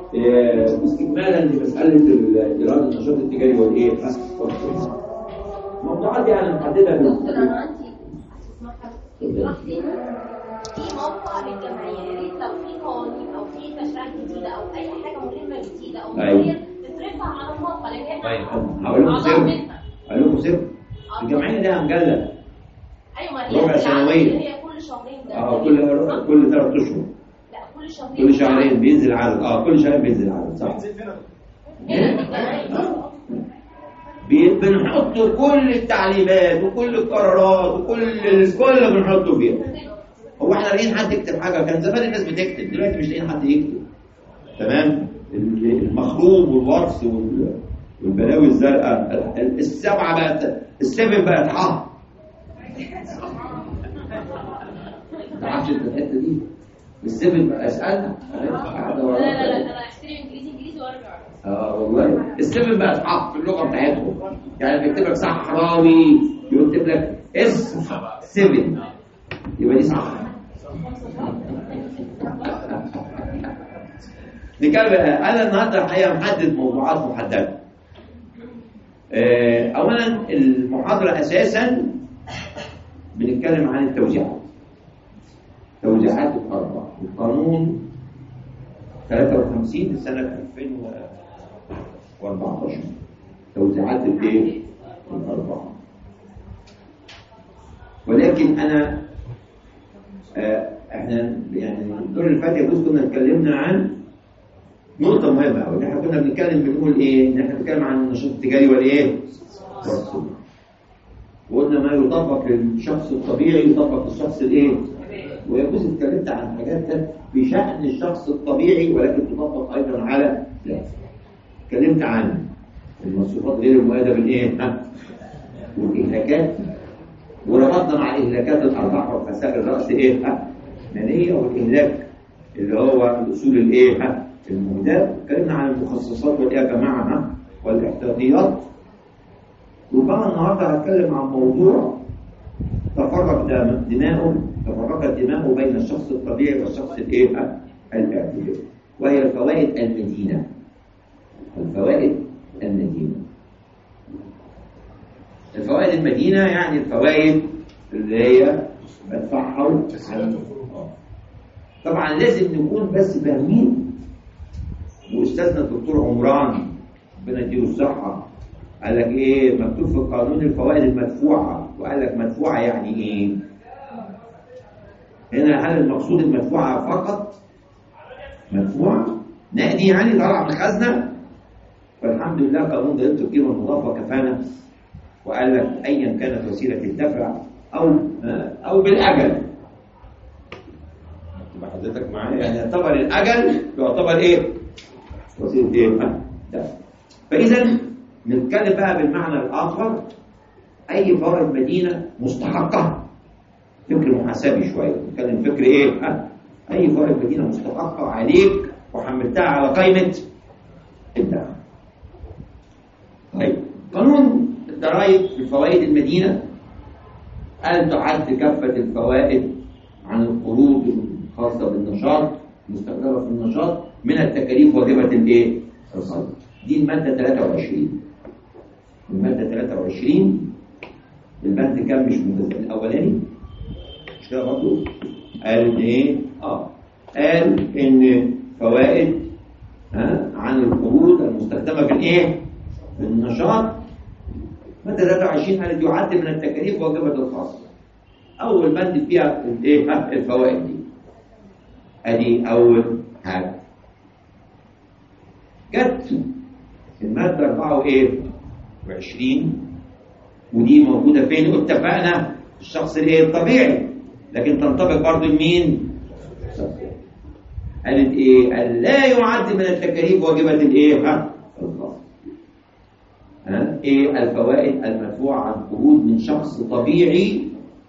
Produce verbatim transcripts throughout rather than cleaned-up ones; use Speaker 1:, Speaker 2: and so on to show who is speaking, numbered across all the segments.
Speaker 1: استكمالا لمساله ايراد النشاط التجاري والايه؟ الموضوعات دي انا محددها
Speaker 2: دكتور انا عندي في موقع للجمعيه، يا ريت لو في قوانين او في تشريعات جديده او اي حاجه مهمه جديده او مهمه تترفع على الموقع، لان احنا
Speaker 1: هقول لكم سر هقول لكم سر الجمعيه لها مجله
Speaker 2: ايوه
Speaker 1: ربع سنويه،
Speaker 2: هي كل شهرين ده
Speaker 1: اه كل كل ثلاث اشهر
Speaker 2: لا كل شهرين
Speaker 1: كل شهرين بينزل عدد اه كل شهرين بينزل عدد صح بنحط كل التعليمات وكل القرارات وكل الكل بنحطه فيها. هو احنا لاقيين حد يكتب حاجه؟ كان زمان الناس بتكتب، دلوقتي مش لاقيين حد يكتب. تمام؟ المخروب والورث والبلاوي الزرقاء السبعه بقت السبب بقت حق. ما تعرفش انت الحته دي؟ السبب بقى اسالها
Speaker 2: لا لا لا انا اشتري انجليزي انجليزي وارجع.
Speaker 1: اه والله السبب بقى حق في اللغه بتاعتهم، يعني بيكتب لك صحراوي يكتب لك اس سبب يبقى دي صح. نتكلم انا النهارده الحقيقه محدد موضوعات محدده. اولا المحاضره اساسا بنتكلم عن التوزيعات، توزيعات الارباح، القانون ثلاثة وخمسين لسنه ألفين وأربعة عشر توزيعات الايه؟ الارباح. ولكن انا آه احنا يعني الدور اللي فات يجوز كنا اتكلمنا عن نقطة مهمة قوي، احنا كنا بنتكلم بنقول ايه؟ ان احنا بنتكلم عن النشاط التجاري والايه؟ والسوق. وقلنا ما يطبق للشخص الطبيعي يطبق للشخص الايه؟ ويجوز اتكلمت عن حاجات في شأن الشخص الطبيعي ولكن تطبق ايضا على لا. اتكلمت عن المصروفات غير المؤيدة بالايه؟ ها؟ والاهلاكات، وربطنا مع الاهلاكات الارباح والخسائر الراس ايه؟ ها؟ مالية، والاهلاك اللي هو الاصول الايه؟ ها؟ المهدات. اتكلمنا عن المخصصات والايه يا جماعه؟ ها؟ والاحتياطيات. وبقى النهارده هتكلم عن موضوع تفرق دماؤه تفرقت دماؤه بين الشخص الطبيعي والشخص الايه؟ الاعتدالي، وهي الفوائد المدينه. الفوائد المدينه الفوائد المدينه يعني الفوائد اللي هي بدفعها. طبعا لازم نكون بس فاهمين، واستاذنا الدكتور عمران ربنا يديله الصحه قال لك ايه مكتوب في القانون الفوائد المدفوعه، وقال لك مدفوعه يعني ايه؟ هنا هل المقصود المدفوعه فقط؟ مدفوعه نقدي يعني طلع من الخزنه؟ فالحمد لله قانون ضريبه القيمه المضافه كفانا وقال لك ايا كانت وسيله الدفع او او بالاجل. تبقى حضرتك معايا يعني يعتبر الاجل يعتبر ايه؟ وسيله ايه؟ دفع. فاذا نتكلم بقى بالمعنى الاخر، اي فوائد مدينه مستحقه، فكر محاسبي شويه، نتكلم فكر ايه؟ ها؟ اي فوائد مدينه مستحقه عليك وحملتها على قائمه الدخل. طيب قانون الضرائب في فوائد المدينه قال تعد كافه الفوائد عن القروض الخاصه بالنشاط المستخدمه في النشاط من التكاليف واجبه الايه؟ الصرف. دي الماده ثلاثة وعشرين. الماده ثلاثة وعشرين البند كام مش متزن الاولاني مش كده برضه؟ قال ان ايه؟ اه قال ان فوائد ها عن القروض المستخدمه في الايه؟ في النشاط. ماده ثلاثة وعشرين قالت يعد من التكاليف واجبه الخاصه. اول بند فيها الايه؟ الفوائد دي. ادي اول حاجه. جت الماده أربعة وعشرين ودي موجوده فين؟ اتفقنا الشخص الايه؟ الطبيعي، لكن تنطبق برضه لمين؟ قالت ايه؟ قال لا يعد من التكاليف واجبه الايه؟ ها؟ الخاصه. ها؟ ايه الفوائد المدفوعه عن قروض من شخص طبيعي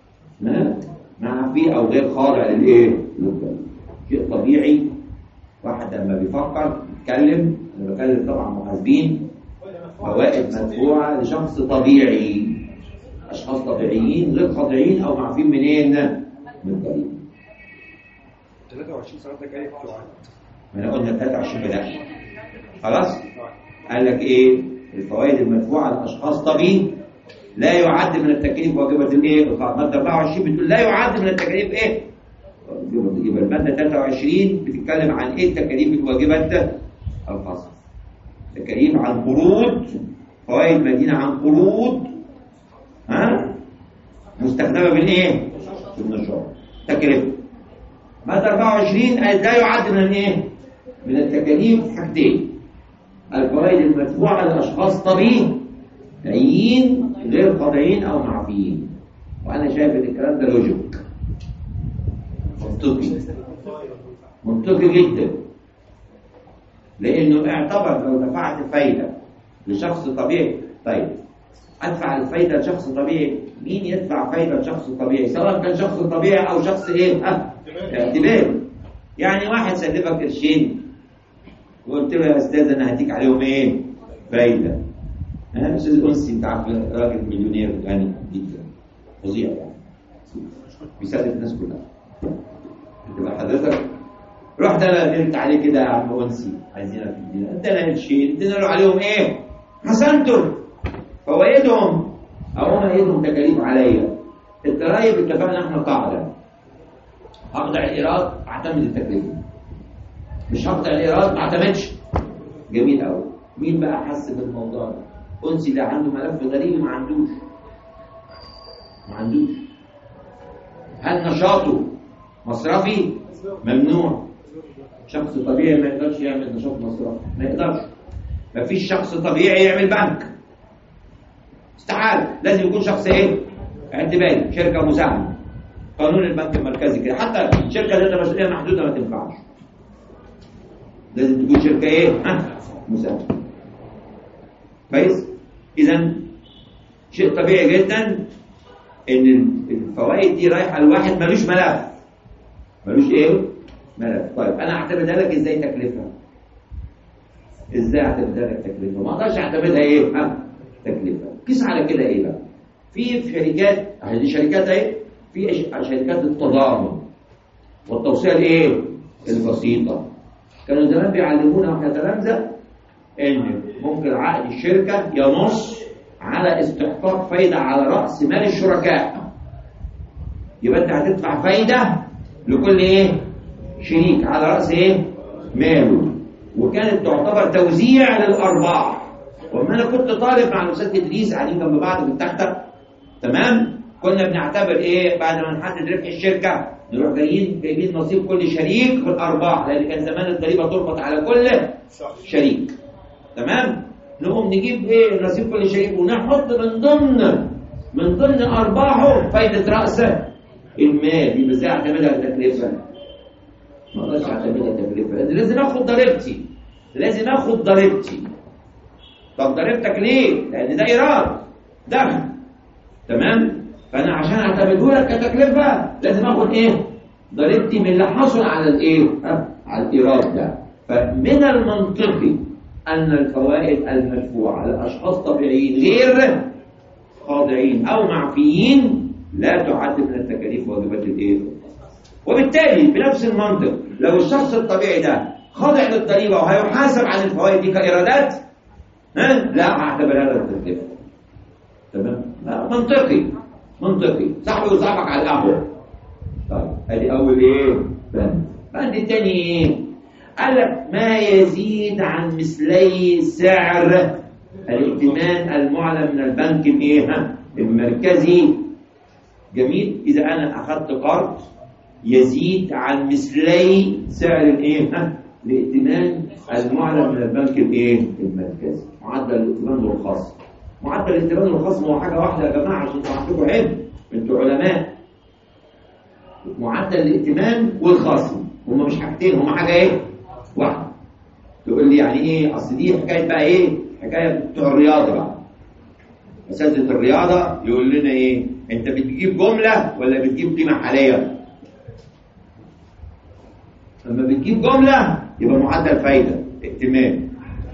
Speaker 1: مع فيه او غير خاضع للايه؟ شيء طبيعي. واحد لما بيفكر يتكلم، انا بكلم طبعا محاسبين، فوائد مدفوعه لشخص طبيعي، اشخاص طبيعيين غير خاضعين او معفين منين؟ من الضريبه.
Speaker 3: ثلاثة وعشرين سنه تكاليف تعد
Speaker 1: ما انا قلنا ثلاثة وعشرين بلا خلاص. قال لك ايه؟ الفوائد المدفوعه لاشخاص طبيعي لا يعد من التكاليف واجبه الايه؟ الماده أربعة وعشرين بتقول لا يعد من التكاليف ايه؟ يبقى الماده ثلاثة وعشرين بتتكلم عن ايه؟ التكاليف الواجبه الخاصه. تكاليف عن قروض، فوائد مدينه عن قروض ها مستخدمه بالايه؟ بالنشاط. تكلفه. ماده أربعة وعشرين لا يعد من الايه؟ من التكاليف حاجتين: الفوائد المدفوعه لاشخاص طبيعيين غير خاضعين او معفيين. وانا شايف ان الكلام ده لوجيك، منطقي منطقي جدا، لانه اعتبر لو دفعت فايده لشخص طبيعي. طيب ادفع الفايده لشخص طبيعي، مين يدفع فايده لشخص طبيعي سواء كان شخص طبيعي او شخص ايه؟ ها اعتباري. يعني واحد سلفك قرشين وقلت له يا استاذ انا هديك عليهم ايه؟ فايده. انا استاذ انسي انت عارف راجل مليونير غني جدا فظيع يعني بيساعد الناس كلها. تبقى حضرتك رحت انا نمت عليه كده يا عم انسي عايزينك تدينا، ادينا قرشين ادينا له عليهم ايه؟ حسنتم فوائدهم او هم ايدهم تكاليف عليا. الضرايب اتفقنا احنا قاعده: هقطع الايراد اعتمد التكلفه، مش هقطع الايراد ما اعتمدش. جميل قوي. مين بقى حس بالموضوع ده؟ انسي ده عنده ملف ضريبي ما عندوش ما عندوش هل نشاطه مصرفي؟ ممنوع. شخص طبيعي ما يقدرش يعمل نشاط مصرفي، ما يقدرش. ما فيش شخص طبيعي يعمل بنك، استحاله. لازم يكون شخص ايه؟ اعتباري، شركه مساهمه. قانون البنك المركزي كده، حتى شركه ذات مسؤوليه محدوده ما تنفعش، لازم تكون شركه ايه؟ ها مساهمه. كويس؟ اذا شيء طبيعي جدا ان الفوائد دي رايحه لواحد ملوش ملف، ملوش ايه؟ ملف. طيب انا اعتمدها لك ازاي تكلفه؟ ازاي اعتمدها لك تكلفه؟ ما اقدرش اعتمدها ايه؟ ها تكلفه. قيس على كده ايه بقى؟ في في شركات، هذه شركات ايه؟ في شركات التضامن والتوصيه الايه؟ البسيطه. كانوا زمان بيعلمونا واحنا تلامذه ان ممكن عقد الشركه ينص على استحقاق فايده على راس مال الشركاء. يبقى انت هتدفع فايده لكل ايه؟ شريك على راس ايه؟ ماله. وكانت تعتبر توزيع للارباح. وما انا كنت طالب مع الاستاذ ادريس قاعدين جنب بعض في التخته، تمام؟ كنا بنعتبر ايه بعد ما نحدد ربح الشركه؟ نروح جايين جايبين نصيب كل شريك في الارباح، لان كان زمان الضريبه تربط على كل شريك، تمام؟ نقوم نجيب ايه نصيب كل شريك ونحط من ضمن من ضمن ارباحه فايده راس المال. يبقى ازاي اعتمدها التكلفه؟ ما اقدرش اعتمدها تكلفه، لازم لازم اخد ضريبتي، لازم اخد ضريبتي. طب ضريبتك ليه؟ لان ده ايراد دخل، تمام؟ فانا عشان اعتمده لك كتكلفه لازم اخد ايه؟ ضريبتي من اللي حصل على الايه؟ ها؟ على الايراد ده. فمن المنطقي ان الفوائد المدفوعه لاشخاص طبيعيين غير خاضعين او معفيين لا تعد من التكاليف واجبات الايه؟ وبالتالي بنفس المنطق لو الشخص الطبيعي ده خاضع للضريبه وهيحاسب عن الفوائد دي كايرادات، ها؟ لا هعتبرها له تكلفه. تمام؟ منطقي منطقي. صاحبي وصاحبك على القهوه. طيب ادي اول ايه؟ بند. بند الثاني ايه؟ قال لك ما يزيد عن مثلي سعر الائتمان المعلن من البنك الايه؟ المركزي. جميل. اذا انا اخذت قرض يزيد عن مثلي سعر الايه؟ الائتمان المعلن من البنك الايه؟ المركزي. معدل الائتمان والخصم. معدل الائتمان والخصم هو حاجه واحده يا جماعه عشان تعرفوا علم، انتوا علماء. معدل الائتمان والخصم هما مش حاجتين، هما حاجه ايه؟ واحده. تقول لي يعني ايه؟ اصل دي حكايه بقى ايه؟ حكايه بتوع الرياضه بقى. اساتذه الرياضه يقول لنا ايه؟ انت بتجيب جمله ولا بتجيب قيمه حاليه؟ لما بتجيب جمله يبقى معدل فايده ائتمان.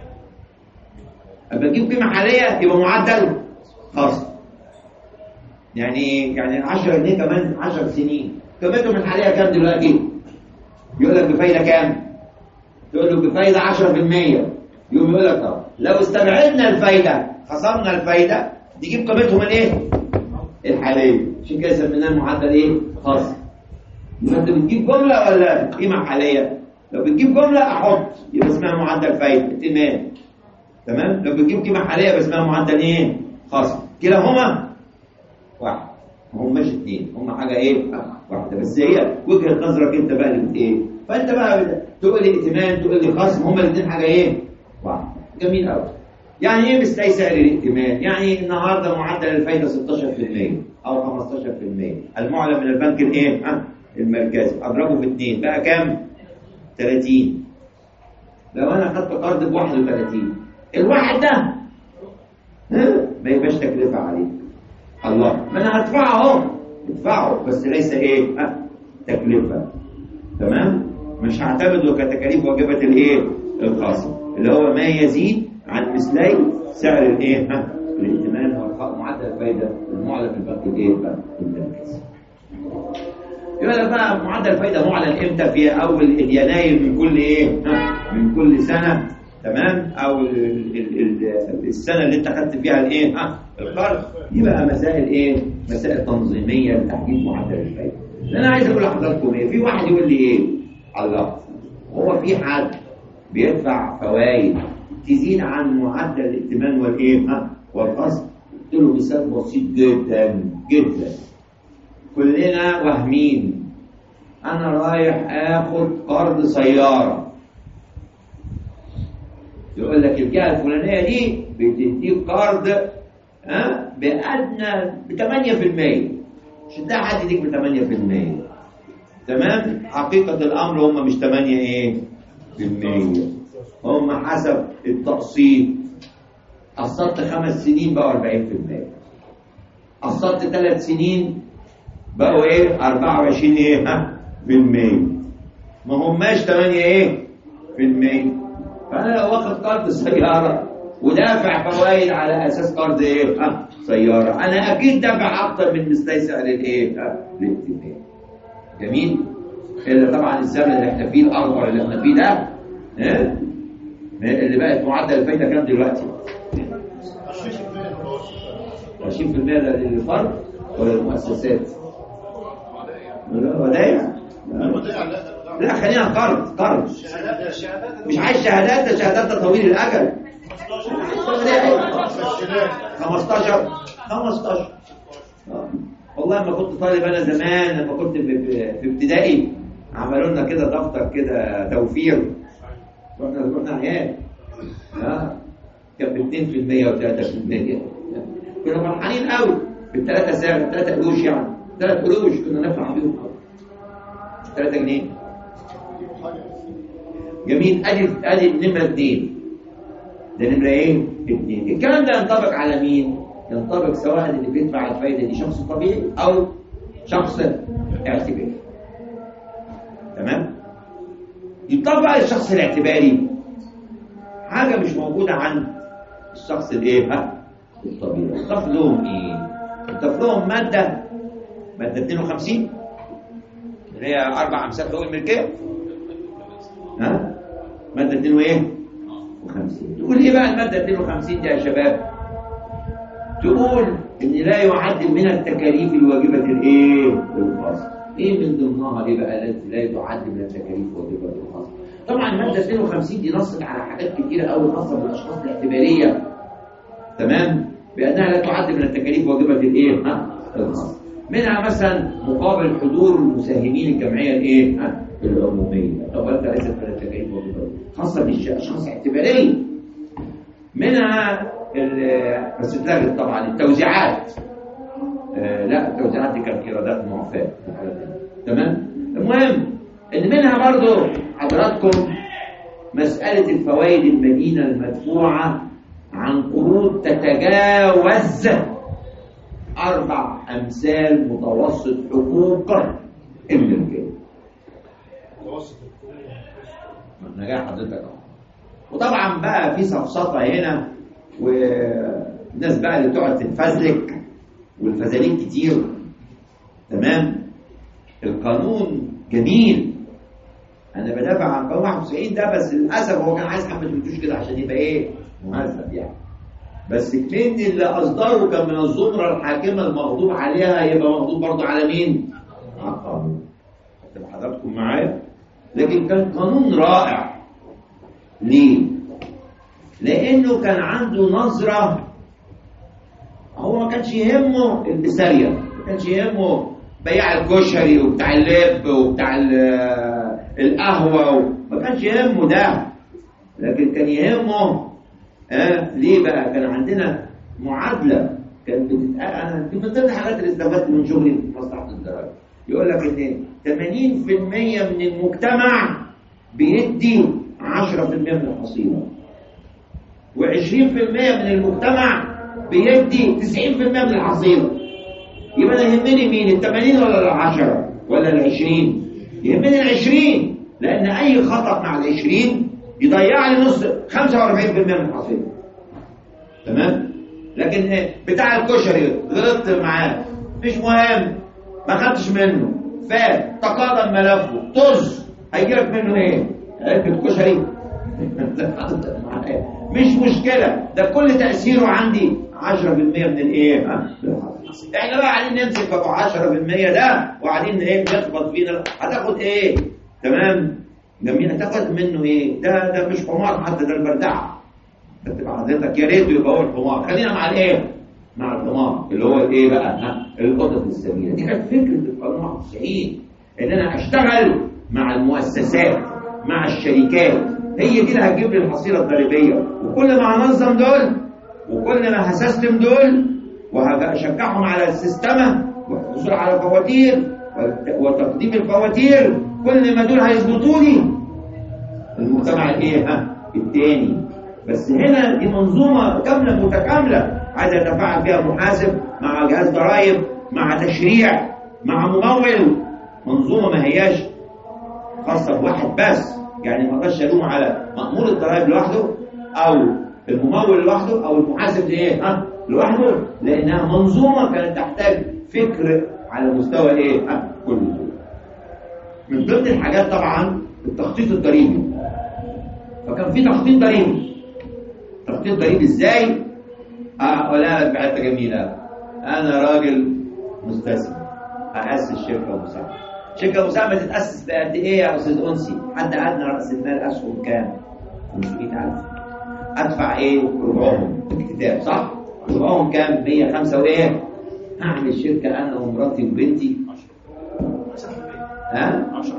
Speaker 1: اما تجيب قيمه حاليه يبقى معدل خصم. يعني ايه؟ يعني عشرة جنيه كمان عشر سنين قيمتهم الحاليه كام دلوقتي؟ يقول لك بفايده كام؟ تقول له بفايده عشرة في المية، يقوم يقول لك طب لو استبعدنا الفايده خصمنا الفايده تجيب قيمتهم الايه؟ الحاليه. عشان كده سميناه معدل ايه؟ خصم. يبقى انت بتجيب جمله ولا قيمه حاليه؟ لو بتجيب جمله احط يبقى اسمها معدل فايده ائتمان. تمام؟ لو بتجيب قيمه حاليه يبقى اسمها معدل ايه؟ خصم. كلاهما واحد، ما هماش اثنين، هم حاجه ايه؟ واحده، بس هي وجهه نظرك انت بقى اللي بت ايه؟ فانت بقى تقول لي ائتمان تقول لي خصم، هم الاثنين حاجه ايه؟ واحده. جميل قوي. يعني ايه مستوي سعر الائتمان؟ يعني النهارده معدل الفايده ستاشر في المية او خمستاشر في المية المعلن من البنك الايه؟ ها؟ المركزي، اضربه في اثنين بقى كام؟ ثلاثين. لو انا خدت قرض ب واحد وثلاثين، الواحد ده ها ما يبقاش تكلفه عليك. الله، ما انا هدفعه اهو، ادفعه بس ليس ايه؟ ها؟ تكلفه. تمام؟ مش هعتمده كتكاليف واجبه الايه؟ الخاصه، اللي هو ما يزيد عن مثلي سعر الايه؟ ها؟ الائتمان او معدل الفايده المعلن في البنك الايه؟ المركزي. يبقى ده بقى معدل الفايده معلن امتى؟ في اول يناير من كل ايه؟ ها؟ من كل سنه. تمام؟ او ال ال ال السنه اللي انت خدت فيها الايه؟ ها؟ القرض. دي بقى مسائل ايه؟ مسائل تنظيميه لتحديد معدل الفايده. انا عايز اقول لحضراتكم ايه؟ في واحد يقول لي ايه؟ الله، هو في حد بيدفع فوائد تزيد عن معدل الائتمان والايه؟ ها؟ والقسط؟ قلت له مثال بسيط جدا جدا. كلنا واهمين. انا رايح اخد قرض سياره، يقول لك الجهه الفلانيه دي بتديك قرض ها بادنى ب ثمانية في المية، مش ده حد يديك ب ثمانية في المية. تمام؟ حقيقه الامر هم مش ثمانية ايه في المية، هم حسب التقسيط. قسطت خمس سنين بقوا أربعين في المية، قسطت ثلاث سنين بقوا ايه؟ أربعة وعشرين ايه؟ ها؟ في المية. ما هماش ثمانية ايه؟ في المية. فأنا لو واخد قرض سيارة ودافع فوائد على أساس قرض ايه؟ ها؟ سيارة، أنا أكيد دافع أكتر من مستوى سعر الايه؟ ها؟ الائتمان. جميل؟ إلا طبعا الزمن اللي احنا فيه الأخضر اللي احنا فيه ده ها؟ اللي بقت معدل الفايدة كام دلوقتي؟ عشرين في المية ده للفرد ولا المؤسسات؟ ودايع؟ لا خلينا قرض قرض. مش عايز شهادات، ده شهادات تطويل الأجل. خمستاشر خمستاشر. والله ما كنت طالب أنا زمان لما كنت في ابتدائي عملوا لنا كده دفتر كده توفير، رحنا رحنا عيال ها كان ب اثنين في المية و3 في المية، كنا فرحانين قوي بالثلاثه سعر، ثلاثة قروش يعني، ثلاث قروش كنا نفرح بيهم ثلاثة جنيه. جميل. ادي ادي النمره اثنين، ده نمره ايه؟ اثنين. الكلام ده ينطبق على مين؟ ينطبق سواء اللي بيدفع الفايده دي شخص طبيعي او شخص اعتباري. تمام؟ يطبق على الشخص الاعتباري حاجه مش موجوده عند الشخص الايه؟ ها؟ الطبيعي. اضاف لهم ايه؟ اضاف لهم ماده ماده اثنين وخمسين اللي هي اربع امثال حقوق الملكيه. ها؟ ماده اثنين وايه؟ وخمسين. تقول ايه بقى الماده اثنين وخمسين دي يا شباب؟ تقول ان لا يعد من التكاليف الواجبه الايه؟ الخاصه. ايه من ضمنها ايه بقى التي لا تعد من التكاليف الواجبه الخاصه؟ طبعا الماده اثنين وخمسين دي نصت على حاجات كتيره قوي خاصه بالاشخاص الاعتباريه. تمام؟ بانها لا تعد من التكاليف واجبه الايه؟ ها؟ الخاصه. منها مثلا مقابل حضور المساهمين الجمعيه الايه؟ ها؟ العموميه. طبعا ده ليست من التكاليف واجبه خاصه بالاشخاص الاعتباريه. منها بس اتلغت طبعا التوزيعات. آه لا التوزيعات دي كانت ايرادات معفاه. تمام؟ المهم ان منها برضو حضراتكم مساله الفوائد المدينه المدفوعه عن قروض تتجاوز اربع امثال متوسط حقوق الملكيه. متوسط الحقوق نجاح حضرتك اهو. وطبعا بقى في سفسطه هنا، والناس بقى اللي تقعد تتفزلك والفزالين كتير. تمام؟ القانون جميل، انا بدافع عن قانون واحد وتسعين ده، بس للاسف هو كان عايز حبه فلوس كده عشان يبقى ايه مهذب يعني. بس كمان اللي اصدره كان من الزمره الحاكمه المغضوب عليها، يبقى مغضوب برضه على مين؟ على القانون. هتبقى حضراتكم معايا؟ لكن كان قانون رائع. ليه؟ لانه كان عنده نظره، هو ما كانش يهمه البساريه، ما كانش يهمه بياع الكشري وبتاع اللب وبتاع القهوه، ما كانش يهمه ده، لكن كان يهمه آه ليه بقى؟ كان عندنا معادله كانت بتتقال، دي من ضمن الحاجات اللي استفدت من شغلي في مصلحه الضرايب. يقول لك ان ثمانين بالمئة من المجتمع بيدي عشرة بالمئة من الحصيله، وعشرين بالمئة من المجتمع بيدي تسعين بالمئة من الحصيله. يبقى انا يهمني مين؟ ال ثمانين ولا ال عشرة ولا ال عشرين؟ يهمني ال عشرين، لان اي خطأ مع ال عشرين يضيع لي نص خمسة وأربعين بالمئة من الحصيله. تمام؟ لكن بتاع الكشري غلطت معاه مش مهم، ما خدتش منه، فات تقادم ملفه، طز، هيجي لك منه ايه؟ علبه كشري؟ مش مشكله، ده كل تاثيره عندي عشرة بالمئة من الايه؟ احنا بقى قاعدين نمسك ابو عشرة بالمئة ده وقاعدين ايه نخبط فينا، هتاخد ايه؟ تمام؟ جميل، هتاخد منه ايه؟ ده ده مش حمار حتى، ده البردعه. تبقى حضرتك يا ريت يبقى هو الحمار، خلينا مع الايه؟ مع الحمار اللي هو الايه بقى؟ ها؟ القطط السمينه. دي كانت فكره القانون واحد وتسعين، ان انا اشتغل مع المؤسسات، مع الشركات، هي دي اللي هتجيب لي الحصيله الضريبيه. وكل ما هنظم دول وكل ما هسستم دول وهشجعهم على السيستمه والحصول على فواتير وتقديم الفواتير، كل ما دول هيظبطوا لي المجتمع الايه؟ ها؟ الثاني. بس هنا دي منظومه كامله متكامله، عايز يتفاعل فيها محاسب مع جهاز ضرائب مع تشريع مع ممول، منظومه ما هياش خاصه بواحد بس. يعني ما اقدرش الوم على مأمور الضرائب لوحده او الممول لوحده او المحاسب ايه ها لوحده، لانها منظومه كانت تحتاج فكر على مستوى ايه ها كل دول. من ضمن الحاجات طبعا التخطيط الضريبي، فكان في تخطيط ضريبي. تخطيط ضريبي ازاي؟ اه ولا بعته جميله، انا راجل مستثمر هاسس شركه مساهمه. شركه مساهمه تتاسس بقد ايه يا استاذ انسي؟ حد ادنى راس المال اسهم كام؟ خمسمئة ألف. ادفع ايه؟ ربعهم الكتاب صح؟ ربعهم كام؟ مئة وخمسة وايه؟ هعمل شركه انا ومراتي وبنتي ها؟ عشرة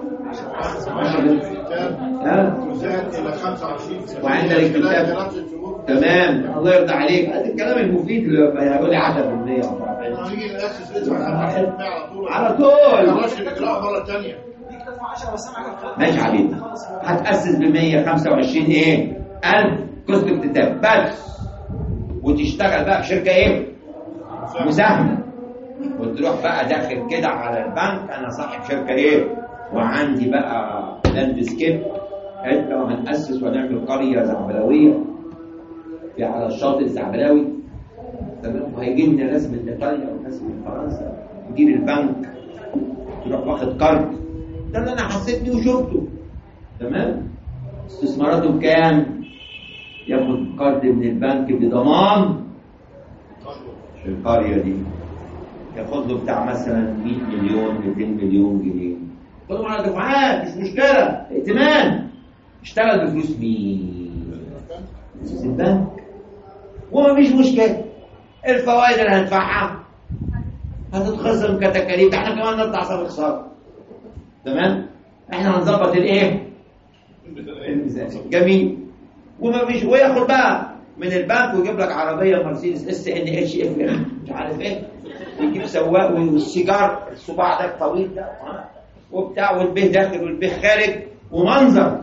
Speaker 1: ها؟
Speaker 3: تزاد الى خمسة وعشرين
Speaker 1: وعند الاكتتاب تمام. الله يرضى عليك، هذا الكلام المفيد اللي هيقول لي عشرة بالمئة
Speaker 3: هنيجي ناسس ندفع على طول
Speaker 1: على طول
Speaker 3: ماشي الاجراء مره ثانيه
Speaker 1: ماشي عليك. هتاسس ب مئة وخمسة وعشرين ايه ألف قسط اكتتاب بس، وتشتغل بقى في شركه ايه مساهمه، وتروح بقى داخل كده على البنك انا صاحب شركه ايه وعندي بقى لاند سكيب حته وهنأسس ونعمل قريه زعبلاويه على الشاطئ الزعبلاوي تمام، وهيجي لنا ناس من ايطاليا وناس من فرنسا نجيب البنك تروح واخد قرض. ده اللي انا حسيت بيه وشفته تمام. استثماراته بكام؟ ياخد قرض من البنك بضمان القريه دي، ياخد له بتاع مثلا مئة مليون مئتين مليون جنيه، خدهم على دفعات مش مشكله، ائتمان. اشتغل بفلوس مين؟ فلوس البنك، ومفيش مشكله. الفوائد اللي هندفعها هتتخصم كتكاليف، احنا كمان نطلع صافي خساره تمام. احنا هنظبط الايه؟ الميزانيه. جميل. ومفيش، وياخد بقى من البنك ويجيب لك عربيه مرسيدس اس ان اتش اف مش عارف ايه، ويجيب سواق والسيجار الصباع ده الطويل ده وبتاع، والبيه داخل والبيه خارج ومنظر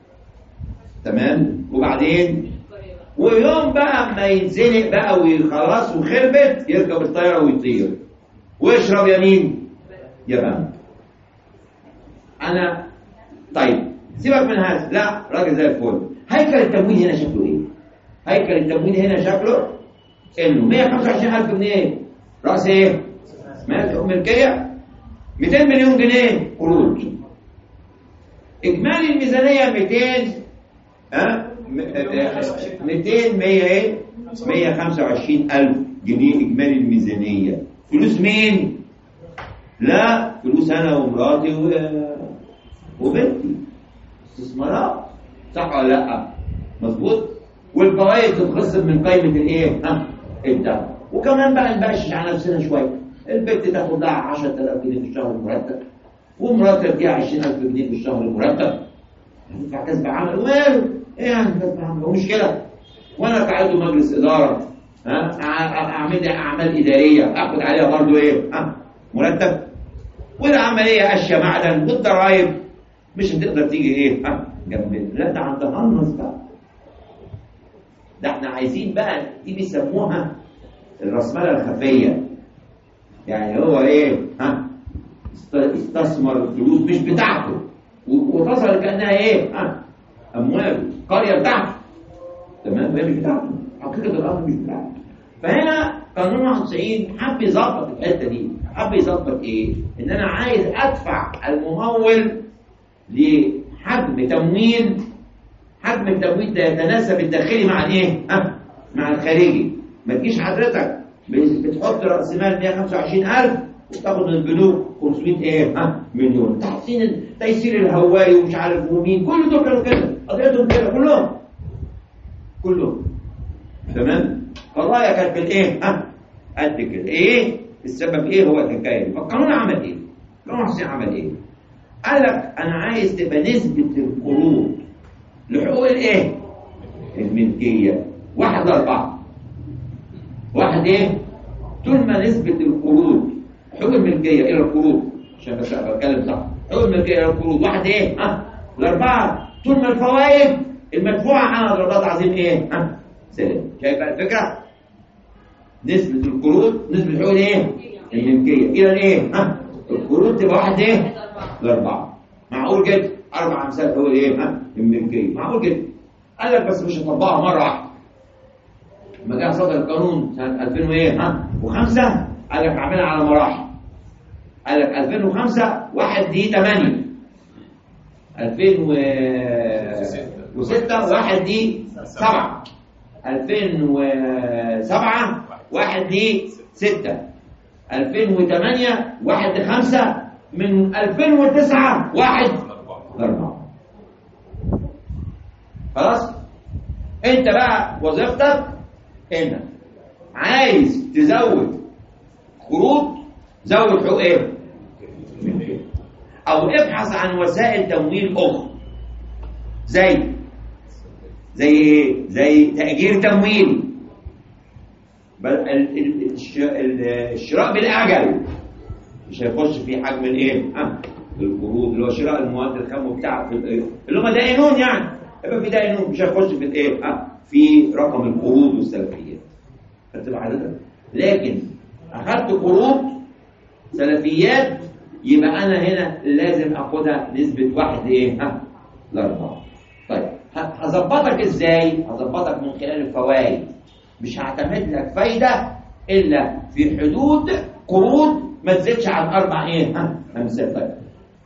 Speaker 1: تمام. وبعدين ويوم بقى ما يتزنق بقى ويخلص وخربت يركب الطياره ويطير ويشرب يمين يا بنك. انا طيب سيبك من هذا، لا راجل زي الفل. هيكل التمويل هنا شكله ايه؟ هيكل التمويل هنا شكله انه مئة وخمسة وعشرين ألف جنيه راس ايه؟ ملكيه، مئتين مليون جنيه قروض، اجمالي الميزانيه مئتين، ها مئتين مية ايه مية وخمسة وعشرين ألف جنيه اجمالي الميزانيه. فلوس مين؟ لا فلوس انا ومراتي و... وبنتي، استثمارات، صح ولا لا؟ مظبوط. والفوائد تتخصم من قيمه الايه؟ ها الدخل. وكمان بقى نبشش على نفسنا شويه، البنت تاخد لها عشرة آلاف جنيه في الشهر المرتب، ومراتب تديها عشرين ألف جنيه في الشهر المرتب، هتدفع كسب عمل وماله؟ ايه يعني كسب عمل؟ ومشكله؟ وانا كعضو مجلس اداره ها اعمل اعمال اداريه اخد عليها برضه ايه؟ ها مرتب؟ والعمليه اشياء معدن والضرايب مش هتقدر تيجي ايه؟ ها جنبنا. لا ده عندها نص بقى، ده احنا عايزين بقى دي بيسموها الرأسمالة الخفيه. يعني هو ايه؟ ها استثمر الفلوس مش بتاعته وتصل كانها ايه؟ ها اموال قريه بتاعته، تمام؟ هي مش بتاعته، حقيقه الامر مش بتاعته. فهنا قانون واحد وتسعين حب يظبط الحته دي، حب يظبط ايه؟ ان انا عايز ادفع الممول لحجم تمويل، حجم التمويل ده يتناسب الداخلي مع الايه؟ ها مع الخارجي. ما تجيش حضرتك بتحط راس مال مية وخمسة وعشرين ألف وتاخد من البنوك خمسمية ايه؟ ها مليون. تحسين تيسير الهوائي ومش عارف ومين، كل دول كانوا كده، قضيتهم كده كلهم كلهم تمام. قضايا كانت بالايه؟ ها قد كده. ايه السبب؟ ايه هو الحكايه؟ فالقانون عمل ايه؟ القانون الحسين عمل ايه؟ قال لك انا عايز تبقى نسبه القروض لحقوق الايه؟ الملكيه واحد لاربعه. واحد ايه؟ طول ما نسبه القروض حقوق الملكيه الى القروض، عشان بس بتكلم صح، حقوق الملكيه الى القروض واحد ايه؟ ها الاربعه. طول ما الفوائد المدفوعه على ضربات عظيم ايه؟ ها سلام. شايف الفكره؟ نسبه القروض نسبه حقوق الايه؟ الملكيه الى الايه؟ ها القروض تبقى واحد ايه؟ لاربعه. معقول جدا. اربع امثال حقوق الايه؟ ها الملكيه، معقول جدا. قال لك بس مش هطبقها مره واحده. لما جه صدر القانون سنه ألفين وايه؟ ها وخمسة قال لك اعملها على مراحل. قال لك ألفين وخمسة واحد دي ثمانية، ألفين وستة واحد دي سبعة، ألفين وسبعة واحد دي ستة، ألفين وثمانية واحد دي خمسة، من ألفين وتسعة واحد لأربعة. خلاص؟ أنت بقى وظيفتك إنك عايز تزود قروض، زود حقوق إيه؟ أو ابحث عن وسائل تمويل أخرى زي زي إيه؟ زي تأجير تمويل، بل الشراء بالأجل مش هيخش في حجم الإيه؟ ها القروض اللي هو شراء المواد الخام بتاع اللي هم دائنون، يعني يبقى في دائنون مش هيخش في الإيه؟ ها في رقم القروض والسلفيات. خدت حضرتك؟ لكن أخذت قروض سلفيات يبقى أنا هنا لازم أخدها نسبة واحد إيه؟ ها لأربعة. طيب هظبطك إزاي؟ هظبطك من خلال الفوائد. مش هعتمد لك فايدة إلا في حدود قروض ما تزيدش عن أربع إيه؟ ها أمثال. طيب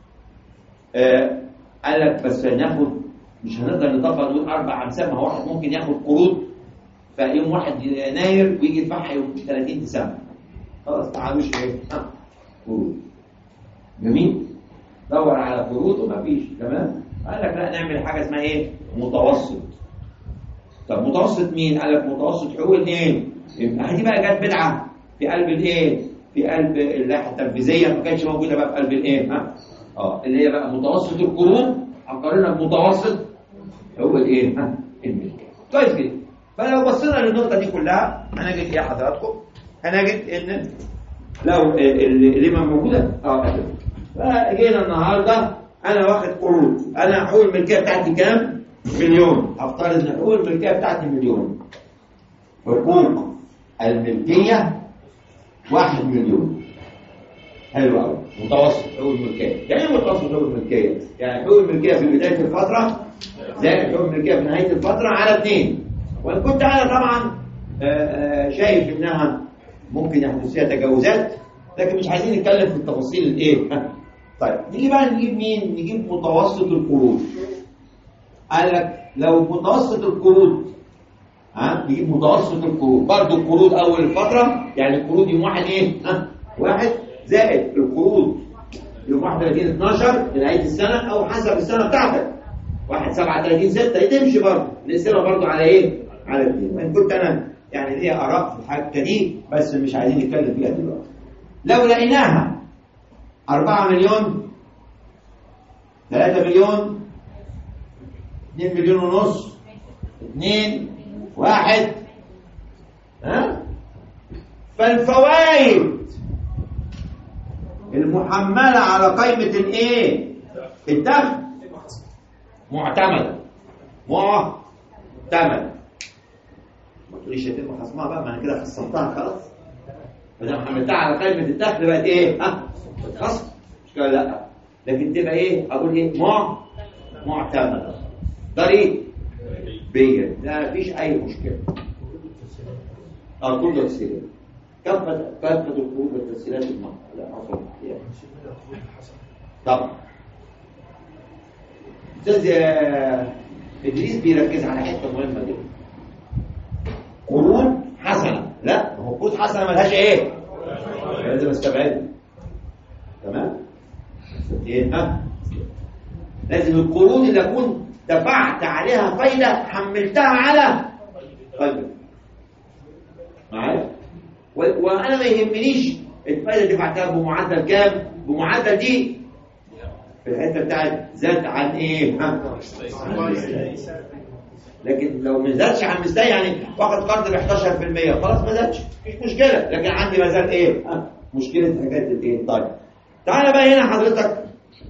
Speaker 1: آه قال لك بس ناخد، مش هنقدر نطبق نقول أربع أمثال، ما هو واحد ممكن ياخد قروض في يوم واحد يناير ويجي يدفعها يوم ثلاثين ديسمبر. خلاص تعالوش إيه؟ ها قروض. جميل؟ دور على قروض ومفيش. تمام؟ قال لك لا نعمل حاجة اسمها إيه؟ متوسط. طب متوسط مين؟ قال لك متوسط حقوق الايه؟ يبقى دي بقى جت بدعه في قلب الايه؟ في قلب اللائحه التنفيذيه، ما كانتش موجوده بقى في قلب الايه؟ ها؟ اه اللي هي بقى متوسط القروض هنقارنها بمتوسط حقوق الايه؟ ها؟ الملكيه. كويس كده. فلو بصينا للنقطه دي كلها هنجد ايه حضراتكم؟ هنجد ان لو اللي ما موجوده اه فجينا النهارده انا واخد قروض، انا حقوق الملكيه بتاعتي كام؟ مليون. افترض ان حقوق الملكيه بتاعتي مليون. حقوق الملكيه واحد مليون. حلو قوي. متوسط حقوق الملكيه. يعني ايه متوسط حقوق الملكيه؟ يعني حقوق الملكيه في بدايه الفتره زائد حقوق الملكيه في نهايه الفتره على اثنين. وان كنت انا طبعا شايف انها ممكن يحدث فيها تجاوزات، لكن مش عايزين نتكلم في التفاصيل الايه طيب نيجي بقى نجيب مين؟ نجيب متوسط القروض. قال لك لو متوسط القروض، ها نجيب متوسط القروض، برضه القروض اول الفتره، يعني القروض يوم واحد ايه؟ ها واحد زائد القروض يوم واحد وثلاثين اتناشر لنهايه السنه، او حسب السنه بتاعتك واحد سبعة وثلاثين ستة تمشي برضه، نقسمها برضه على ايه؟ على اثنين. وان كنت انا يعني ليا اراء في الحاجه دي بس مش عايزين نتكلم فيها دلوقتي. لو لقيناها أربعة مليون، ثلاثة مليون، اثنين مليون ونص، اثنين، واحد، ها؟ فالفوائد المحملة على قائمة الايه؟ الدخل معتمدة معتمدة. ما تقوليش هتبقى خصمها بقى، ما انا كده خصمتها خلاص. فاذا حملتها على قائمة الدخل بقت ايه؟ ها؟ خصم مش كده؟ لا، لكن تبقى ايه؟ اقول ايه؟ مع معتمدة ضريبية، لا مفيش اي مشكلة. اه كل تفسيرات كافة كافة القروض والتسهيلات المهمة لا أصل يعني. طبعا أستاذ إدريس بيركز على حتة مهمة جدا، قروض حسنة. لا هو قروض حسنة ملهاش إيه؟ لازم استبعدها. تمام؟ إيه ها؟ لازم القروض اللي أكون دفعت عليها فايدة حملتها على فايدة معايا؟ وانا ما يهمنيش الفايده اللي دفعتها بمعدل كام، بمعدل دي في الحته بتاعت زاد عن ايه؟ ها؟ لكن لو ما زادش عن مستوى، يعني واخد قرض ب احداشر بالمية خلاص ما زادش مفيش مشكله، لكن عندي ما زال ايه؟ ها؟ مشكله حاجات الايه؟ طيب تعالى بقى هنا حضرتك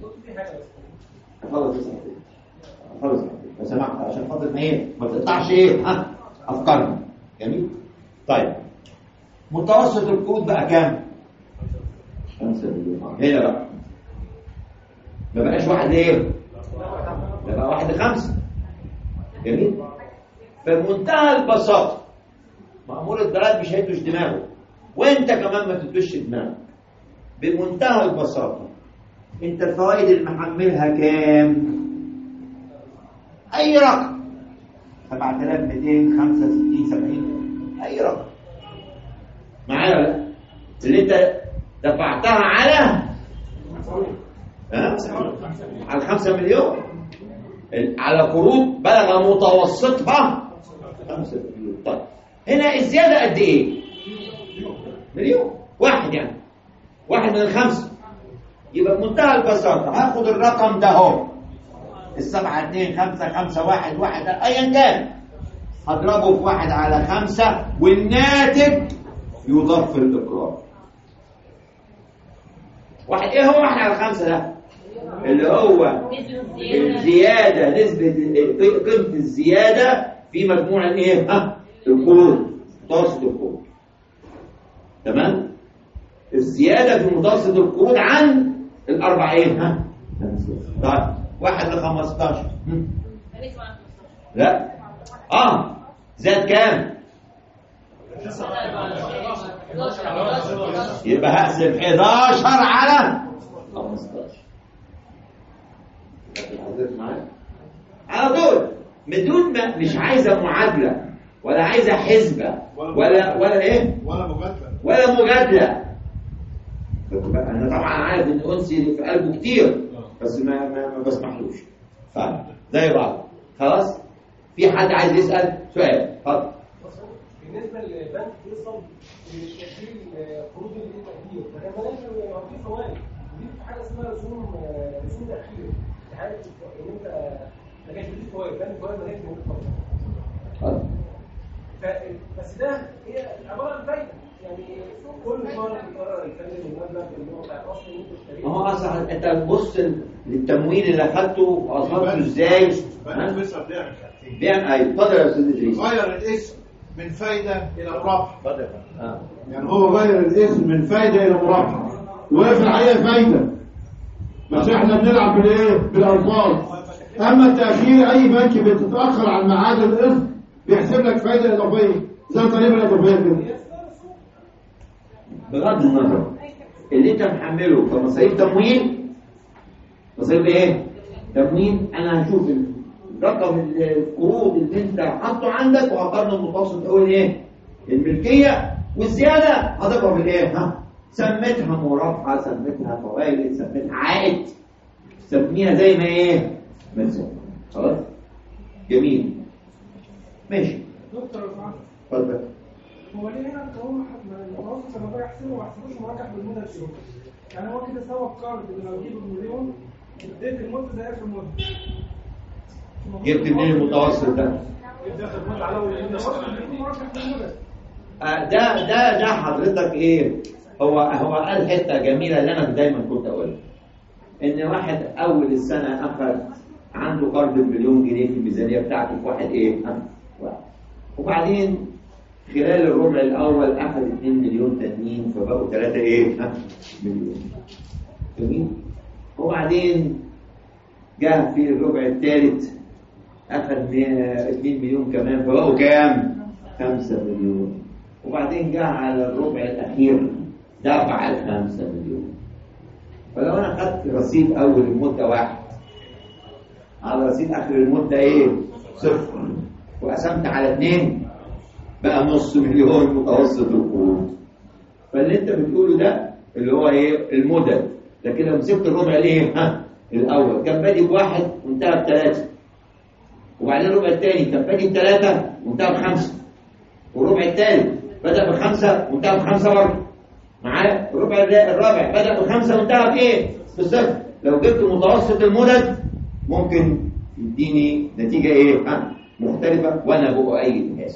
Speaker 1: خلاص خلاص لو سمحت عشان خاطر ما ايه؟ ما تقطعش ايه؟ ها؟ افكارنا. جميل؟ طيب متوسط القروض بقى كام؟ خمسة مليون. هنا بقى ما بقاش واحد ايه؟ ده بقى واحد لخمسة. جميل؟ فبمنتهى البساطة مأمور الضرائب مش هيدوش دماغه، وانت كمان ما تدوش دماغك. بمنتهى البساطة انت الفوائد اللي محملها كام؟ اي رقم، سبعة آلاف ومئتين، خمسة وستين، سبعين، اي رقم معايا ولا اللي انت دفعتها على ها؟ على خمسة مليون، على قروض بلغ متوسطها خمسة مليون. طيب هنا الزياده قد ايه؟ مليون واحد، يعني واحد من الخمسه. يبقى بمنتهى البساطه هاخد الرقم ده اهو، السبعة اتنين خمسة خمسة واحد واحد ايا كان، هضربه في واحد على خمسة والناتج يضاف في الإقرار. واحد ايه هو واحد على خمسة ده؟ اللي هو الزيادة، نسبة قيمة الزيادة في مجموع ايه؟ ها؟ القروض، متوسط القروض. تمام؟ الزيادة في متوسط القروض عن الأربعة ايه؟ ها؟ طيب واحد لخمستاشر. لا اه زاد كام؟ يبقى هقسم حداشر على خمستاشر على طول، بدون ما مش عايزه معادله ولا عايزه حسبه ولا ولا ايه
Speaker 3: ولا مجادله
Speaker 1: ولا مجادله. انا طبعا عارف ان انسي في قلبه كتير بس ما ما, ما بسمحلوش. طيب زي بعض خلاص. في حد عايز يسال سؤال؟ اتفضل.
Speaker 4: بالنسبه للبنك بيوصل لتشكيل قروض التقدير، فكان بلاش يبقى في فوائد، ودي في حاجه اسمها رسوم رسوم تاخير. انت عارف ان انت ما كانش فيه فوائد، كان الفوائد ما كانش موجود خالص. بس ده هي عباره عن فايده، يعني كل شهر بيقرر يتكلم المبلغ اللي هو بتاع الاصل اللي انت اشتريته.
Speaker 1: ما هو اصلا انت تبص للتمويل اللي اخدته واظهرته ازاي؟ بيعمل ايوه. اتفضل يا استاذ ادريس.
Speaker 3: غير الاسم من فايده الى مرابحه.
Speaker 1: اتفضل. اه
Speaker 5: يعني هو غير الاسم من فايده الى مرابحه وقفل عليها فايده، بس احنا بنلعب بالايه؟ بالالفاظ. اما التاخير اي بنك بتتاخر عن ميعاد القسط بيحسب لك فايده اضافيه زي الضريبه الاضافيه كده.
Speaker 1: بغض النظر اللي انت محمله كمصاريف تمويل تصير ايه؟ تموين. انا هشوف رقم القروض اللي انت حاطه عندك وهقارنه المتوسط اقول ايه؟ الملكيه والزياده هضربها بالايه؟ ها؟ سميتها مرابحه، سميتها فوائد، سميتها عائد، سميها زي ما ايه؟ ما تسمى. خلاص؟ جميل. ماشي.
Speaker 4: دكتور رفعت
Speaker 1: اتفضل.
Speaker 4: هو ليه هنا القانون المتوسط لما باجي احسبه ما احسبوش مراجع بالمده الشهور؟ يعني هو كده سوى القرض اللي لو جيبه بمليون اديت المده زي اخر مده.
Speaker 1: جبت منين المتوسط ده؟
Speaker 4: جبت اخر مده على اول المتوسط بيكون مراجع بالمده.
Speaker 1: آه ده ده ده حضرتك ايه؟ هو هو قال حته جميله اللي انا دايما كنت اقولها. ان واحد اول السنه اخذ عنده قرض بمليون جنيه في الميزانيه بتاعته في واحد ايه؟ واحد. وبعدين خلال الربع الاول اخذ اتنين مليون تانيين فبقوا ثلاثة ايه؟ ها؟ مليون. جميل؟ وبعدين جاء في الربع الثالث اخذ اتنين مليون كمان فبقوا كام؟ خمسة مليون. وبعدين جاء على الربع الاخير دفع الخمسة مليون. فلو انا خدت رصيد اول المده واحد على رصيد اخر المده ايه؟ صفر، وقسمت على اثنين بقى نص مليون متوسط القروض. فاللي انت بتقوله ده اللي هو ايه؟ المدد. لكن لو مسكت الربع الايه؟ ها؟ الاول كان بادئ بواحد وانتهى بثلاثه، وبعدين الربع الثاني كان بادئ بثلاثه وانتهى بخمسه، والربع الثالث بدا بخمسه وانتهى بخمسه برضه. معايا؟ الربع الرابع بدا بخمسه وانتهى بايه؟ بالصفر. لو جبت متوسط المدد ممكن يديني نتيجه ايه؟ ها؟ مختلفه، وانا بؤيد هذا.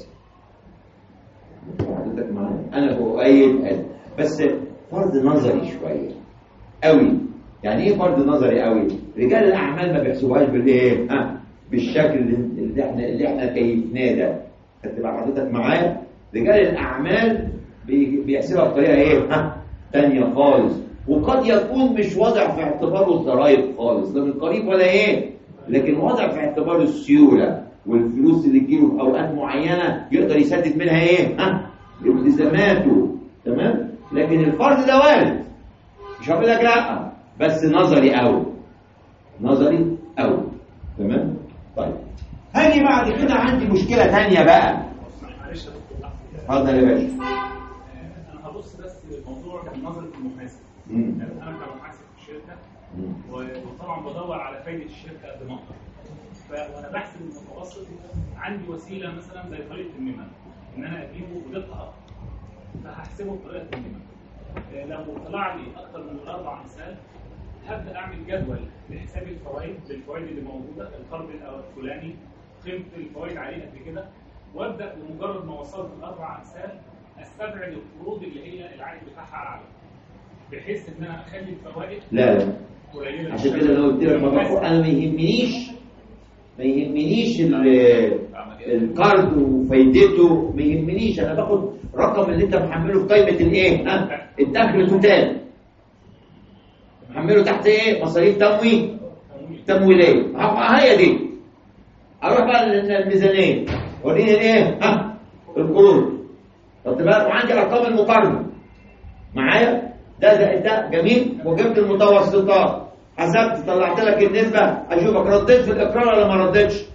Speaker 1: حضرتك معايا؟ انا بؤيد هذا، بس فرض نظري شويه قوي. يعني ايه فرض نظري قوي؟ رجال الاعمال ما بيحسبوهاش بالايه؟ ها؟ بالشكل اللي احنا اللي احنا كيفناه ده. خدت بقى حضرتك معايا؟ رجال الاعمال بيحسبها بطريقه ايه؟ ها؟ ثانيه خالص، وقد يكون مش واضع في اعتباره الضرايب خالص، لا من قريب ولا ايه؟ لكن واضع في اعتباره السيوله والفلوس اللي تجيله في اوقات معينه يقدر يسدد منها ايه؟ ها؟ التزاماته. تمام؟ لكن الفرض ده وارد، مش هقول لك لا، بس نظري قوي، نظري قوي. تمام؟ طيب هاجي بعد كده عندي مشكله ثانيه بقى.
Speaker 6: معلش يا دكتور،
Speaker 1: اتفضل يا باشا.
Speaker 6: انا هبص بس للموضوع من نظره المحاسب. يعني انا كمحاسب في الشركه وطبعا بدور على فايده الشركه قد ما اقدر. فانا بحسب المتوسط عندي وسيله مثلا زي طريقه النمر، ان انا اجيبه بدقه اكتر، فهحسبه بطريقه النمر. لو طلع لي اكتر من الاربع امثال هبدا اعمل جدول لحساب الفوائد بالفوائد اللي موجوده، القرض الفلاني قيمه الفوائد عليه قد كده، وابدا بمجرد ما وصلت الاربع امثال استبعد القروض اللي هي العائد بتاعها اعلى، بحيث ان انا اخلي الفوائد
Speaker 1: لا لا
Speaker 6: قليله.
Speaker 1: عشان كده انا قلت لك انا ما يهمنيش ما يهمنيش القرض وفايدته، ما يهمنيش. انا باخد رقم اللي انت محمله في قائمه الايه؟ ها؟ الدخل توتال. محمله تحت ايه؟ مصاريف تمويل تمويليه. هي دي. اروح بقى للميزانيه وريني الايه؟ ها؟ القروض. خدت بالك؟ وعندي ارقام المقارنه معايا؟ ده زائد ده. جميل. وجبت المتوسطات، حسبت، طلعت لك النسبه، اشوفك رديت في الاقرار ولا ما رديتش.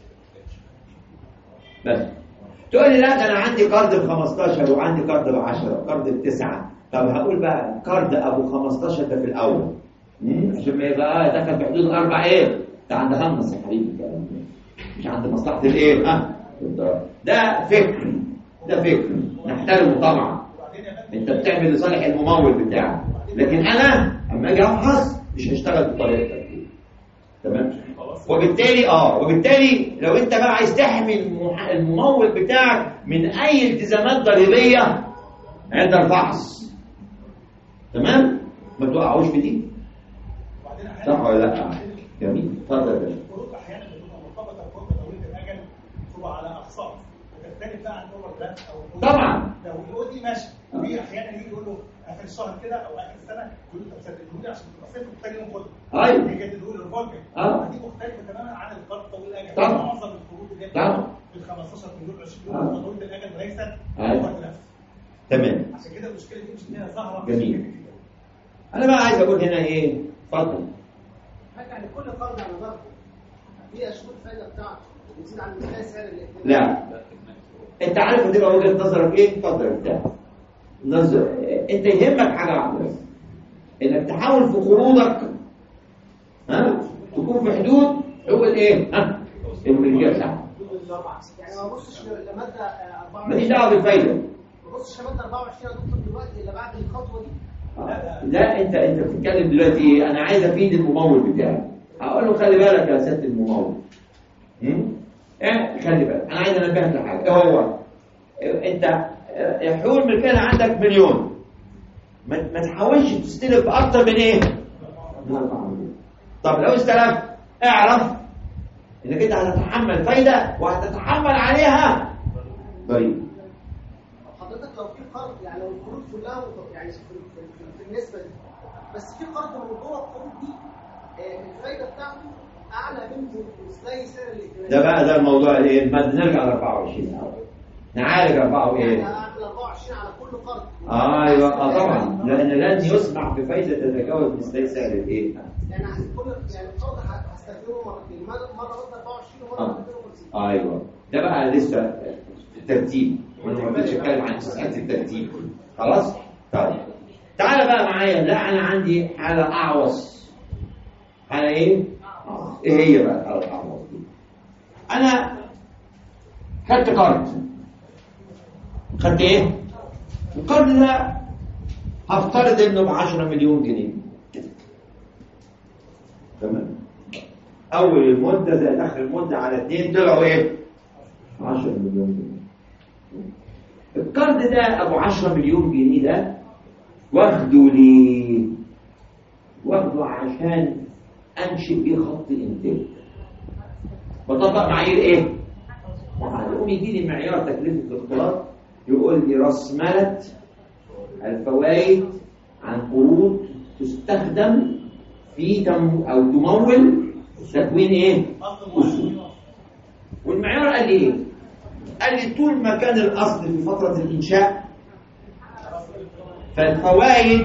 Speaker 1: بس تقول لي لا ده انا عندي قرض ب خمستاشر وعندي قرض ب عشرة قرض ب تسعة. طب هقول بقى قرض ابو خمستاشر ده في الاول عشان ما يبقى دخل في حدود الاربع ايه؟ ده عند خمس يا حبيبي، مش عند مصلحه الايه؟ ها؟ ده فكر، ده فكر نحترمه طبعا. انت بتعمل لصالح الممول بتاعك، لكن انا اما اجي ابحث مش هشتغل بالطريقه دي. تمام؟ وبالتالي اه وبالتالي لو انت بقى عايز تحمي الممول بتاعك من اي التزامات ضريبيه عند الفحص، تمام؟ ما توقعوش في دي. صح ولا لا؟ جميل. اتفضل يا باشا.
Speaker 7: القروض احيانا بتبقى مرتبطه بفتره طويله الاجل، بتبقى على اقساط، وتختلف بقى عن اوفر درافت او
Speaker 1: طبعا
Speaker 7: لو الاو دي ماشي، في احيانا يجي يقول له اخر الشهر كده او اخر السنه يقول له طب سدده لي عشان تبقى صفر محتاج يوم خده.
Speaker 1: ايوه.
Speaker 7: يجي يديه له ريفولفنج.
Speaker 1: اه.
Speaker 7: دي مختلفه تماما عن القرض طويل الاجل.
Speaker 1: طبعا.
Speaker 7: معظم القروض اللي هي
Speaker 1: طبعا
Speaker 7: بال خمستاشر مليون عشرين مليون طويله الاجل وليست وقت نفسه.
Speaker 1: تمام.
Speaker 7: عشان كده المشكله دي مش انها ظاهره.
Speaker 1: جميل. انا بقى عايز اقول هنا ايه؟ اتفضل.
Speaker 4: حاجه
Speaker 8: يعني كل قرض على ضربه فيها شروط الفائده بتاعته بتزيد عن مستوى سعر الائتمان.
Speaker 1: لا انت عارف هتبقى وجهه نظرك ايه؟ اتفضل بتاعك. نظر انت يهمك حاجه واحده بس، انك تحاول في قروضك ها تكون في حدود حقوق الايه؟ ها الملكيه بتاعتك.
Speaker 8: يعني ما ببصش لماده أربعة وعشرين.
Speaker 1: ماليش دعوه بالفايده.
Speaker 8: ما ببصش لماده أربعة وعشرين يا دكتور دلوقتي الا بعد الخطوه دي.
Speaker 1: لا, لا انت انت بتتكلم دلوقتي ايه؟ انا عايز افيد الممول بتاعي. هقول له خلي بالك يا سياده الممول. امم ايه خلي بالك انا عايز انبهك لحاجه. ايه هو؟ انت حقوق الملكيه عندك مليون، ما, ما تحاولش تستلف باكتر من ايه؟ من أربعة مليون. طب لو استلفت اعرف انك انت هتتحمل فايده وهتتحمل عليها ضريبه.
Speaker 8: حضرتك لو في قرض يعني لو القروض كلها يعني في, في, في النسبه دي، بس في قرض من جوه القروض دي الفايده بتاعته اعلى من مستوى سعر الائتمان.
Speaker 1: ده بقى ده الموضوع ايه؟ ما نرجع ل أربعة وعشرين الاول. نعالج أربعة وايه؟
Speaker 8: يعني اعمل أربعة وعشرين على كل قرض.
Speaker 1: اه ايوه اه طبعا، لان لن يسمح بفايده تتجاوز مستوى سعر الايه؟
Speaker 8: يعني كل يعني القرض هستخدمه مرتين، مره مره أربعة وعشرين ومره مئتين وخمسين.
Speaker 1: ايوه ده بقى لسه الترتيب، وانا ما رضيتش اتكلم عن مساله الترتيب. خلاص؟ طيب تعالى بقى معايا. لا انا عندي حاله اعوص. حاله ايه؟ ايه هي بقى الحاله الاعوص دي؟ انا خدت قرض. خدت ايه؟ القرض ده هفترض انه ب عشرة مليون جنيه. تمام؟ اول المده زي اخر المده على اثنين طلعوا ايه؟ عشرة مليون جنيه. القرض ده ابو عشرة مليون جنيه ده واخده ليه؟ واخده عشان انشئ بيه خط انتاج. بطبق معايير ايه؟ يقوم يجي لي معيار تكلفه الاقتراض يقول لي راس مالة الفوائد عن قروض تستخدم في تم او تمول تكوين ايه؟ اصول. والمعيار قال لي ايه؟ قال لي طول ما كان الاصل في فتره الانشاء فالفوائد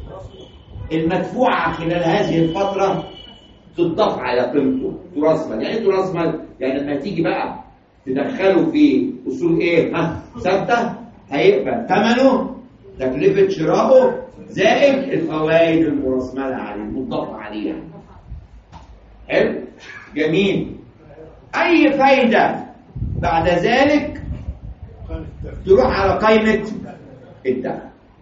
Speaker 1: المدفوعه خلال هذه الفتره تضاف على قيمته. تراث مال. يعني ايه تراث مال؟ يعني لما تيجي بقى تدخله في اصول ايه؟ ها ثابته هيبقى ثمنه تكلفه شرائه زائد الفوائد المرسمله عليه المضافه عليها. حلو؟ جميل. اي فايده بعد ذلك تروح على قائمه الدخل.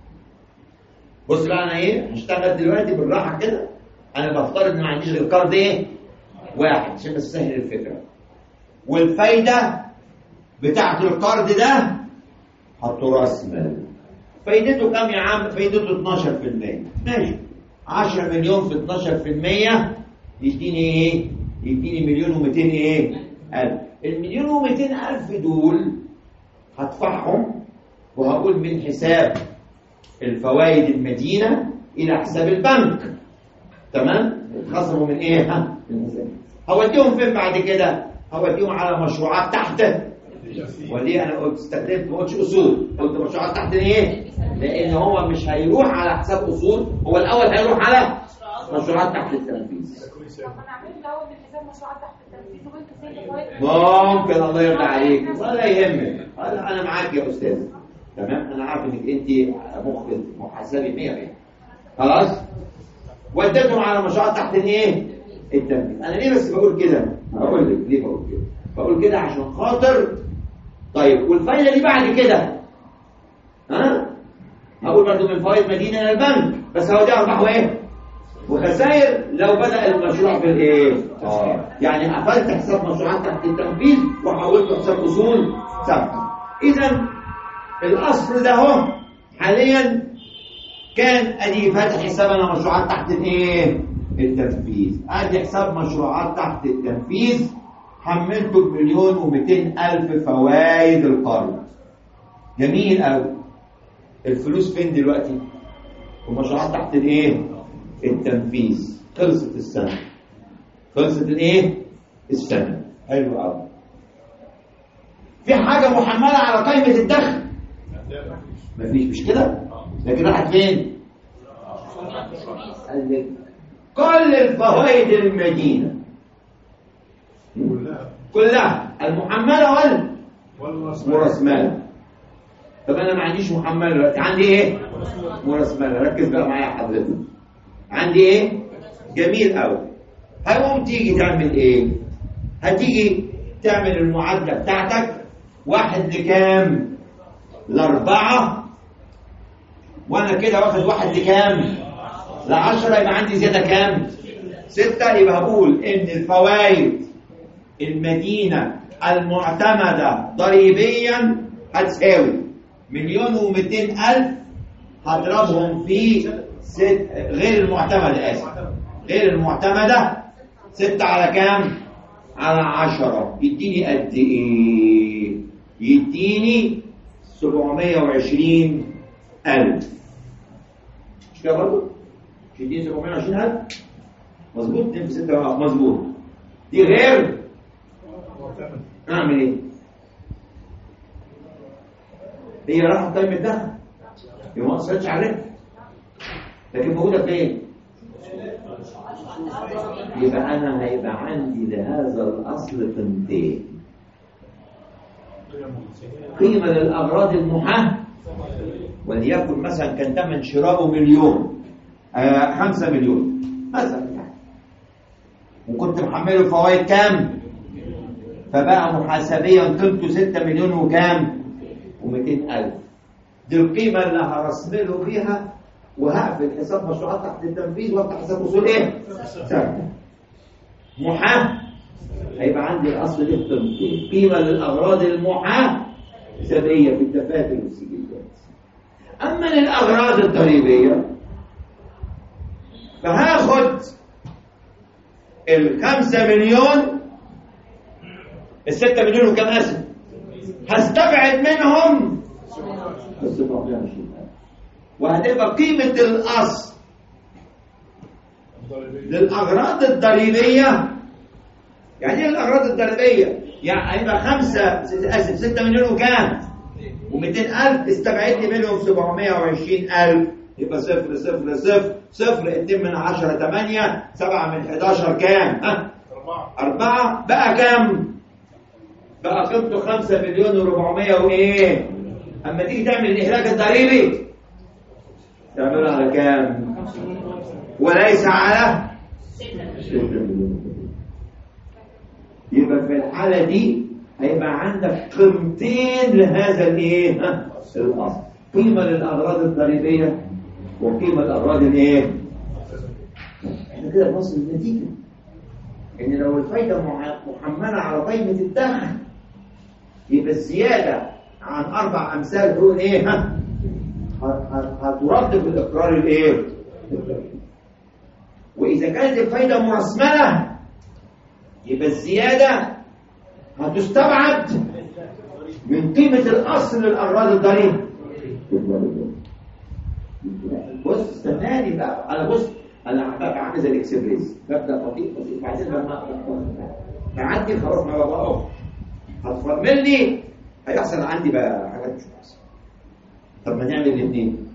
Speaker 1: بص بقى انا ايه؟ هشتغل دلوقتي بالراحه كده. انا بفترض ان ما عنديش غير قرض ايه؟ واحد عشان بس اسهل الفكره. والفايده بتاعت القرض ده حطوا راس مال. فايدته كام يا عم؟ فايدته اتناشر في المية. ماشي. عشرة مليون في اتناشر في المية يديني ايه؟ يديني مليون ومئتين ايه؟ ألف. المليون ومئتين ألف دول هدفعهم وهقول من حساب الفوائد المدينة إلى حساب البنك. تمام؟ خصموا من ايه؟ ها؟ من حساب. هوديهم فين بعد كده؟ هوديهم على مشروعات تحت. وليه انا قلت استخدمت ما قلتش اصول، قلت مشروعات تحت ايه؟ لان هو مش هيروح على حساب اصول، هو الاول هيروح على مشروعات تحت التنفيذ.
Speaker 2: طب انا عملت الاول من حساب مشروعات تحت التنفيذ وقلت سيب فوائد.
Speaker 1: ممكن الله يرضى عليك ولا يهمك. انا معاك يا استاذ. تمام؟ انا عارف انك انت مخ محاسبي مية مية. خلاص؟ وديتهم على مشروعات تحت الايه؟ التنفيذ. انا ليه بس بقول كده؟ هقول لك ليه بقول كده. بقول كده عشان خاطر طيب والفايده دي بعد كده ها؟ هقول برضه من فوائد مدينه الى البنك، بس هو دي ارباح وايه؟ وخسائر لو بدا المشروع بالايه؟ اه يعني قفلت حساب مشروعات تحت التنفيذ وحولته حساب اصول ثابته. اذا الاصل ده اهو حاليا كان ادي فاتح حساب انا مشروعات تحت الايه؟ التنفيذ. ادي حساب مشروعات تحت التنفيذ حملته بمليون ومئتين ألف فوائد القرض. جميل قوي. الفلوس فين دلوقتي؟ ومشروعات تحت الايه؟ التنفيذ. خلصت السنة. خلصت الايه؟ السنة. حلو قوي. في حاجة محملة على قائمة الدخل؟ مفيش. مش كده؟ لكن راحت فين؟ قال لك كل الفوائد المدينة
Speaker 5: كلها
Speaker 1: كلها المحملة وال
Speaker 5: والمرسمة
Speaker 1: مرسملة. طب أنا ما عنديش محملة دلوقتي، عندي إيه؟ مرسملة. ركز بقى معايا حضرتك، عندي إيه؟ جميل أوي. هقوم تيجي تعمل إيه؟ هتيجي تعمل المعادلة بتاعتك واحد لكام؟ لأربعة، وأنا كده واخد واحد لكام؟ لعشرة، يبقى عندي زيادة كام؟ ستة. يبقى هقول إن الفوائد المدينة المعتمدة ضريبيا هتساوي مليون ومئتين ألف، هضربهم في ست غير المعتمدة، آسف غير المعتمدة، ستة على كام؟ على عشرة، يديني قد إيه؟ يديني سبعمية وعشرين ألف. مش كده برضه؟ مش يديني سبعمية وعشرين ألف؟ مظبوط؟ اتنين في ستة مظبوط. دي غير أعمل إيه؟ هي راحت قيمة الدخل، يبقى ما أثرتش عليها، لكن موجودة فين؟ يبقى أنا هيبقى عندي لهذا الأصل قيمتين: قيمة للأغراض المحاة، وليكن مثلا كان ثمن شراؤه مليون، آه خمسة مليون مثلا يعني، وكنت محمله فوائد كام؟ فبقى محاسبيا قيمته ستة مليون وكام؟ ومئتين ألف. دي القيمة اللي هرسمله بيها وهقفل حساب مشروعات تحت التنفيذ وافتح حساب اصول ايه؟ ثابته. محاه هيبقى عندي الاصل ده قيمتين: قيمه للاغراض المحاه حسابيه في الدفاتر والسجلات. اما للاغراض الضريبيه فهاخد الخمسة مليون، الستة مليون وكم اسم، هستبعد منهم السبعمية وعشرين ألف، وهتبقى قيمة الأصل للأغراض الضريبية. يعني ايه الأغراض الضريبية؟ يعني هيبقى خمسة آسف ستة مليون وكام؟ ومئتين ألف، استبعد لي منهم سبعمية وعشرين ألف، يبقى صفر صفر صفر صفر، اتنين من عشرة تمانية، سبعة من حداشر كام؟ ها؟ أربعة. أربعة بقى كام؟ بقى قيمته خمسة مليون وربعمية وإيه؟ أما تيجي تعمل الإهلاك الضريبي تعملها على كام؟ وليس على ستة مليون. يبقى في الحالة دي هيبقى عندك قيمتين لهذا الايه؟ الاصل: قيمة للأغراض الضريبية وقيمة للأغراض الايه؟ احنا كده بنوصل للنتيجة ان لو الفايدة محملة على قيمة الدخل يبقى الزيادة عن أربع أمثال دول ايه؟ ها؟ هترد في الإقرار الايه؟ وإذا كانت الفايدة مرسملة يبقى الزيادة هتستبعد من قيمة الأصل للأغراض الضريبية. بص استناني بقى، أنا بص أنا هبقى عامل زي الإكسبريس، ببدأ بطيء بطيء بعدين لما بعدي خلاص ما بقى هتفرمل لي هيحصل عندي بقى حاجات مش كويسة. طب ما نعمل الاثنين.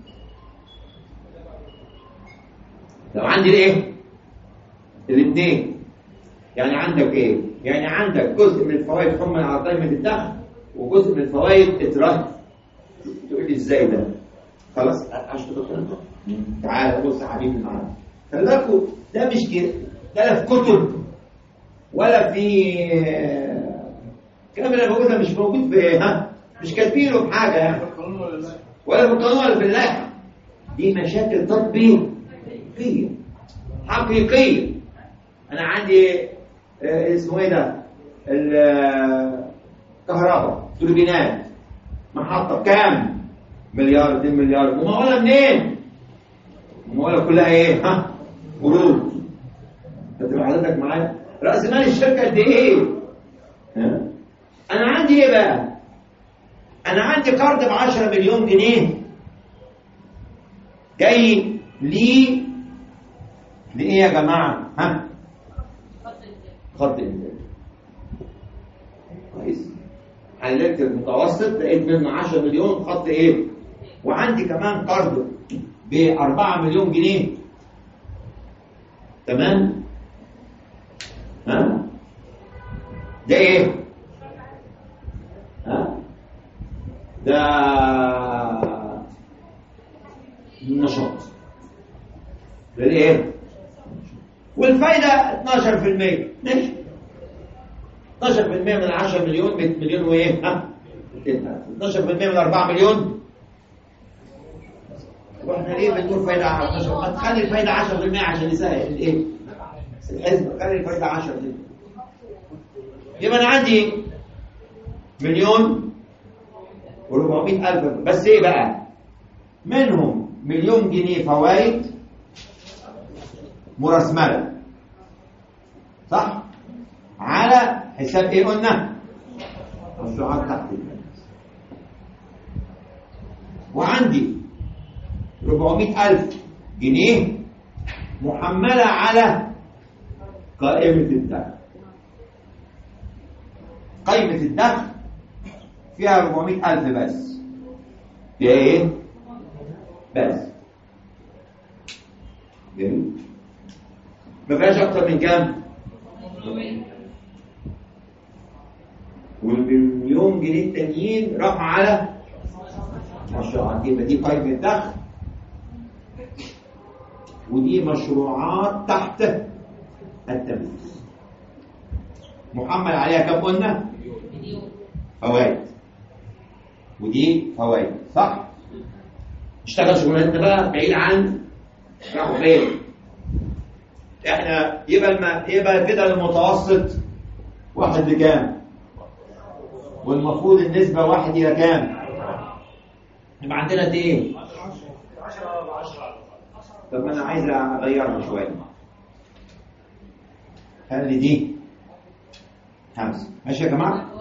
Speaker 1: لو عندي الايه؟ الاثنين، يعني عندك ايه؟ يعني عندك جزء من الفوائد حمل على قائمة الدخل وجزء من الفوائد اترهن. تقول لي ازاي ده؟ خلاص عشان تفهم. تعال بص يا حبيبي معايا. خلي بالكوا ده مش كده، ده لا في كتب ولا في الكلام اللي موجود ده مش موجود في ها؟ مش كاتبينه بحاجه يعني. ولا في القانون ولا في اللائحه. دي مشاكل تطبيقيه حقيقيه. انا عندي اه اسمه ايه ده؟ الكهرباء توربينات محطه كام؟ مليار اتنين مليار. ممولة منين؟ ممولة كلها ايه؟ ها؟ قروض. هتبقى حضرتك معايا؟ رأس مال الشركة قد ايه؟ ها؟ أنا عندي ايه بقى؟ أنا عندي قرض ب عشرة مليون جنيه جاي لي لإيه يا جماعة؟ ها؟ خط الإنتاج. كويس. حللت المتوسط لقيت منه عشرة مليون خط ايه؟ وعندي كمان قرض ب أربعة مليون جنيه تمام؟ ها؟ ده ايه؟ ها؟ ده النشاط. ده ايه؟ والفايدة اتناشر في المية. ماشي. اتناشر في المية من عشرة مليون، مية مليون وايه؟ ها؟ اتناشر في المية من أربعة مليون. واحنا ليه بنقول فايدة اتناشر؟ ما تخلي الفايدة عشرة في المية عشان يسهل الايه؟ الحسبة. خلي الفايدة عشرة في المية. يبقى انا عندي مليون وأربعمائة ألف، بس ايه بقى؟ منهم مليون جنيه فوائد مرسملة، صح؟ على حساب ايه قلنا؟ مشروعات تحت البند. وعندي أربعمائة ألف جنيه محملة على قائمة الدخل. قائمة الدخل فيها أربعمائة ألف بس. فيها ايه؟ بس. جميل. ما فيهاش أكتر من كام؟ والمليون جنيه التانيين راحوا على مشروعات. يبقى دي قائمة الدخل ودي مشروعات تحت التنفيذ. محمل عليها كم قلنا؟ فوائد. ودي فوائد، صح؟ اشتغل شغلانتنا بقى بعيد عن راحوا فين؟ احنا يبقى الم... يبقى كده المتوسط واحد لكام؟ والمفروض النسبة واحد إلى كام؟ يبقى عندنا دي ايه؟ طب أنا عايز أغيرها شوية. خلي دي خمسة، ماشي يا جماعة؟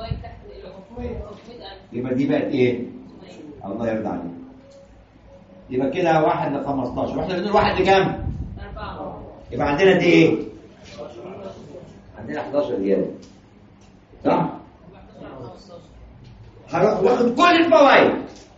Speaker 1: يبقى دي بقت ايه؟ الله يرضى عليك. يبقى كده واحد ل خمستاشر، واحنا بنقول واحد لكام؟ أربعة. يبقى عندنا دي ايه؟ عندنا حداشر زيادة، صح؟ هروح واخد كل الفوائد.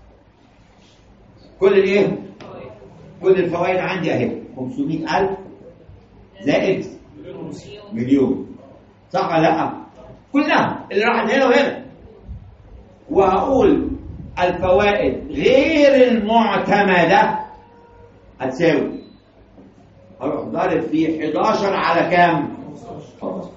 Speaker 1: كل الايه؟ كل الفوائد عندي اهي خمسمائة ألف زائد مليون، صح ولا لا؟ كلها اللي راحت هنا وهنا. وهقول الفوائد غير المعتمدة هتساوي، هروح ضارب في حداشر على كام؟ خمستاشر.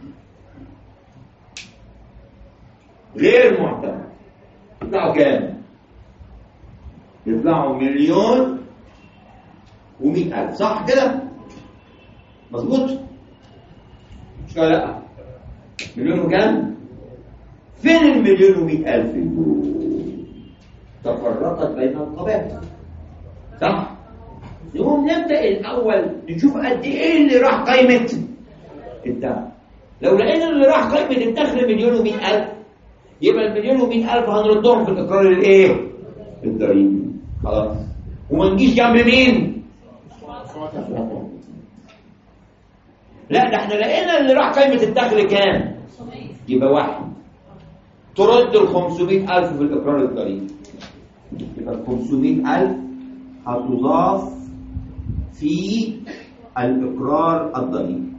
Speaker 1: غير معتمد يطلعوا كام؟ يطلعوا مليون ومئة ألف، صح كده؟ مظبوط؟ مش كده لا؟ مليون وكام؟ فين المليون ومئة ألف دول؟ تفرقت بين القبائل، صح؟ نقوم نبدأ الأول نشوف قد إيه اللي راح قائمة الدخل. لو لقينا اللي راح قائمة الدخل مليون ومئة ألف، يبقى المليون ومئة ألف هنردهم في الإقرار الإيه؟ الضريبي. خلاص. وما نجيش جنب مين؟ لا، ده احنا لقينا اللي راح قائمة الدخل كام؟ يبقى واحد. ترد ال خمسمائة ألف في الإقرار الضريبي. يبقى ال خمسمائة ألف هتضاف في الإقرار الضريبي.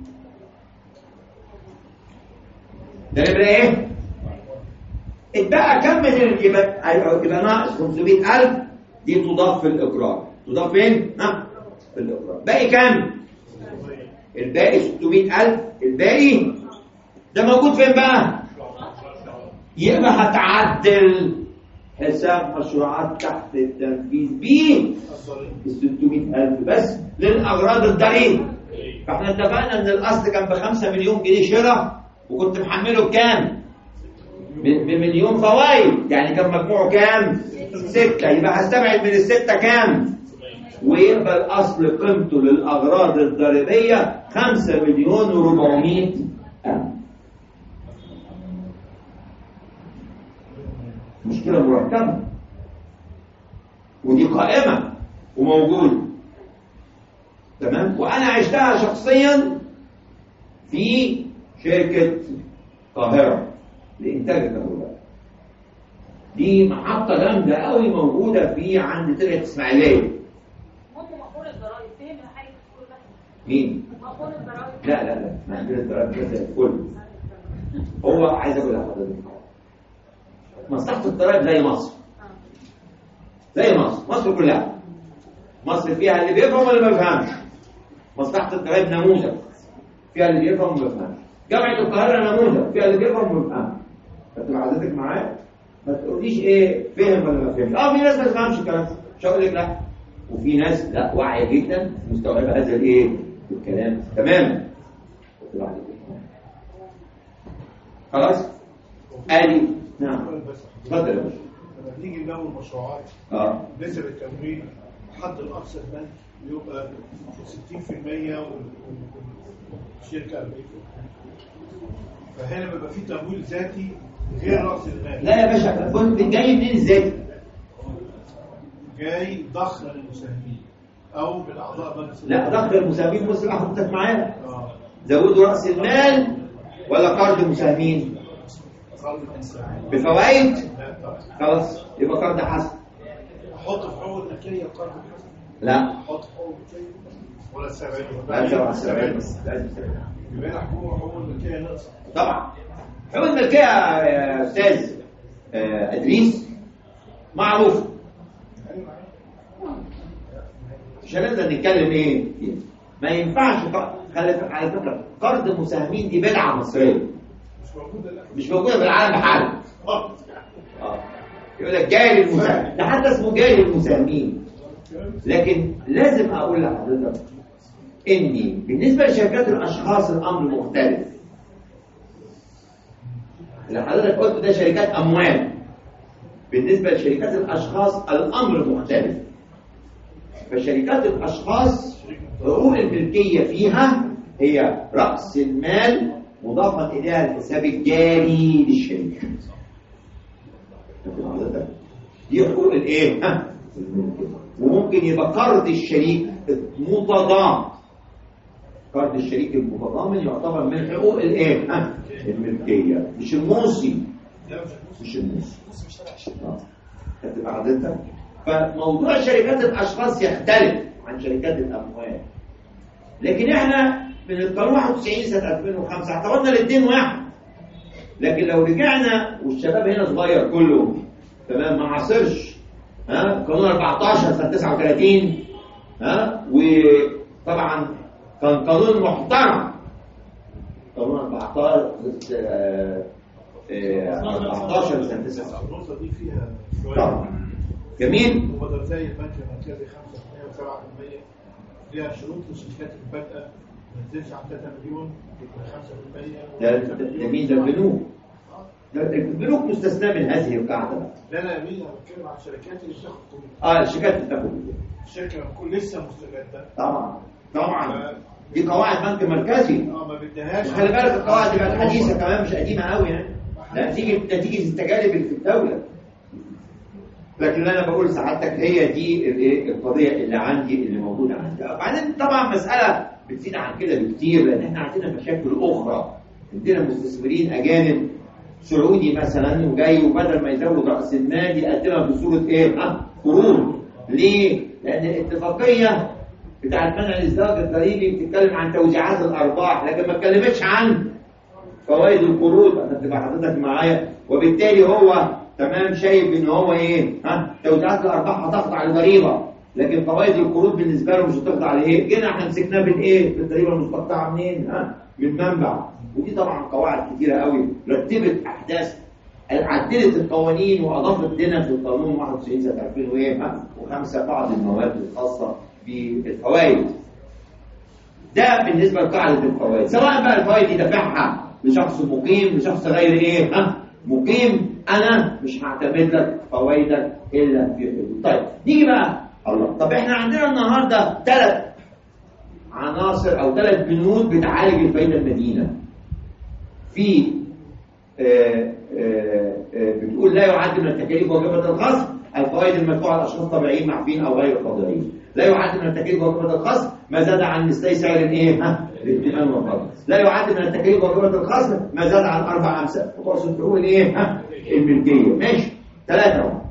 Speaker 1: ده نبقى ايه؟ اتبقى كم يبقى يبقى ناقص خمسمائة ألف دي تضاف في الإقرار. تضاف فين؟ ها؟ في الإقرار. باقي كام؟ الباقي ستمائة ألف. الباقي ده موجود فين بقى؟ يبقى هتعدل حساب مشروعات تحت التنفيذ ب ستمائة ألف بس للأغراض الضريبي. فاحنا اتفقنا ان الأصل كان بخمسة مليون جنيه شراء، وكنت محمله بكام؟ بمليون فوائد، يعني كان مجموعه كام؟ ستة. يبقى هستبعد من الستة كام؟ ويبقى الأصل قيمته للأغراض الضريبية خمسة مليون وربعمائة ألف. مشكلة مركبة، ودي قائمة وموجودة، تمام؟ وأنا عشتها شخصيا في شركة القاهرة لإنتاج الكهرباء. دي محطة جامدة قوي موجودة في عند ترعة إسماعيلية.
Speaker 2: ممكن مقبول الضرايب فين حاجة كلها؟
Speaker 1: مين؟
Speaker 2: مقبول
Speaker 1: لا لا لا ما عندنا الضرائب بس الكل. هو عايز اقول لحضرتك مصلحه الضرائب زي مصر، زي مصر مصر كلها. مصر فيها اللي بيفهم واللي ما بيفهمش. مصلحه الضرائب نموذج، فيها اللي بيفهم وما بيفهمش. جامعه القاهره نموذج، فيها اللي بيفهم وما بيفهمش. فتبقى حضرتك معايا ما تقوليش ايه فهم ولا ما فهمش. اه في ناس ما تفهمش الكلام ده مش هقول لك لا، وفي ناس لا واعيه جدا مستوعبه هذا الايه الكلام تماما. خلاص ادي نعم اتفضل يا باشا.
Speaker 3: لما نيجي ننمي المشروعات
Speaker 1: اه
Speaker 3: نسب التمويل الحد الاقصى البنك يبقى ستين بالمية والشركه أربعين بالمية. فهنا بيبقى في تمويل ذاتي غير راس المال.
Speaker 1: لا يا باشا كنت جاي منين ازاي؟
Speaker 3: جاي ضخ للمساهمين او من اعضاء مجلس.
Speaker 1: لا ضخ المساهمين بص بقى حضرتك معايا
Speaker 3: اه
Speaker 1: زودوا راس المال ولا قرض المساهمين؟
Speaker 3: قرض المساهمين
Speaker 1: بفوائد؟
Speaker 3: لا طبعا.
Speaker 1: خلاص يبقى قرض حسن.
Speaker 3: احط في حقوق الملكيه قرض حسن؟
Speaker 1: لا
Speaker 3: احط في حقوق الملكيه ولا السبعين؟
Speaker 1: لا سبعة السبعين بس لازم سبعين.
Speaker 3: يبقى حقوق حقوق الملكيه ناقصه.
Speaker 1: طبعا حقوق الملكيه يا استاذ آه، ادريس معروف. مش هنقدر نتكلم ايه فيه. ما ينفعش ق- خلي على فكره قرض المساهمين دي بدعه مصريه
Speaker 3: مش موجوده لا.
Speaker 1: مش موجوده في العالم بحاله.
Speaker 3: اه
Speaker 1: اه يقول لك جاي للمساهمين، ده حتى اسمه جاي للمساهمين. لكن لازم اقول لحضرتك اني بالنسبه لشركات الاشخاص الامر مختلف. اللي حضرتك قلت ده شركات اموال. بالنسبه لشركات الاشخاص الامر مختلف. فشركات الاشخاص حقوق الملكيه فيها هي راس المال مضافا اليها الحساب الجاري للشركه. دي حقوق الايه؟ ها الملكيه. وممكن يبقى قرض الشريك متضامن. قرض الشريك المتضامن يعتبر من حقوق الايه؟ ها الملكيه مش الموصي. مش الموصي. اه هتبقى حضرتك. فموضوع شركات الاشخاص يختلف عن شركات الاموال. لكن احنا من القانون واحد وتسعين سنه ألفين وخمسة اعتبرنا الاثنين واحد. لكن لو رجعنا والشباب هنا صغير كله تمام ما عاصرش ها قانون أربعتاشر سنه تسعة وثلاثين ها وطبعا كان قانون محترم قانون أربعتاشر أربعتاشر سنه تسعة.
Speaker 3: النقطه دي فيها شويه
Speaker 1: طبعا جميل.
Speaker 3: وبدل زي البنك المركزي خمسة بالمية وسبعة بالمية فيها شروط للشركات البادئه ما تزيدش عن ثلاثة مليون خمسة بالمية.
Speaker 1: ده ده مين ده البنوك؟ ده البنوك مستثناه من هذه القاعده.
Speaker 3: لا لا مين انا بتكلم عن الشركات اللي بتاخد قروض.
Speaker 1: اه الشركات اللي بتاخد
Speaker 3: الشركه لما تكون لسه مستجده
Speaker 1: طبعا طبعا دي قواعد بنك مركزي.
Speaker 3: اه ما بديهاش.
Speaker 1: خلي بالك القواعد بقت حديثه كمان مش قديمه قوي يعني. لا نتيجه نتيجه التجارب اللي في الدوله. لكن انا بقول سعادتك هي دي الايه القضيه اللي عندي اللي موجوده عندي. وبعدين طبعا مساله بتزيد عن كده بكتير لان احنا عندنا مشاكل اخرى. عندنا مستثمرين اجانب سعودي مثلا وجاي وبدل ما يزود راس المال يقدمها بصوره ايه؟ ها قروض. ليه؟ لان الاتفاقيه بتاعت منع الازدواج الضريبي بتتكلم عن توزيعات الارباح لكن ما اتكلمتش عن فوائد القروض. انا تبقى حضرتك معايا وبالتالي هو تمام شايف ان هو ايه؟ ها توزيعات الارباح هتخضع لضريبه لكن فوائد القروض بالنسبه له مش هتخضع لايه؟ جينا احنا مسكناه بالايه؟ بالضريبه المستقطعه منين؟ ها من منبع. ودي طبعا قواعد كتيره قوي رتبت احداث عدلت القوانين واضافت لنا في القانون واحد وتسعين سنه ألفين وخمسة بعض المواد الخاصه بالفوائد. ده بالنسبه لقاعده الفوائد. سواء بقى الفوائد دي دافعها لشخص مقيم لشخص غير ايه؟ ها مقيم انا مش هعتمد لك فوائدك الا في حدود. طيب نيجي بقى الله. طب احنا عندنا النهارده ثلاث عناصر او ثلاث بنود بتعالج الفائده المدينه. في آآ آآ آآ بتقول لا يعد من التكاليف واجبة الخصم الفوائد المدفوعة لأشخاص طبيعيين معفين أو غير قادرين. لا يعد من التكاليف واجبة الخصم ما زاد عن نسبي سعر الايه؟ ها الاطمئنان والفضل. لا يعد من التكاليف واجبة الخصم ما زاد عن أربع أمثال. وتقصد تقول الايه؟ ها الملكية. ماشي ثلاثة اهو.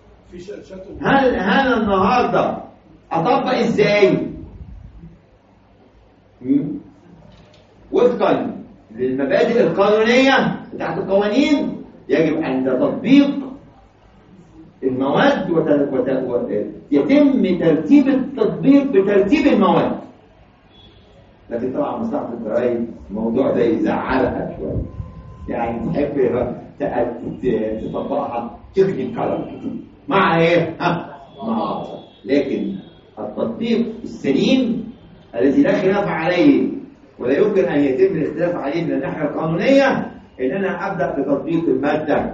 Speaker 1: هل هل النهارده أطبق ازاي؟ وفقا للمبادئ القانونية بتاعت القوانين يجب عند تطبيق المواد وت... وت... وت... يتم ترتيب التطبيق بترتيب المواد. لكن طبعا مصلحة الضرايب الموضوع ده يزعلها شوية، يعني تحب تطبقها تكنيكال مع ايه؟ ها؟ مع لكن التطبيق السليم الذي لا خلاف عليه ولا يمكن ان يتم الاختلاف عليه من الناحيه القانونيه ان انا ابدا بتطبيق الماده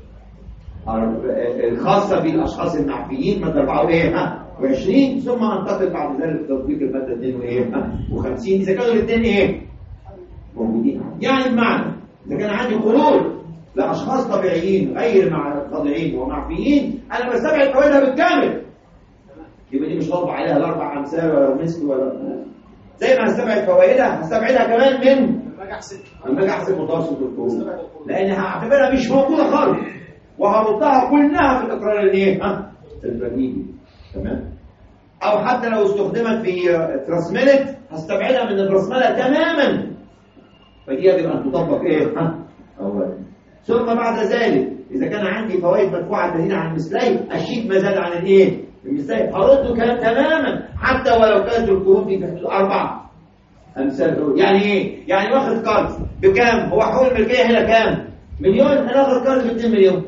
Speaker 1: الخاصه بالاشخاص المعفيين ماده أربعة وعشرين ثم انتقل بعد ذلك لتطبيق الماده اثنين وخمسين اذا كانوا الاثنين ايه؟ موجودين. يعني بمعنى اذا كان عندي قروض لاشخاص طبيعيين غير خاضعين ومعفيين انا بستبعد فوائدها بالكامل، يبقى دي مش هطبع عليها الاربع امثال ولا مثل ولا زي ما هستبعد فوائدها هستبعدها كمان من لما اجي احسب متوسط القروض لان هعتبرها مش موجوده خالص وهردها كلها في الاقرار الايه؟ ها؟ البريدي. تمام؟ او حتى لو استخدمت في ترانسميلت هستبعدها من الرسمله تماما، فدي يجب ان تطبق ايه؟ ها؟ اولا. ثم بعد ذلك اذا كان عندي فوائد مدفوعه تزيد عن المثلين الشيك ما زاد عن الايه؟ المثلين هرده كلام تماما حتى ولو كانت القروض دي في حدود اربع امثال. يعني ايه؟ يعني واخد قرض بكام؟ هو حقوق الملكيه هنا كام؟ مليون، انا واخد قرض ب اتنين مليون.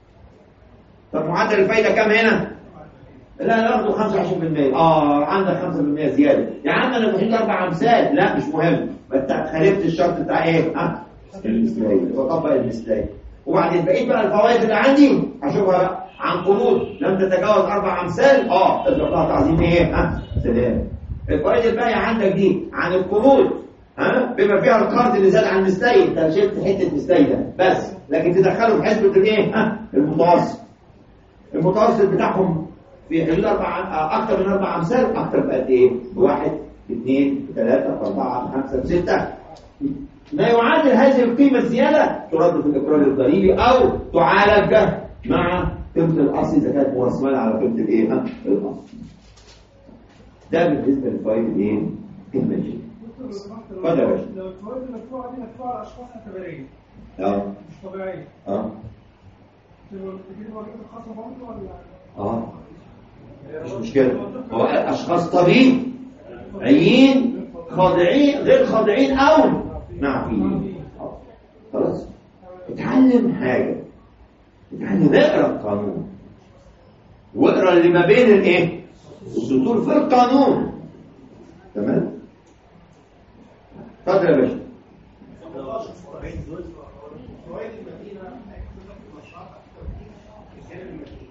Speaker 1: طب معدل الفايده كام هنا؟ لا انا واخده خمسة وعشرين بالمية. اه عندك خمسة بالمية زياده يا عم انا بحيل اربع امثال. لا مش مهم، انت خالفت الشرط بتاع ايه؟ ها؟ المثلين، بطبق المثلين. وبعدين بقيت بقى الفوائد اللي عندي هشوفها بقى عن قروض لم تتجاوز اربع امثال اه اضرب لها تعظيم ايه؟ ها؟ سلام. الفوائد الباقيه عندك دي عن القروض ها بما فيها القرض اللي زاد عن المثلين انت شلت حته المثلين ده بس، لكن تدخله في حسبه الايه؟ ها؟ المتوسط. المتوسط بتاعهم في حدود اربع اكثر من اربع امثال، اكثر بقد ايه؟ بواحد باثنين بثلاثه باربعه بخمسه بسته. ما يعادل هذه القيمه الزياده ترد في الاقرار الضريبي او تعالج مع قيمه الاصل اذا كانت مرسمه على قيمه الايه؟ ها؟ الاصل. ده بالنسبه للفوائد الايه؟ الماليه. اتفضل يا باشا.
Speaker 4: لو الفوائد المدفوعه دي مدفوعه على اشخاص اعتباريه
Speaker 1: اه
Speaker 4: مش طبيعيه
Speaker 1: اه
Speaker 4: تجيب الواجبات الخاصه برضه ولا
Speaker 1: اه مش مشكله. هو اشخاص طبيعيين خاضعين غير خاضعين او معفيين. خلاص اتعلم حاجه، اتعلم اقرا القانون واقرا اللي ما بين الايه؟ السطور في القانون. تمام؟ اتفضل يا باشا.
Speaker 7: فوائد المدينه مشروعات الجانب المدني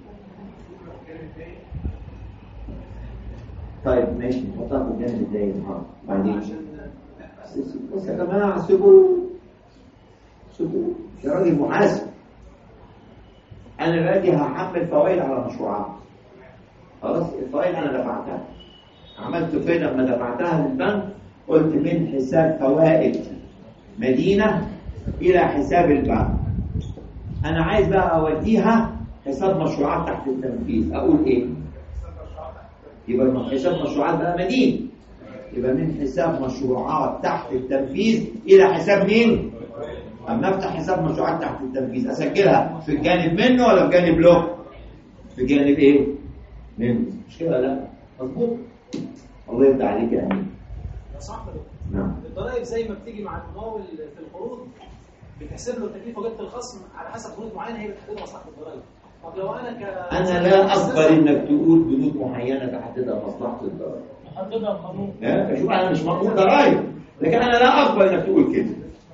Speaker 1: طيب ماشي نحطها في الجانب الدائري بعدين. بس يا جماعه سيبوا سيبوا يا راجل محاسب. انا دلوقتي هحمل فوائد على مشروعات. خلاص الفوائد انا دفعتها. عملت فين لما دفعتها للبنك؟ قلت من حساب فوائد مدينه الى حساب البنك. انا عايز بقى اوديها حساب مشروعات تحت التنفيذ. اقول ايه؟ يبقى حساب مشروعات بقى مدينه. يبقى من حساب مشروعات تحت التنفيذ الى حساب مين؟ اما افتح حساب مشروعات تحت التنفيذ اسجلها في الجانب منه ولا في جانب له؟ في جانب ايه؟ منه. مش كده؟ لا مظبوط. الله يرضى عليك يا امين.
Speaker 8: صح كده.
Speaker 1: نعم.
Speaker 8: الضرائب زي ما بتيجي مع الممول في القروض بتحسب له تكلفه وجبه الخصم على حسب بنود معينه هي بتحددها مصلحه الضرائب. طب لو انا ك
Speaker 1: انا لا اقبل انك تقول بنود معينه تحددها مصلحه الضرائب.
Speaker 4: تحددها القانون.
Speaker 1: لا شوف انا مش مأمور ضرائب، لكن انا لا اقبل انك تقول كده.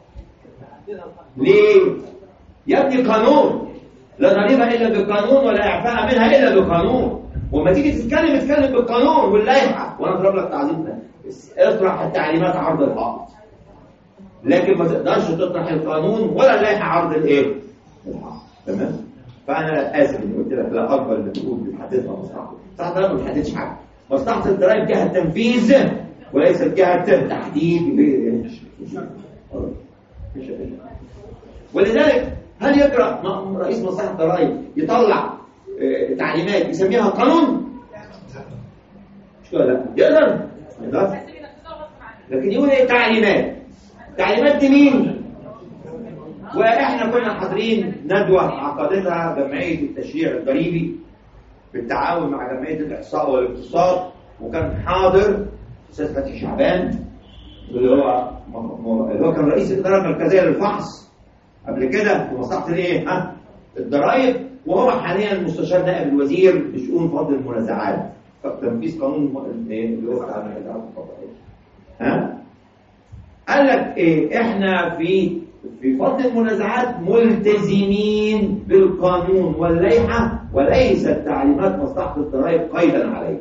Speaker 1: ليه؟ يا ابني قانون لا ضريبه الا بقانون ولا اعفاء منها الا بقانون. وما تيجي تتكلم اتكلم بالقانون واللائحه. وانا اضرب لك تعظيم ده اطرح التعليمات عرض الحائط، لكن ما تقدرش تطرح القانون ولا اللائحه عرض الايه؟ الحائط. تمام؟ فانا اسف اني قلت لك لا اقبل انك تقول بتحددها مصلحه. مصلحه الضرائب ما بتحددش حاجه. مصلحه الضرائب جهه تنفيذ وليست جهه تحديد. ولذلك هل يقرأ رئيس مصلحة الضرائب يطلع اه تعليمات يسميها قانون؟ مش كده؟ لا يقدر يقدر لكن يقول ايه تعليمات تعليمات دي مين؟ واحنا كنا حاضرين ندوه عقدتها جمعيه التشريع الضريبي بالتعاون مع جمعيه الاحصاء والاقتصاد، وكان حاضر استاذ فتحي شعبان اللي هو اللي هو كان رئيس الاداره المركزيه للفحص قبل كده في مصلحه الايه؟ ها؟ الضرائب، وهو حاليا مستشار نائب الوزير لشؤون فض المنازعات تنفيذ قانون اللي هو بتاع المنازعات القضائيه. ها؟ قال لك ايه؟ احنا في في فض المنازعات ملتزمين بالقانون واللائحه وليست تعليمات مصلحه الضرائب قيدا عليه.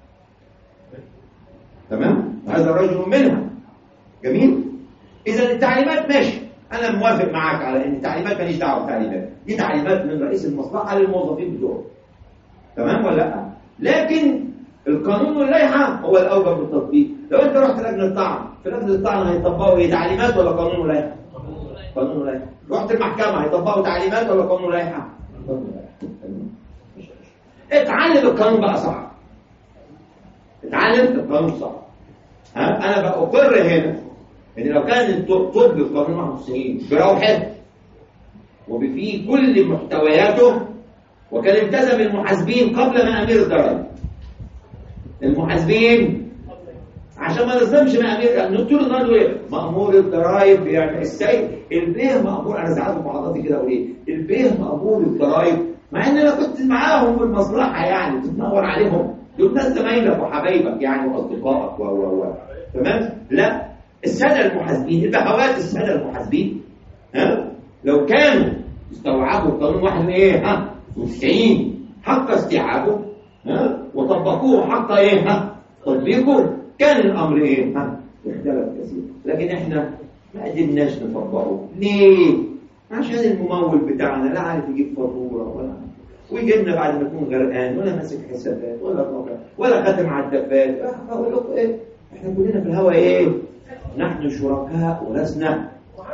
Speaker 1: تمام؟ هذا رجل منها. جميل؟ اذا التعليمات ماشي، انا موافق معاك على ان التعليمات ماليش دعوه بالتعليمات، دي تعليمات من رئيس المصلحه للموظفين بتوعه. تمام ولا لا؟ لكن القانون واللائحه هو الاوجب بالتطبيق. لو انت رحت لجنه طعن، في لجنه الطعن هيطبقوا ايه؟ تعليمات ولا قانون ولائحه؟ قانون ولائحه. رحت المحكمه هيطبقوا تعليمات ولا قانون ولائحه؟ قانون ولائحه. اتعلم القانون بقى صح. اتعلم القانون صح. ها؟ انا بأقر هنا ان لو كان طب القانون واحد وتسعين بروحه وبفيه كل محتوياته، وكان التزم المحاسبين قبل ما امير الضرائب. المحاسبين عشان ما نظلمش مأمور، يعني طول النهار ايه؟ مأمور الضرايب يعني السيد البيه مأمور. انا ساعات في محاضراتي كده اقول ايه؟ البيه مأمور الضرايب، مع ان انا كنت معاهم في المصلحه يعني بتنور عليهم، دول ناس زمايلك وحبايبك يعني واصدقائك و و و تمام؟ لا، الساده المحاسبين، البهوات الساده المحاسبين ها؟ لو كانوا استوعبوا القانون واحد ايه؟ ها؟ وتسعين حق استيعابه ها؟ وطبقوه حق ايه؟ ها؟ تطبيقه، كان الامر ايه؟ ها؟ اختلف كثير. لكن احنا ما قدرناش نطبقه. ليه؟ عشان الممول بتاعنا لا عارف يجيب فاتوره ولا ويجي لنا بعد ما يكون غرقان ولا ماسك حسابات ولا طاقه ولا خاتم على الدفات. اقول لكم ايه؟ احنا كلنا في الهوا ايه؟ نحن شركاء ولسنا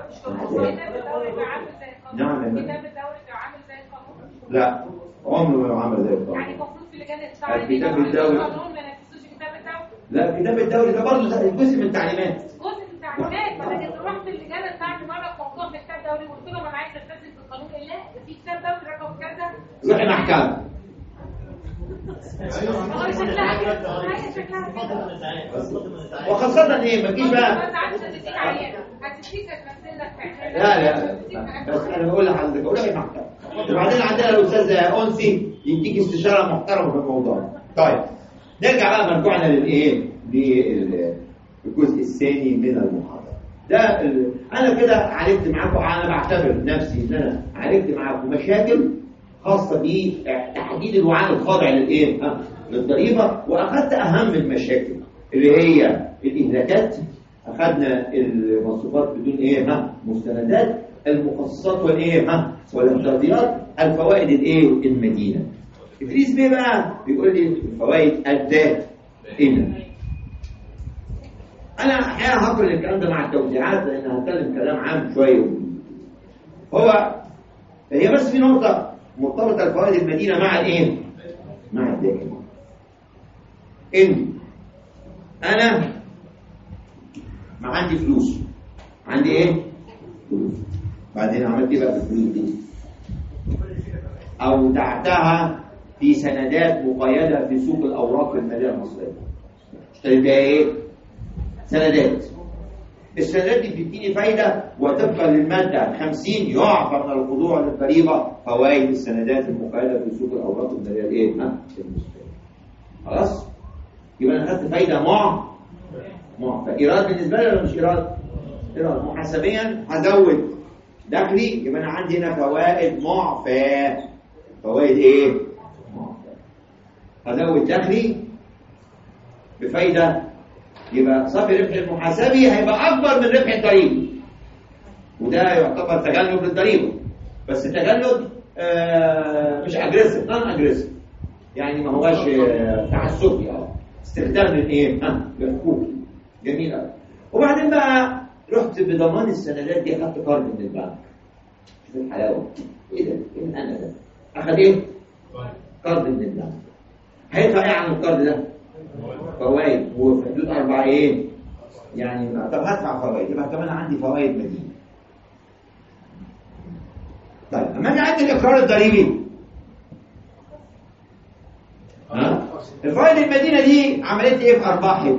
Speaker 1: نعم.
Speaker 2: كتاب الدوري عامل زي القانون؟
Speaker 1: لا، عمره ما عمل زي القانون.
Speaker 2: يعني المفروض في لجان الشعب
Speaker 1: الكتاب الدوري
Speaker 2: القانون ما ينفذوش كتاب الدوري؟
Speaker 1: لا، الكتاب الدوري ده برضه جزء من التعليمات.
Speaker 2: جزء من التعليمات. فانا كنت رحت اللجان بتاعتي مره في موضوع في كتاب دوري وقلت لهم انا عايز التزم بالقانون. لا، ده في كتاب دوري رقم كذا.
Speaker 1: روحي محكمه. وخاصة ايه؟ ما تجيش بقى. لا لا بس انا بقول لحضرتك بقول لك محكمة. وبعدين عندنا الاستاذ انسي يديك استشارة محترمة في الموضوع. طيب نرجع بقى مرجوعنا للايه؟ للجزء الثاني من المحاضرة. ده ال... انا كده عالجت معاكم، انا بعتبر نفسي ان انا عالجت معاكم مشاكل خاصة بتحديد الوعاء الخاضع للايه؟ ها؟ للضريبة، واخدت اهم المشاكل اللي هي الاهلاكات، اخذنا المصروفات بدون ايه؟ ها؟ مستندات، المخصصات والايه؟ ها؟ والاحتياطيات، الفوائد الايه؟ المدينة. ادريس بيه بقى بيقول لي الفوائد الذات هنا. انا احيانا هقرا الكلام ده مع التوزيعات لان هتكلم كلام عام شويه. هو هي بس في نقطه مرتبطه الفوائد المدينه مع الايه؟ مع الدائم. ان انا ما عندي فلوس، عندي ايه؟ فلوس. بعدين عملت ايه بقى بالفلوس دي؟ اودعتها في سندات مقيده في سوق الاوراق الماليه المصريه. اشتريت بيها ايه؟ سندات. السندات دي بتديني فايده، وطبقا للماده خمسين يعفى من الخضوع للضريبه فوائد السندات المقيده في سوق الاوراق الماليه الايه؟ ها؟ المصريه. خلاص؟ يبقى انا خدت فايده مع معفى. ايراد بالنسبه لي ولا مش ايراد؟ ايراد. محاسبيا هزود دخلي، يبقى انا عندي هنا فوائد معفى. فوائد ايه؟ معفى. هزود دخلي بفايده، يبقى صافي ربح المحاسبي هيبقى اكبر من ربح الضريبي، وده يعتبر تجنب للضريبه. بس تجنب آه مش اجريسيف، نون اجريسيف، يعني ما هواش آه تعسفي، اه استخدام للايه؟ ها للحقوق. جميل قوي. وبعدين بقى رحت بضمان السندات دي، اخدت قرض من البنك. شوف الحلاوه، ايه ده؟ ايه من انا ده؟ اخد ايه؟ قرض من البنك. هيدفع ايه عن القرض ده؟ فوائد، وفي حدود أربعة إيه؟ يعني طب هدفع فوائد يبقى كمان عندي فوائد مدينه. طيب اما اجي عندي الاقرار الضريبي، ها الفوائد المدينه دي عملت ايه في ارباحي؟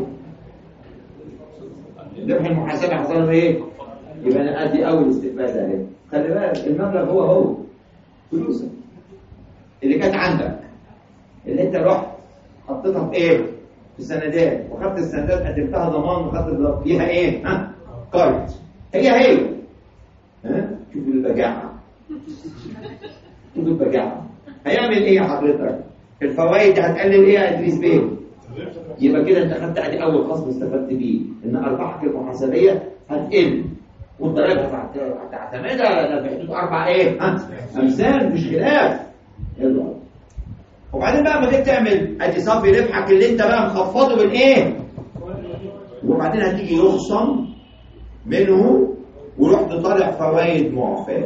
Speaker 1: ربح المحاسبه حصل له ايه؟ يبقى انا ادي اول استفاده اهي. خلي بالك المبلغ هو هو فلوسك اللي كانت عندك اللي انت رحت حطيتها في ايه؟ في سندات، وخدت السندات قدمتها ضمان وخدت فيها ايه؟ ها؟ قرض. هي هي ها؟ شوفوا البجاعه شوفوا البجاعه هيعمل ايه يا حضرتك؟ الفوائد دي هتقلل ايه يا ادريس بيه؟ يبقى كده انت خدت ادي اول خصم استفدت بيه ان ارباحك المحاسبيه هتقل والضرائب هتعتمدها في حدود اربع ايه؟ ها؟ امثال مفيش خلاف. يلا وبعدين بقى ما جيت تعمل ادي صافي ربحك اللي انت بقى مخفضه بالايه؟ وبعدين هتيجي يخصم منه ورحت طالع فوائد معفاه.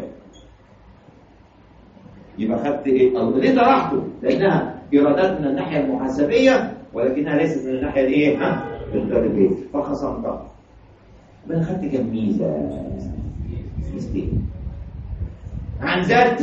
Speaker 1: يبقى خدت ايه؟ الله ليه طرحته؟ لانها ايرادات من الناحيه المحاسبيه ولكنها ليست من الناحيه الايه؟ ها؟ الضريبيه فخصمتها. يبقى انا خدت كام ميزه؟ ميزتين عن ذات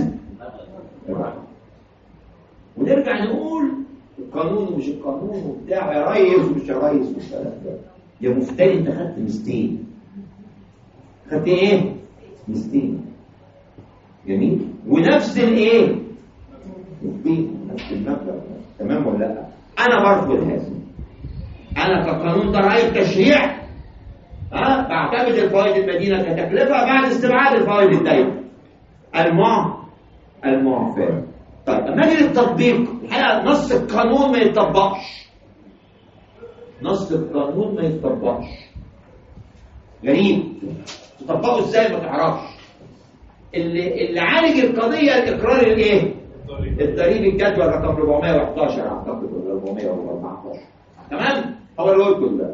Speaker 1: ونرجع نقول القانون ومش القانون وبتاع يا ريس ومش يا ريس والكلام ده. يا مفتري انت خدت ميزتين. خدت ايه؟ ميزتين. جميل؟ ونفس الايه؟ نفس المبلغ. تمام ولا لا؟ انا برفض هذا. انا كقانون ضرائب تشريع ها بعتمد الفوائد المدينه كتكلفه بعد استبعاد الفوائد الدايمه. المع المعفاه. طيب اما اجي للتطبيق الحقيقه نص القانون ما يتطبقش. نص القانون ما يتطبقش. غريب. تطبقه ازاي ما تعرفش. اللي اللي عالج القضيه الاقرار الايه؟ الضريبي الجدول رقم أربعمائة وأحد عشر اعتقد ولا أربعمائة وأربعة عشر. تمام؟ هو اللي قلته ده.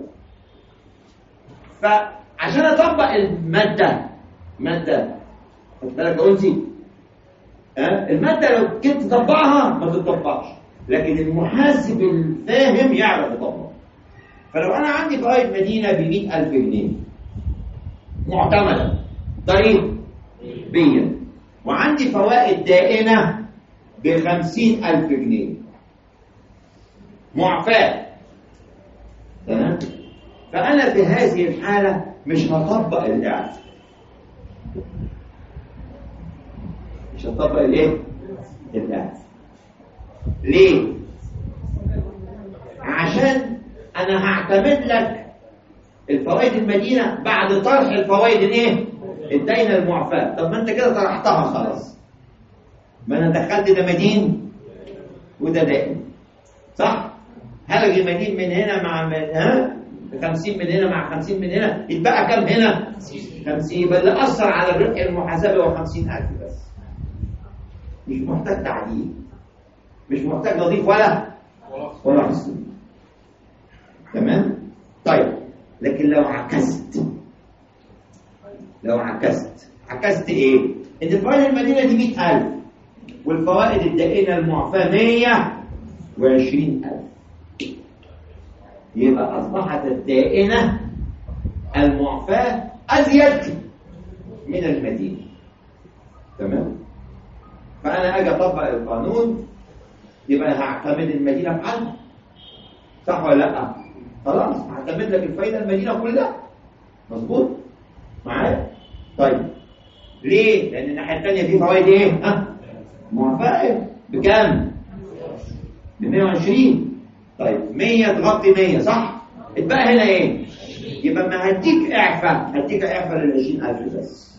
Speaker 1: فعشان اطبق الماده ماده خد بالك قلت ها الماده لو كنت تطبقها ما تطبقش، لكن المحاسب الفاهم يعرف يطبق. فلو انا عندي فوائد مدينه ب مئة ألف جنيه معتمده ضريبيا وعندي فوائد دائنه ب خمسين ألف جنيه معفاه، تمام؟ فأنا في هذه الحالة مش هطبق الإعفاء. مش هطبق الإيه؟ الإعفاء. ليه؟ عشان أنا هعتمد لك الفوائد المدينة بعد طرح الفوائد الإيه؟ الداينة المعفاة. طب ما أنت كده طرحتها خلاص. ما أنا دخلت ده مدين وده دائن. صح؟ هلغي مدين من هنا مع من ها؟ خمسين من هنا مع خمسين من هنا يتبقى كم هنا؟ خمسين. يبقى اللي أثر على الربح المحاسبة هو خمسين ألف بس. مش محتاج تعديل. مش محتاج نضيف ولا ولا خصم. تمام؟ طيب لكن لو عكست لو عكست عكست إيه؟ إن الفوائد المدينة دي مئة ألف والفوائد الدائنة المعفاة مئة وعشرين ألف. يبقى أصبحت الدائنة المعفاة أزيد من المدينة. تمام؟ فأنا أجي أطبق القانون يبقى هعتمد المدينة في حالها. صح ولا لأ؟ خلاص هعتمد لك الفايدة المدينة كلها. مظبوط؟ معايا؟ طيب ليه؟ لأن الناحية الثانية في فوائد إيه؟ ها؟ معفاة بكام؟ ب مئة وعشرين. طيب مئة تغطي مئة صح؟ اتبقى هنا ايه؟ يبقى ما هديك اعفاء هديك اعفاء لل عشرين ألف بس.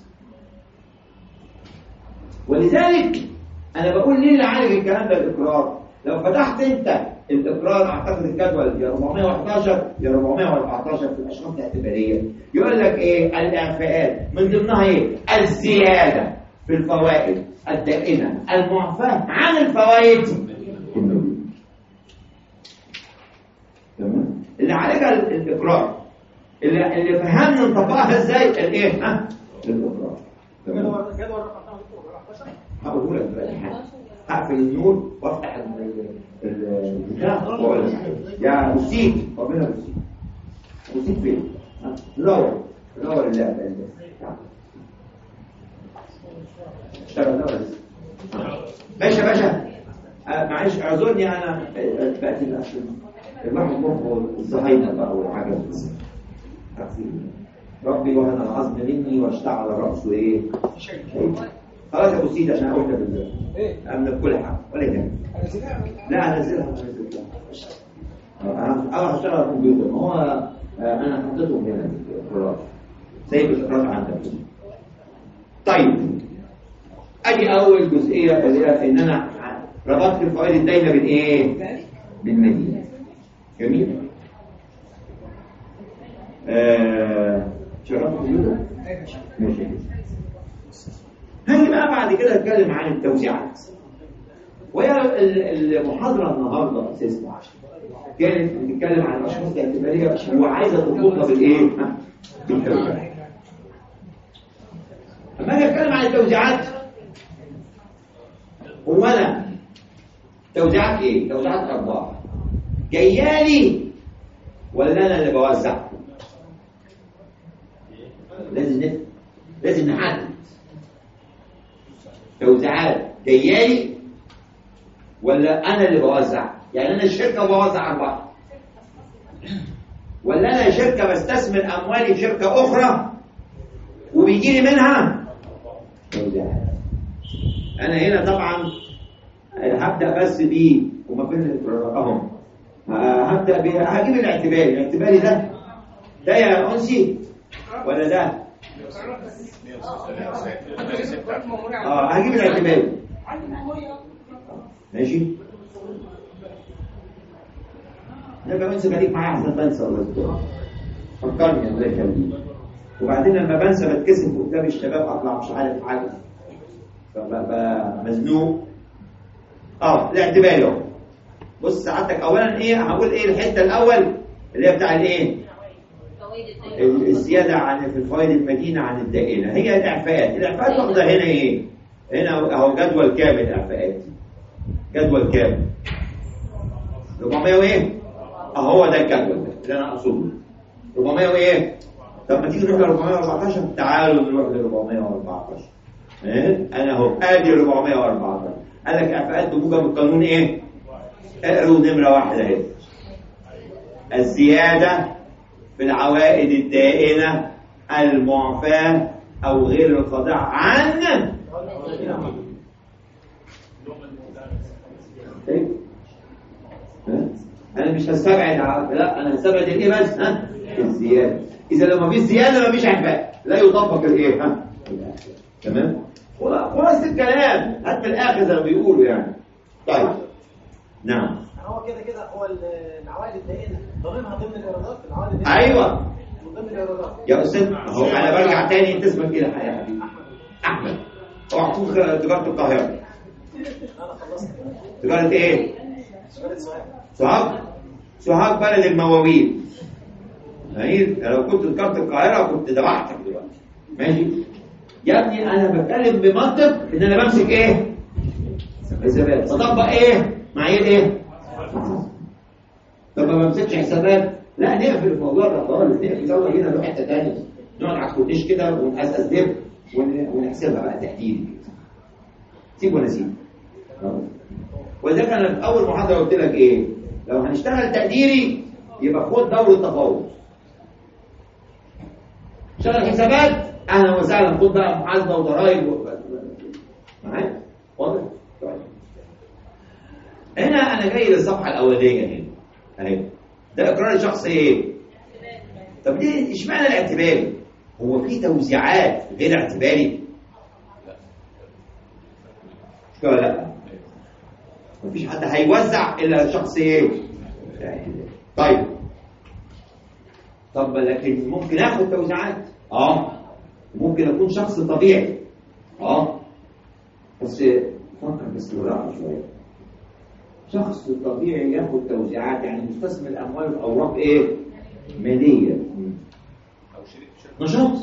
Speaker 1: ولذلك انا بقول ليه اللي عالج الكلام ده الاقرار؟ لو فتحت انت الاقرار اعتقد الجدول يا أربعمائة وأحد عشر يا أربعمائة وأربعة عشر في الاشخاص الاعتباريه يقول لك ايه؟ الاعفاءات من ضمنها ايه؟ الزياده في الفوائد الدائنه المعفاه عن الفوائد المدينه. تمام؟ اللي عالجها الاقرار اللي اللي فهمنا نطبقها ازاي الايه؟ ها؟ الاقرار. تمام؟
Speaker 8: جدول رقم أربعتاشر
Speaker 1: هقول لك بقى هقفل النور وافتح البتاع واقول لك يا مسيك ربنا يمسيك. مسيك فين؟ نور نور اللعبة اشتغل نور ماشي يا باشا. معلش اعذرني انا بقيت الاسم الواحد مخه الزهايمر بقى والحاجات دي. ربي وهن العظم مني واشتعل راسه ايه؟ خلاص يا ابو سيدي عشان اقول لك بالله امن كل حاجه ولا يهمك. لا انزلها انزلها انا هشتغل على الكمبيوتر. ما هو انا حطيتهم هنا خلاص سايب الاخراج عندك. طيب ادي اول جزئيه اللي هي ان انا ربطت الفوائد الدايمه بين ايه؟ بالمدينه. جميل. آه شرفت الكمبيوتر؟ ماشي. هاجي بقى بعد كده اتكلم عن التوزيعات. وهي المحاضره النهارده اساسا كانت بتتكلم عن الاشخاص الاعتباريه وعايزه تربطها بالايه؟ بالتوزيعات. لما اجي اتكلم عن التوزيعات هو انا توزيعات ايه؟ توزيعات ارباح جايه لي ولا انا اللي بوزع؟ لازم نفهم. لازم نحدد توزيعات جايه لي ولا انا اللي بوزع؟ يعني انا الشركه بوزع ارباح ولا انا شركه بستثمر اموالي في شركه اخرى وبيجي لي منها توزيعات. انا هنا طبعا هبدا بس ب وما بين اهم هبدا ب هجيب الاعتباري. الاعتباري ده ده يا انسي ولا ده؟ اه هجيب الاعتباري ماشي. انا بقى انسى خليك معايا احسن بنسى الله يستر. فكرني الله يخليك. وبعدين لما بنسى بتكسف قدام الشباب اطلع مش عارف حاجه فبقى مزنوق. اه الاعتباري اهو. بص سعادتك اولا ايه هقول ايه الحته الاول اللي هي بتاع الايه؟ الزياده عن في الفوائد المدينه عن الدائنه. هي الاعفاءات. الاعفاءات واخده هنا ايه؟ هنا اهو جدول كامل اعفاءات. جدول كامل أربعمية وايه؟ اهو ده الجدول ده اللي انا اقصده أربعمية وايه؟ طب ما تيجي نروح ل أربعمية وأربعتاشر. تعالوا نروح ل أربعمية وأربعتاشر. ايه؟ انا اهو ادي أربعمية وأربعتاشر. قال لك اعفاءات بموجب القانون ايه؟ اقروا نمره واحده اهي. الزياده في العوائد الدائنه المعفاه او غير الخاضعه عن ايه؟ انا مش هستبعد. لا انا هستبعد الايه بس؟ ها؟ الزياده. اذا لو ما فيش زياده ما فيش اعفاء لا يطبق الايه؟ ها؟ تمام؟ خلاص الكلام حتى الاخر زي ما بيقولوا يعني. طيب نعم.
Speaker 8: هو كده كده هو العوائد الدائنه ضمنها ضمن الايرادات. العوائد الدائنه
Speaker 1: ايوه
Speaker 8: ضمن الايرادات
Speaker 1: يا استاذ. اهو انا برجع تاني انت اسمك ايه يا حبيبي؟ احمد. اوعى تكون تجاره القاهره.
Speaker 8: انا خلصت.
Speaker 1: تجاره ايه؟
Speaker 8: تجاره سؤال
Speaker 1: سوهاج. سوهاج بلد المواويل. جميل. لو كنت تجاره القاهره كنت ذبحتك دلوقتي. ماشي يا ابني. انا بتكلم بمنطق ان انا بمسك ايه؟ حسابات. بطبق ايه؟ معايير ايه؟ طب ما بمسكش حسابات. لا نقفل الموضوع ده خالص. نقفل يلا بينا نروح حته ثانيه. نقعد على الكورنيش كده ونقزقز دب ونحسبها بقى تحديدي. سيب ولا سيب. ولذلك انا في اول محاضره قلت لك ايه؟ لو هنشتغل تقديري يبقى خد دور التفاوض. اشتغل حسابات اهلا وسهلا. خد بقى محاسبه وضرايب و... معايا؟ واضح؟ طيب. هنا انا جاي للصفحه الاولانيه هنا اهي. ده اقرار الشخص ايه؟ طب ليه اشمعنى الاعتباري؟ هو في توزيعات غير اعتباري؟ لا لا مفيش حد هيوزع الا الشخص ايه؟ طيب طب لكن ممكن اخد توزيعات اه ممكن اكون شخص طبيعي اه بس فكر بس بالراحه شويه. شخص طبيعي ياخد توزيعات يعني مستثمر اموال في اوراق ايه؟ ماليه او شركه نشاط.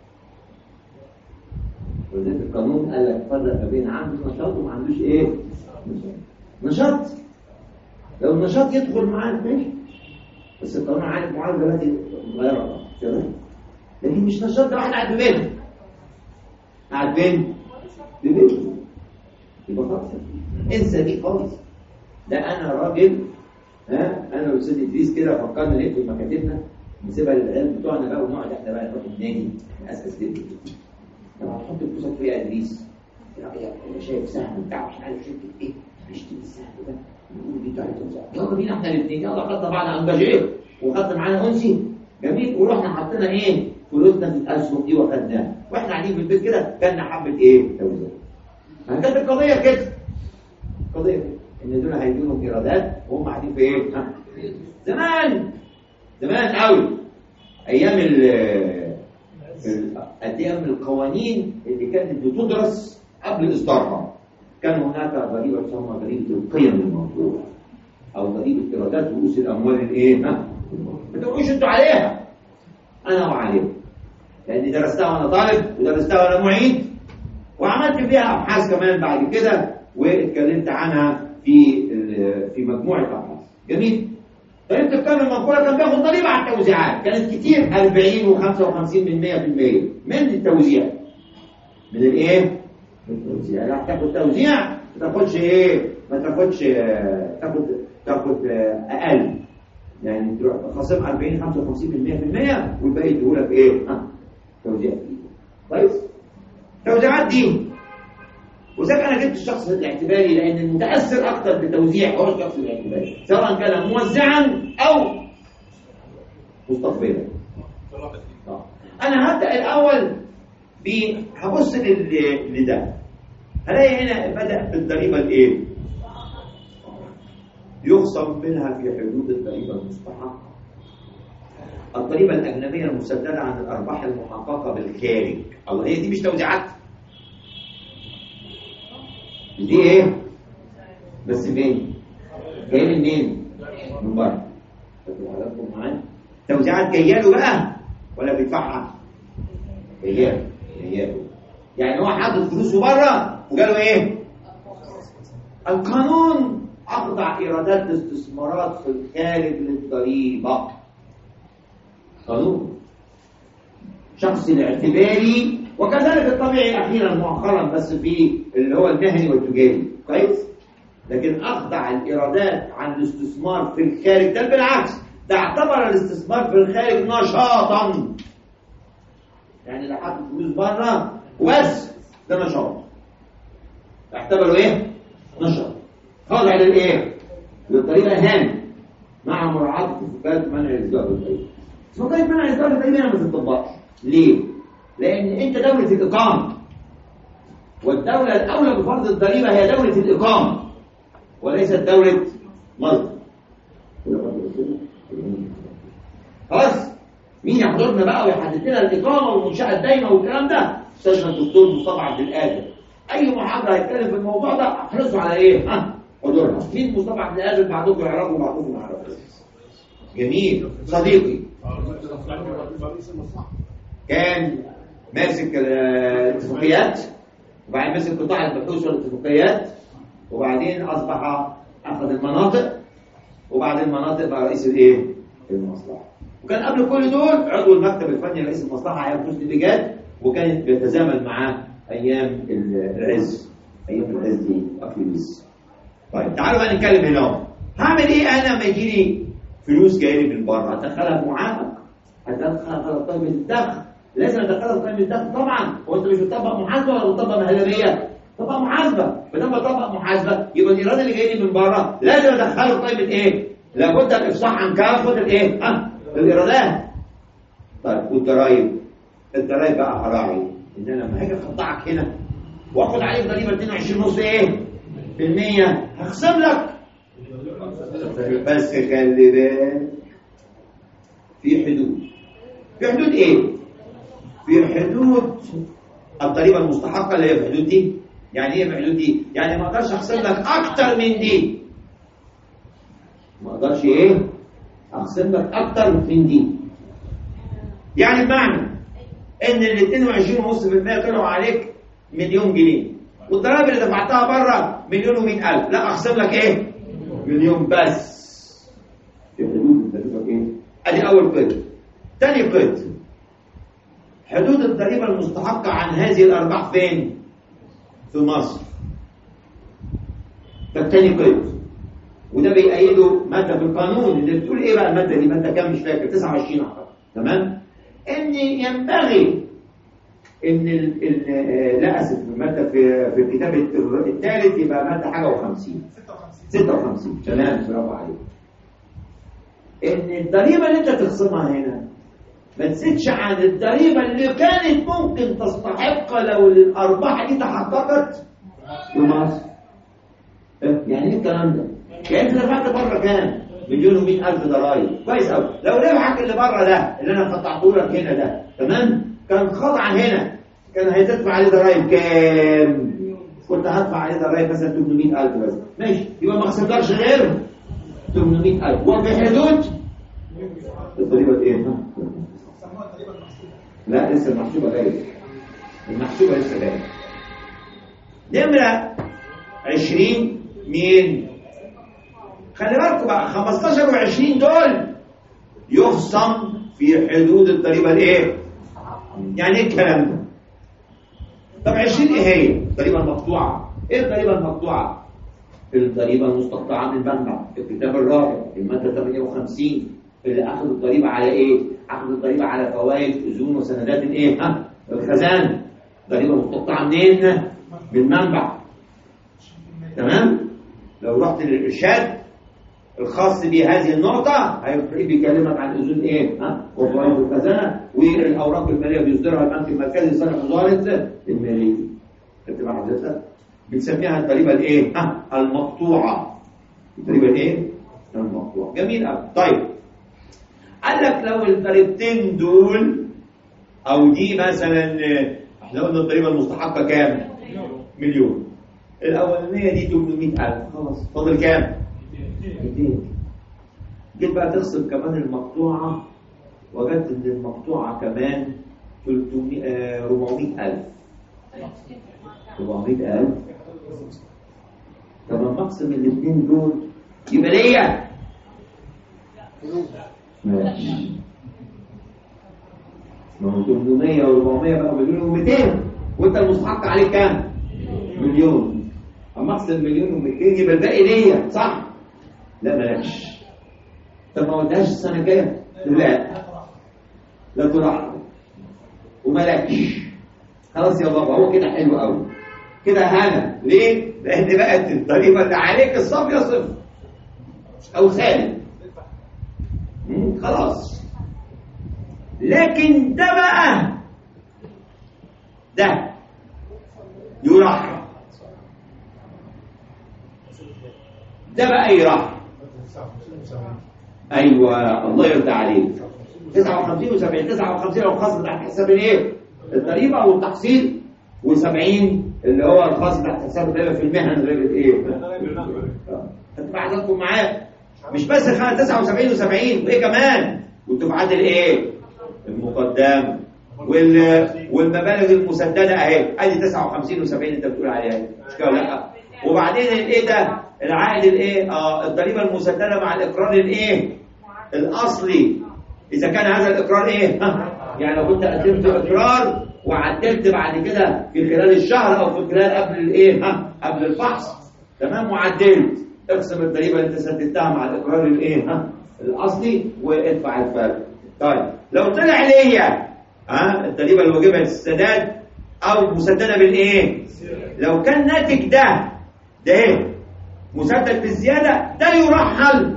Speaker 1: وزير القانون قال لك فرق ما بين عنده نشاط وما عندوش ايه؟ نشاط. لو النشاط يدخل معاه ماشي بس القانون عارف معالجه دلوقتي متغيره. تمام؟ لكن مش نشاط ده واحد قاعد في بيته. قاعد فين؟ في بيته. يبقى خلاص انسى دي خالص. ده انا راجل، ها انا والاستاذ ادريس كده فكرنا نكتب مكاتبنا نسيبها للعيال بتوعنا بقى ونقعد احنا بقى نروح النادي نأسس ليه. طب هتحط فلوسك فيها يا ادريس؟ انا شايف سهم بتاع مش عارف شركه ايه بيشتري السهم ده نقول دي بتاعت يلا بينا احنا الاثنين يلا خدنا بعض انجاجيه وخدنا معانا انسي جميل ورحنا حطينا ايه فلوسنا في الاسهم دي واخدناها واحنا قاعدين في البيت كده كلنا حبه ايه توزيع. كانت القضيه كده قضيه كده ان دول هيجيبوا ايرادات وهم قاعدين في ايه؟ ها زمان زمان قوي ايام ال ايام القوانين اللي كانت بتدرس قبل اصدارها كان هناك ضريبه تسمى ضريبه القيم الموضوع او ضريبه ايرادات رؤوس الاموال الايه؟ ها ما تقولوش انتوا عليها انا وعليها لاني درستها وانا طالب ودرستها وانا معيد وعملت فيها ابحاث كمان بعد كده واتكلمت عنها في في مجموعه ابحاث. جميل. ضريبه القيم المنقوله كان بياخد ضريبه على التوزيعات كانت كتير أربعين وخمسة وخمسين بالمية في المية من التوزيع من الايه؟ من التوزيع. يعني تاخد توزيع ما تاخدش ايه؟ ما تاخدش تاخد تاخد اقل يعني تروح خاصم أربعين خمسة وخمسين بالمية في المية والباقي يديهولك ايه؟ ها توزيع. كويس؟ التوزيعات دي وذلك انا جبت الشخص الاعتباري لان المتاثر اكثر بالتوزيع هو الشخص الاعتباري سواء كان موزعا او مستقبلا. انا هبدا الاول ب هبص لده هلاقي هنا بدا بالضريبه الايه؟ يخصم منها في حدود الضريبه المستحقه الضريبه الاجنبيه المسدده عن الارباح المحققه بالخارج. الله هي دي مش توزيعات دي ايه؟ بس فين؟ جاي منين؟ من بره. تاخدوا معايا؟ توزيعات جايه له بقى ولا بيدفعها؟ جايه له جايه له يعني هو حاطط فلوسه بره وجاله ايه؟ القانون اخضع ايرادات الاستثمارات في الخارج للضريبه. قانون شخص الاعتباري وكذلك الطبيعي اخيرا مؤخرا بس في اللي هو المهني والتجاري. كويس؟ لكن اخضع الايرادات عن الاستثمار في الخارج ده بالعكس ده اعتبر الاستثمار في الخارج نشاطا يعني اللي حاطط فلوس بره وبس ده نشاط اعتبره ايه؟ نشاط خاضع للايه؟ للطريقه هانه مع مراعاه اتفاقات منع اصدار الضريبه. اتفاقيه منع اصدار الضريبه ما بتطبقش. ليه؟ لأن أنت دولة الإقامة والدولة الأولى بفرض الضريبة هي دولة الإقامة وليست دولة مصر. خلاص؟ مين يحضرنا بقى ويحدد لنا الإقامة والمنشأة الدايمة والكلام ده؟ أستاذنا الدكتور مصطفى عبد القادر. أي محاضرة هيتكلم في الموضوع ده احرصوا على إيه؟ ها؟ حضورها. مين مصطفى عبد القادر؟ بعضكم يعرفوا وبعضكم ما يعرفوش. جميل صديقي. كان ماسك الاتفاقيات وبعدين مسك قطاع البحوث والاتفاقيات وبعدين اصبح اخذ المناطق وبعد المناطق بقى رئيس الايه؟ المصلحه. وكان قبل كل دول عضو المكتب الفني رئيس المصلحه ايام حسني بجاد وكانت بيتزامن معاه ايام العز ايام العز اكليس. طيب تعالوا بقى نتكلم هنا. هعمل ايه انا لما يجي لي فلوس جايه لي من بره؟ هدخلها في معامله هدخلها في قائمه الدخل لازم ادخلها في قائمه الدخل طبعا. هو انت مش بتطبق محاسبه ولا بتطبق مهلبيه؟ طبق محاسبه. ما دام بطبق محاسبه يبقى الايراد اللي جاي لي من بره لازم ادخله في قائمه ايه؟ لابد من الافصاح عن كافه الايه؟ ها الايرادات. طيب والضرايب؟ الضرايب بقى هراعي ان انا لما هاجي اخضعك هنا واخد عليك ضريبه اتنين وعشرين ونص ايه؟ في المية هخصم لك بس خلي بالك في حدود. في حدود ايه؟ في حدود الضريبه المستحقه اللي هي في حدود دي. يعني ايه في حدود دي؟ يعني ما اقدرش اخصم لك اكتر من دي. ما اقدرش ايه؟ اخصم لك اكتر من دي. يعني بمعنى ان ال اتنين وعشرين ونص في المية طلعوا عليك مليون جنيه والضرائب اللي دفعتها بره مليون ومئة ألف، لا اخصم لك ايه؟ مليون بس. في حدود الضريبه ايه؟ ادي اول قيد. تاني قيد، حدود الضريبة المستحقة عن هذه الأرباح فين؟ في مصر. ده تاني قيد، وده بيأيده مادة في القانون اللي بتقول إيه بقى المادة دي؟ مادة كام مش فاكر، تسعة وعشرين أعتقد، تمام؟ إن ينبغي إن ال ال لا أسف المادة في في الكتاب الثالث يبقى مادة حاجة وخمسين ستة وخمسين تمام، برافو عليك. إن الضريبة اللي أنت تخصمها هنا ما تزيدش عن الضريبة اللي كانت ممكن تستحق لو الأرباح دي تحققت في مصر. يعني إيه الكلام ده؟ يعني أنت دفعت بره كام؟ مليون ومئة ألف ضرايب، كويس أوي. لو ربحك اللي بره ده اللي أنا قطعته لك هنا ده تمام؟ كان خضع هنا كان هيدفع عليه ضرايب كام؟ كنت هدفع عليه ضرايب مثلا ثمانمئة ألف بس، ماشي، يبقى ما خسرتكش غير ثمانمئة ألف، وفي حدود الضريبة إيه؟ لا لسه المحسوبة جاية، المحسوبة لسه جاية. نمرة عشرين مين؟ خلي بالكم بقى خمستاشر وعشرين دول يخصم في حدود الضريبة الايه؟ يعني ايه الكلام ده؟ طب عشرين ايه هي؟ الضريبة المقطوعة. ايه الضريبة المقطوعة؟ الضريبة المستقطعة من المنبع، الكتاب الرابع المادة ثمانية وخمسين اللي اخذ الضريبة على ايه؟ اخذ الضريبة على فوائد اذون وسندات الايه؟ ها؟ الخزانة. ضريبة مستقطعة منين؟ من المنبع. تمام؟ لو رحت للإرشاد الخاص بهذه النقطة هيبقى بيكلمك عن أذون إيه؟ ها؟ وفوائد الخزانة والأوراق المالية بيصدرها البنك المركزي لصالح وزارة المالية. خدت بقى حضرتك؟ بنسميها الضريبة الإيه؟ ها؟ المقطوعة. الضريبة الإيه؟ المقطوعة. جميل أوي. طيب. قال لك لو الضريبتين دول أو دي مثلا إحنا قلنا الضريبة المستحقة كام؟ مليون. الأولانية دي ثمانمئة ألف، خلاص فاضل كام؟ مئتين. جيت بقى تخصم كمان المقطوعة وجدت إن المقطوعة كمان ثلاثمئة أربعمئة ألف. أربعمئة ألف. طب لما أقسم الاثنين دول يبقى ليا ماشي. ما هو ثمانمئة وأربعمئة بقى مليون ومئتين، وأنت المستحق عليك كام؟ مليون. اما اقسم مليون ومئتين يبقى الباقي ليا، صح؟ لا مالكش. طب ما قلتهاش السنه الجايه؟ لا لا تراح ومالكش. خلاص يا بابا هو كده حلو قوي كده هنا. ليه؟ لان بقت الضريبه اللي عليك الصافيه صفر او سالب. خلاص. لكن ده بقى ده يرحب، ده بقى يرحب. ايوه الله يرضى عليك. تسعة وخمسين وسبعين. تسعة وخمسين لو خاص تحت حساب الايه؟ الضريبه والتحصيل، وسبعين اللي هو الخاص تحت حساب الضريبه في المهن غير الايه؟ هتبقى حضراتكم معايا؟ مش بس تسعة وسبعين وسبعين وايه كمان؟ والدفعات الايه؟ المقدمه والمبالغ المسدده اهي، ادي تسعة وخمسين وسبعين انت بتقول عليها مش كده ولا لا؟ وبعدين الايه ده؟ العائد الايه؟ اه الضريبه المسدده مع الاقرار الايه؟ الاصلي. اذا كان هذا الاقرار ايه؟ ها؟ يعني لو كنت قدمت اقرار وعدلت بعد كده في خلال الشهر او في خلال قبل الايه؟ ها؟ قبل الفحص، تمام، وعدلت، اقسم الضريبه اللي انت سددتها مع الاقرار الايه؟ ها؟ الاصلي وادفع الفرق. طيب لو طلع ليا ها الضريبه اللي واجبها السداد او مسدده بالايه؟ لو كان ناتج ده ده ايه؟ مسدد بالزياده، ده يرحل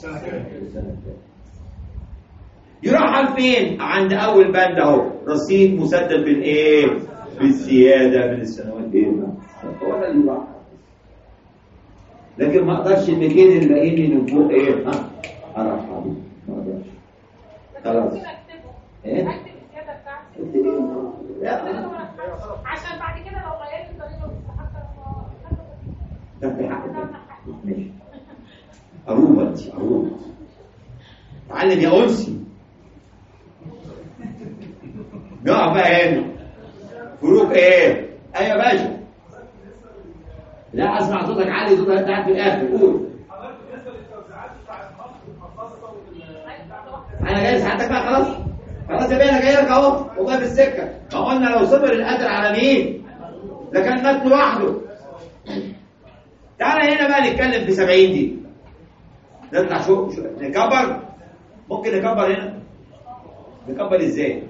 Speaker 1: يرحل فين؟ عند اول بند اهو، رصيد مسدد بالايه؟ بالزياده من السنوات ايه؟ هو ده اللي يرحل. لكن ما اقدرش المئتين اللي باقيين من فوق ايه؟ ها؟ ارحل ما اقدرش. خلاص. ايه؟
Speaker 2: اكتب الزياده بتاعتي عشان بعد كده لو غيرت الطريقه المستحقه
Speaker 1: ده حق ماشي. عروبه انت عروبه. تعلم يا انسي. نقف بقى هنا. فروق ايه؟ ايوه يا باشا. لا اسمع صوتك عالي، صوتك انت قاعد في الاخر، قول.
Speaker 4: حضرتك بالنسبه للتوزيعات بتاعت مصر الخاصه
Speaker 1: انا جاي ساعتك بقى خلاص. محاسبيه انا جاي لك اهو والله في السكه. ما قلنا لو صبر القدر على مين؟ ده كان مات لوحده. تعالى هنا بقى نتكلم في سبعين دي. نطلع شو, شو نكبر. ممكن نكبر هنا. نكبر ازاي؟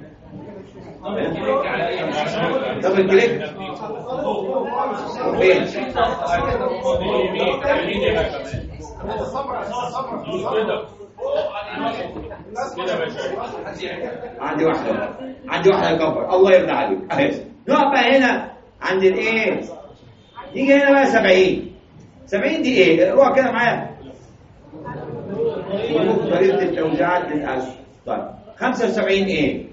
Speaker 1: طب الكليك فين؟ عندي واحدة عندي واحدة يكبر. الله يرضى عليك. نقف بقى هنا عند الايه؟ نيجي هنا بقى سبعين. سبعين دي ايه؟ اقروها كده معايا. طريقة التوزيعات للأسف. طيب خمسة وسبعين ايه؟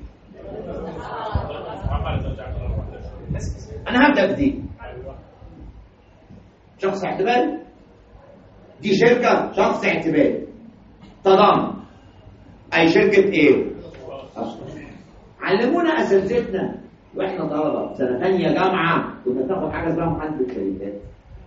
Speaker 1: انا هبدأ بدي شخص اعتباري. دي شركة شخص اعتباري تضامن. اي شركة ايه؟ علمونا اساتذتنا واحنا طلبة سنة ثانية جامعة كنا بناخد حاجة اسمها محاسبة الشركات.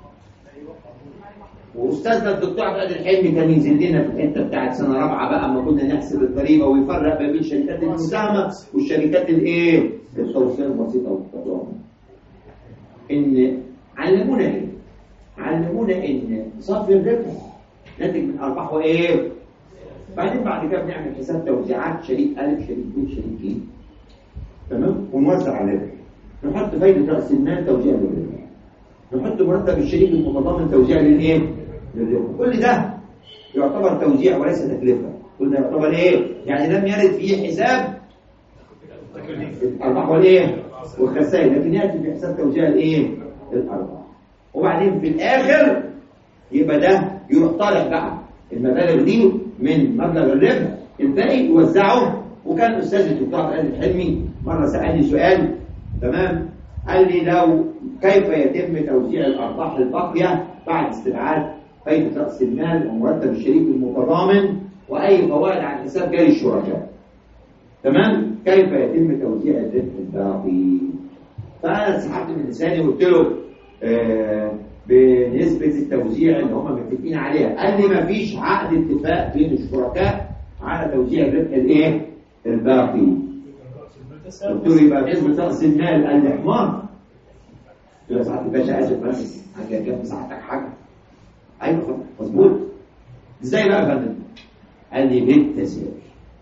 Speaker 1: واستاذنا الدكتور عبد القادر الحلمي كان ينزل لنا في الحته بتاعت سنه رابعه بقى اما كنا نحسب الضريبه ويفرق ما بين شركات المساهمه والشركات الايه؟ التوصيل البسيطه والتضامن. ان علمونا ايه؟ علمونا ان صافي الربح ناتج من ارباح وايه؟ بعدين بعد كده بنعمل حساب توزيعات شريك الف شريك ب شريك ج. تمام؟ ونوزع على الربح. نحط فايده راس المال توزيع للربح. نحط مرتب الشريك المتضامن توزيع للايه؟ للربح. كل ده يعتبر توزيع وليس تكلفه. كل ده يعتبر ايه؟ يعني لم يرد فيه حساب الارباح والايه؟ والخسائر، لكن ياتي في حساب توزيع الايه؟ الارباح. وبعدين في الاخر يبقى ده يروح طالع بقى المبالغ دي من مبلغ الربح، الباقي يوزعه. وكان استاذ الدكتور عبد القادر الحلمي مره سالني سؤال، تمام؟ قال لي لو كيف يتم توزيع الارباح الباقيه بعد استبعاد فايده راس المال ومرتب الشريك المتضامن واي فوائد عن حساب جاري الشركاء، تمام؟ كيف يتم توزيع الربح الباقي؟ فانا سحبت من لساني وقلت له آه بنسبه التوزيع اللي هم متفقين عليها. قال لي ما فيش عقد اتفاق بين الشركاء على توزيع الربح الايه؟ الباقي. قلت له يبقى نسبه راس المال. قال لي حمار. قلت له يا سعاده الباشا اسف بس حاجه جنب ساعتك حاجه. ايوه مظبوط. ازاي بقى يا فندم؟ قال لي بالتساوي.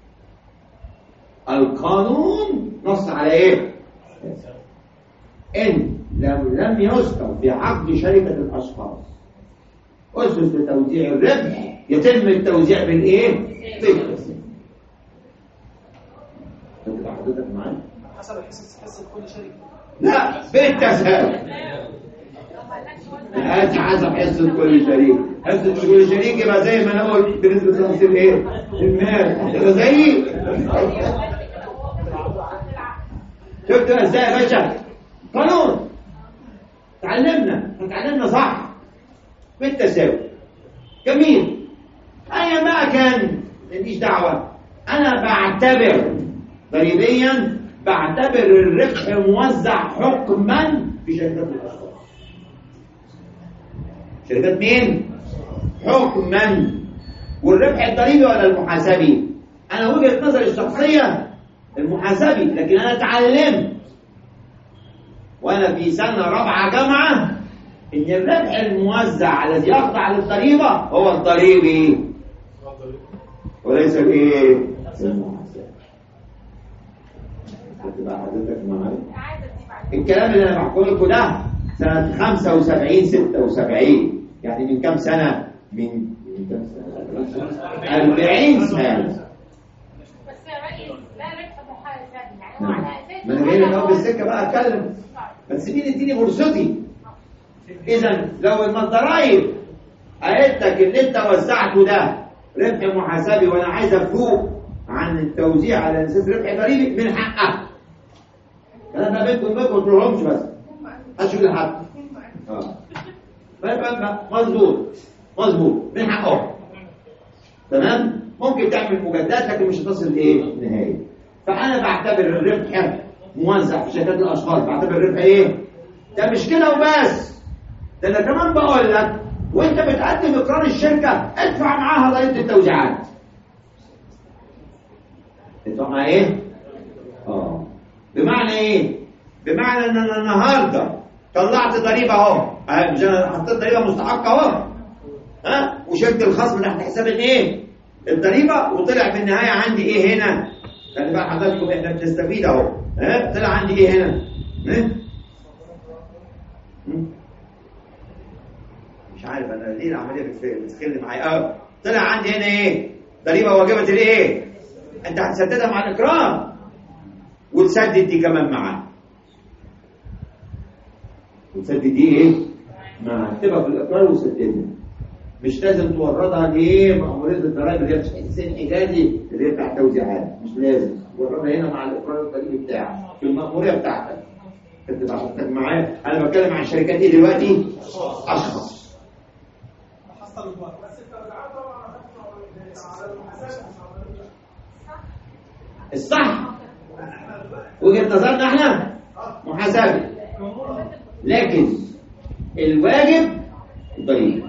Speaker 1: القانون نص على ايه؟ ان لو لم يذكر في عقد شركه الاشخاص اسس لتوزيع الربح يتم التوزيع بالايه؟ بالتساوي. انت حضرتك معايا؟
Speaker 8: حسب الحصص حصه كل شركه.
Speaker 1: لا بالتساوي. انت حسب حصه كل شريك. حصه كل شريك يبقى زي ما انا قلت بنسبه تنصيب ايه؟ المال. تبقى زي شفت ازاي يا باشا؟ قانون. تعلمنا تعلمنا صح بالتساوي. جميل. ايا بقى كان ماليش دعوه. انا بعتبر ضريبيا بعتبر الربح موزع حكما في شركات الاشخاص. شركات مين؟ حكما. والربح الضريبي ولا المحاسبي؟ انا وجهة نظري الشخصية المحاسبي، لكن انا اتعلمت وانا في سنة رابعة جامعة ان الربح الموزع الذي يخضع للضريبة هو الضريبي وليس الايه؟ المحاسبي. هتبقى حضرتك معايا؟ الكلام اللي انا بحكي لكم ده سنة خمسة وسبعين ستة وسبعين، يعني من كام سنة؟ من من كام سنة؟ أربعين سنة.
Speaker 2: بس يا ريس لا ربح محاسبي، يعني هو على اساس
Speaker 1: ما انا جاي لك اهو بالسكة بقى اتكلم، بس سيبيني اديني فرصتي. إذا لو الضرايب قالت لك اللي أنت وزعته ده ربح محاسبي وأنا عايز أفوق عن التوزيع على أساس ربح ضريبي، من حقها. الكلام ده بينكم وبينكم ما تقولهمش بس. هشوف لحد. اه. مظبوط مظبوط من حقهم. تمام؟ ممكن تعمل مجددات لكن مش هتصل لايه؟ النهايه. فأنا بعتبر الربح موزع في شركات الأشخاص، بعتبر الربح إيه؟ ده مش كده وبس. ده أنا كمان بقول لك وأنت بتقدم إقرار الشركة ادفع معاها ضريبة التوزيعات. ادفع معاها إيه؟ بمعنى ايه؟ بمعنى ان انا النهارده طلعت ضريبه اهو، مش انا حطيت ضريبه مستحقه اهو، ها، وشلت الخصم تحت حساب الايه؟ الضريبه، وطلع في النهايه عندي ايه هنا؟ خلي بقى حضراتكم احنا بنستفيد اهو، ها، طلع عندي ايه هنا؟ ها؟ مش عارف انا ليه العمليه بتخل معايا، اه طلع عندي هنا ايه؟ ضريبه واجبه الايه؟ انت هتسددها مع الاقرار وتسدد دي كمان معاه. وتسدد دي ايه؟ مع اكتبها في الاقرار وسددها. مش لازم توردها لايه؟ مأمورية الضرايب اللي هي في سن ايجادي اللي هي بتاعت توزيعات، مش لازم توردها هنا مع الاقرار الضريبي بتاعك في المأمورية بتاعتك. انت حضرتك معايا؟ انا بتكلم عن الشركات ايه دلوقتي؟ اشخاص. الصح وجهة نظرنا احنا محاسبة، لكن الواجب الضريبة،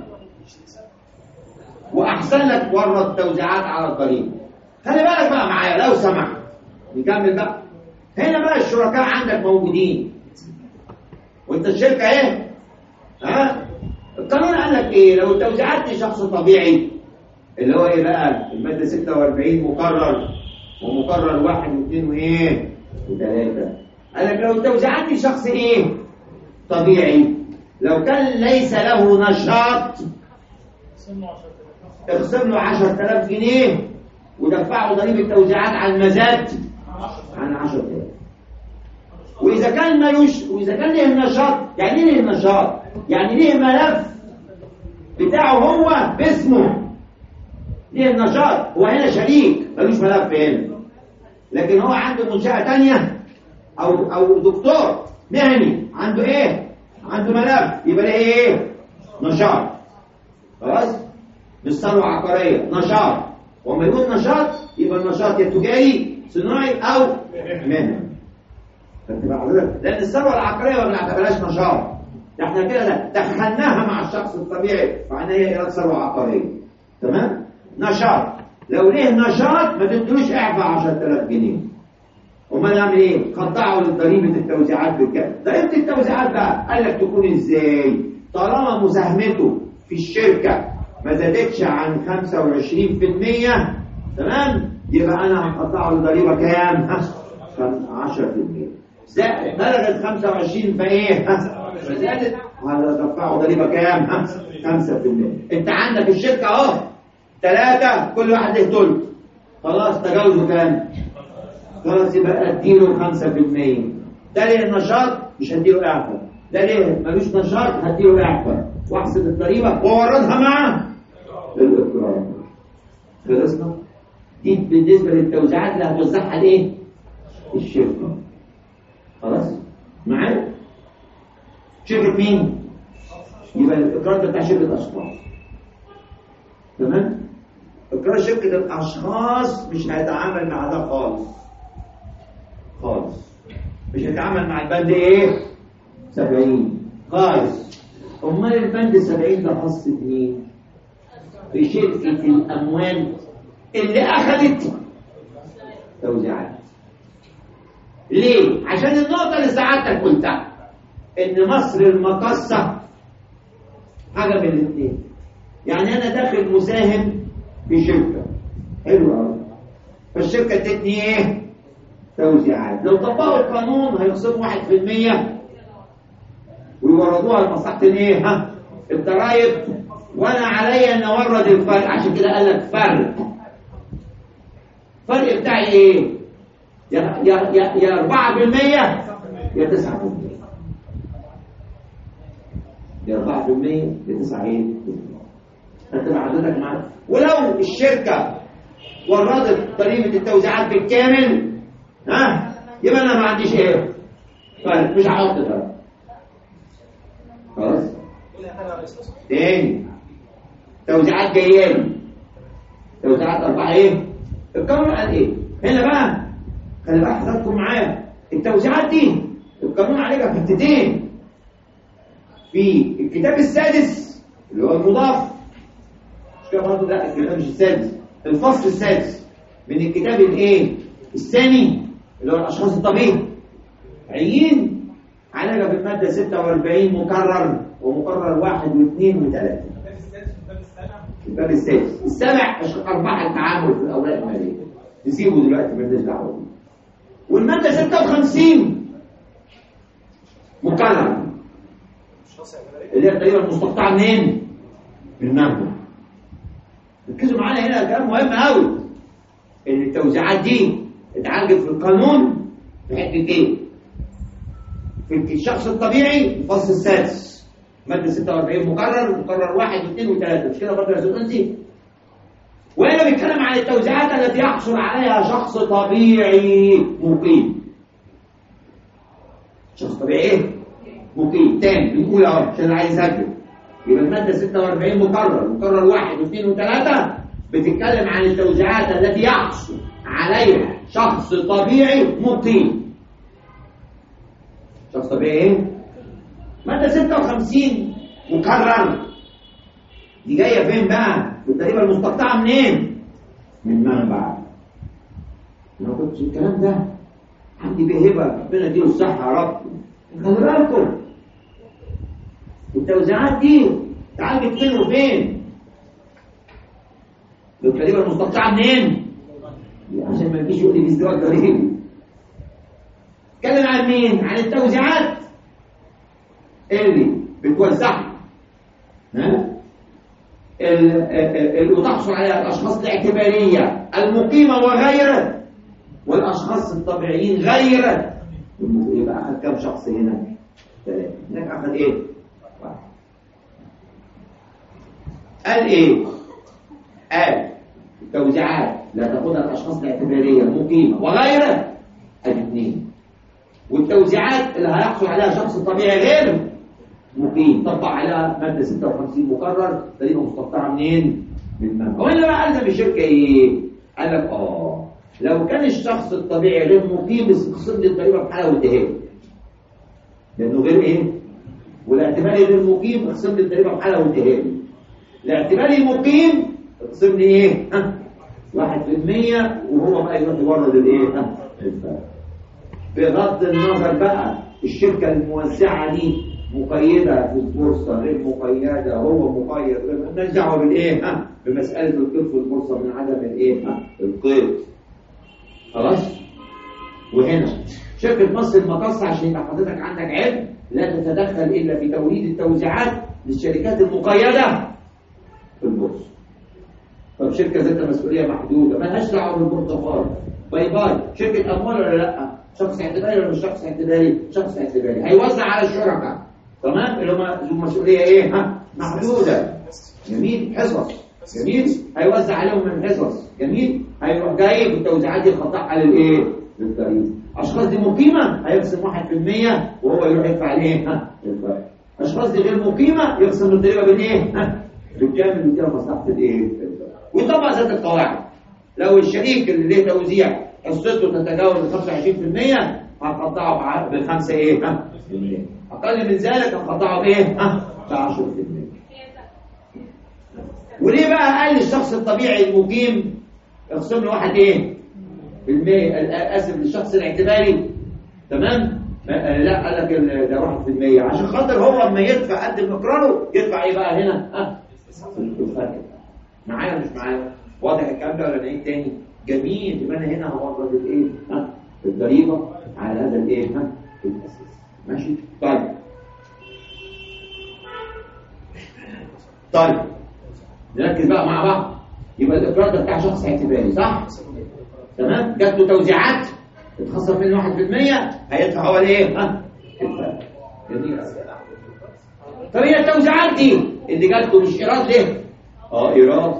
Speaker 1: واحسن لك ورد توزيعات على الضريبة. خلي بالك بقى معايا لو سمحت، نكمل بقى. هنا بقى الشركاء عندك موجودين وانت الشركة ايه؟ ها؟ القانون قال لك ايه؟ لو التوزيعات لشخص طبيعي اللي هو ايه بقى؟ المادة ستة وأربعين مقرر ومقرر واحد واثنين وايه؟ وثلاثة. قال لك لو التوزيعات لشخص ايه؟ طبيعي، لو كان ليس له نشاط اخصم له عشرة آلاف جنيه ودفعه ضريبة توزيعات على المزاد عن عشرة آلاف. وإذا كان ملوش، وإذا كان له نشاط، يعني ايه له نشاط؟ يعني ليه ملف بتاعه هو باسمه، ليه النشاط، هو هنا شريك ملوش ملف هنا، لكن هو عنده منشأة تانية أو أو دكتور مهني عنده إيه؟ عنده ملف، يبقى ليه إيه؟ نشاط. خلاص؟ مش ثروة عقارية، نشاط. وما يقول نشاط يبقى النشاط يا تجاري صناعي أو مهني. لأن الثروة العقارية ما بنعتبرهاش نشاط، احنا كده دخلناها مع الشخص الطبيعي معناها هي إيراد ثروة عقارية. تمام؟ نشاط. لو ليه نشاط ما تدلوش اعفى عشرة آلاف جنيه. امال نعمل ايه؟ خضعوا لضريبه التوزيعات بالكامل. ضريبه التوزيعات بقى قال لك تكون ازاي؟ طالما مساهمته في الشركه ما زادتش عن خمسة وعشرين بالمية، تمام؟ يبقى انا هنقطعه لضريبه كام؟ عشرة بالمية. زائد بلغت خمسة وعشرين فايه؟ زادت هندفعه ضريبه كام؟ خمسة بالمية. انت عندك الشركه اهو ثلاثة، كل واحد له ثلث، خلاص تجاوزوا كام؟ خلاص يبقى اديله خمسة بالمية. ده ليه النشاط مش هديله اعفاء، ده ليه ملوش نشاط هديله اعفاء، واحسب الضريبه واوردها مع الاقرار. خلصنا؟ دي بالنسبه للتوزيعات اللي هتوزعها لايه؟ الشركه. خلاص؟ معايا؟ شركه مين؟ يبقى الاقرار ده بتاع شركه اشخاص. تمام؟ اقرار شركه الاشخاص مش هيتعامل مع ده خالص خالص، مش هيتعامل مع البند ايه؟ سبعين خالص. امال البند سبعين ده خاص بمين؟ بشركه الاموال اللي اخذت توزيعات. ليه؟ عشان النقطه اللي سعادتك قلتها ان مصر المقاصه حاجه من الاثنين. يعني انا داخل مساهم في شركه حلوه قوي، فالشركه ادتني ايه؟ توزيعات. لو طبقوا القانون هيخصموا واحد في المية ويوردوها لمصلحه الايه؟ ها؟ الضرايب، وانا عليا ان اورد الفرق. عشان كده قال لك فرق. الفرق بتاعي ايه؟ يا يا يا يا أربعة بالمية يا تسعة بالمية. يا أربعة بالمية يا تسعة بالمية. انت حضرتك معاك. ولو الشركه وردت ضريبه التوزيعات بالكامل، ها، يبقى انا ما عنديش ايه؟ فرق، مش هحط فرق. خلاص؟ تاني توزيعات جايه لي، توزيعات اربعه ايه؟ القانون قال ايه؟ هنا بقى خلي بقى حضراتكم معايا. التوزيعات دي القانون عليها حتتين. في الكتاب السادس اللي هو المضاف، مش كده برضه؟ لا الكتاب مش السادس، الفصل السادس من الكتاب الايه؟ الثاني اللي هو الاشخاص الطبيعي. عيين عليها في المادة ستة وأربعين مكرر ومكرر واحد واثنين وثلاثة. الباب السادس. السابع أرباح التعامل في الأوراق المالية. نسيبه دلوقتي مالناش دعوة بيه. والمادة ستة وخمسين مكرر اللي هي تقريبا مستقطعة منين؟ من المنبع. ركزوا معانا هنا كلام مهم قوي. إن التوزيعات دي اتعالجت في القانون في حتة إيه؟ في الشخص الطبيعي الفصل السادس مادة ستة وأربعين مكرر مكرر واحد واثنين وثلاثة. مش كده برضه يا زوجتي؟ وهنا بيتكلم عن التوزيعات التي يحصل عليها شخص طبيعي مقيم. شخص طبيعي ايه؟ مقيم. تاني بنقول اهو عشان اللي عايز يسجل. يبقى المادة ستة وأربعين مكرر مكرر واحد واثنين وثلاثة بتتكلم عن التوزيعات التي يحصل عليها شخص طبيعي مقيم. شخص طبيعي ايه؟ مادة ستة وخمسين مكرر دي جاية فين بقى؟ بالتقريبا المستقطعة منين؟ من منبع. أنا ما كنتش الكلام ده عندي بهبة ربنا يديله الصحة يا رب. خلي بالكم التوزيعات دي اتعالجت فين وفين؟ بالتقريبا المستقطعة منين؟ عشان ما يجيش يقول لي في ازدواج غريب. اتكلم عن مين؟ عن التوزيعات اللي بتوزعها ها؟ اللي تحصل عليها الاشخاص الاعتباريه المقيمه وغيره والاشخاص الطبيعيين غيره. يبقى اخذ كم شخص هنا؟ ثلاثه. هناك اخذ ايه؟ واحد. قال ايه؟ قال التوزيعات لا تاخذها الاشخاص الاعتباريه المقيمه وغيره ادي اثنين. والتوزيعات اللي هيحصل عليها شخص طبيعي غير مقيم طبق على مادة ستة وخمسين مكرر تقريبا مستقطعة منين؟ من المنبع. وهنا بقى قال ده الشركة ايه؟ قال لك اه لو كان الشخص الطبيعي غير مقيم بس اقسم لي الضريبة بحالة وانتهاء. لأنه غير ايه؟ والاعتباري غير مقيم اقسم لي الضريبة بحالة وانتهاء. الاعتباري مقيم اقسم لي ايه؟ ها؟ واحد في المية وهو بقى يروح يورد الايه؟ ها؟ الفرق. بغض النظر بقى الشركة الموزعة دي مقيدة في البورصة غير مقيدة هو مقيد مالناش دعوة بالايه؟ ها؟ بمسألة القيد في البورصة من عدم الايه؟ ها؟ القيد. خلاص؟ وهنا شركة مصر المقاصة عشان يبقى حضرتك عندك علم لا تتدخل إلا في توليد التوزيعات للشركات المقيدة في البورصة. طب شركة ذات مسؤولية محدودة مالهاش دعوة بالبورصة خالص. باي باي. شركة أموال ولا لأ؟ شخص اعتباري ولا مش شخص اعتباري؟ شخص اعتباري هيوزع على الشركاء تمام اللي هم ذو مسؤوليه ايه؟ ها؟ محدوده. جميل. حصص. جميل. هيوزع عليهم من حصص. جميل. هيروح جاي بالتوزيعات دي يخطئها للايه؟ للضريبه. اشخاص دي مقيمه هيقسم واحد في المية وهو يروح يدفع عليه ها؟ الضريبه. اشخاص دي غير مقيمه يقسم الضريبه بالايه؟ ها؟ بالكامل ويديها مصلحه الايه؟ ويطبق ذات القواعد. لو الشريك اللي له توزيع حصته تتجاوز خمسة وعشرين في المية هنقطعه بخمسة ايه؟ ها؟ أقل من ذلك هنقطعه بايه؟ ها؟ بعشرة في المية. وليه بقى قال للشخص الطبيعي المقيم اقسم له واحد ايه؟ في المية اسف للشخص الاعتباري تمام؟ لا قال لك ده واحد في المية عشان خاطر هو لما يدفع قد مقراره يدفع ايه بقى هنا؟ ها؟ الفرق. معايا مش معايا؟ واضح الكلام ده ولا نعيد تاني؟ جميل. يبقى انا هنا هوضح الايه؟ ها؟ الضريبه على هذا الايه؟ ها؟ الاساس. ماشي؟ طيب. طيب. نركز بقى مع بعض. يبقى الاقرار ده بتاع شخص اعتباري صح؟ تمام؟ جات له توزيعات اتخصم منه واحد في المية هيدفع هو الايه؟ ها؟ الفرق. جميل. طب هي التوزيعات دي اللي جات له مش ايراد ليه؟ اه ايراد.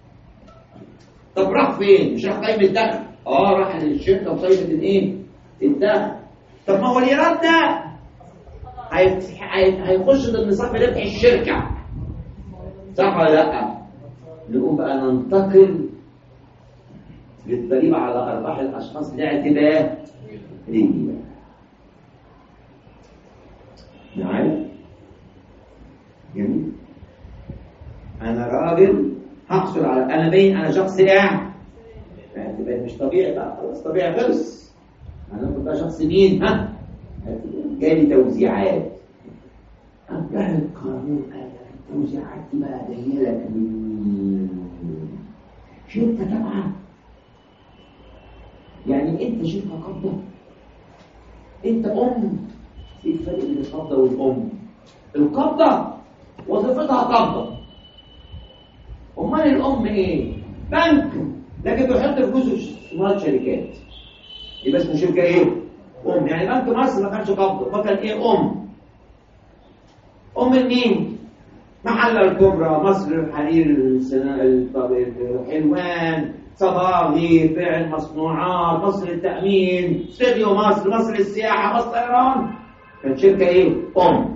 Speaker 1: طب راح فين؟ مش راح قايمة الدخل. اه راح للشركة وقايمة الايه؟ الدخل. طب ما هو الايراد ده هيخش ضمن صف ربح الشركة. صح ولا لا؟ نقوم بقى ننتقل للضريبة على أرباح الأشخاص لاعتبارية. معايا؟ جميل. أنا راجل هحصل على انا باين انا شخص قاعد اعتباري مش طبيعي بقى خلاص طبيعي خلص. انا كنت بقى شخص مين؟ ها؟ جالي توزيعات. أرجع القانون التوزيعات دي بقى جاية لك من شركة تابعة. يعني أنت شركة قابضة، أنت أم. إيه الفرق بين القابضة والأم؟ القابضة وظيفتها قابضة، أمال الأم إيه؟ بنك، لكن بيحط فلوسه في استثمارات شركات، يبقى اسمه شركة إيه؟ أم. يعني بنك مصر ما كانش قابضة، ما كان إيه؟ أم. أم مين؟ محلة الكبرى، مصر الحرير، حلوان، صباغي، فعل مصنوعات، مصر التأمين، استوديو مصر، مصر السياحة، مصر طيران. كان شركة إيه؟ أم.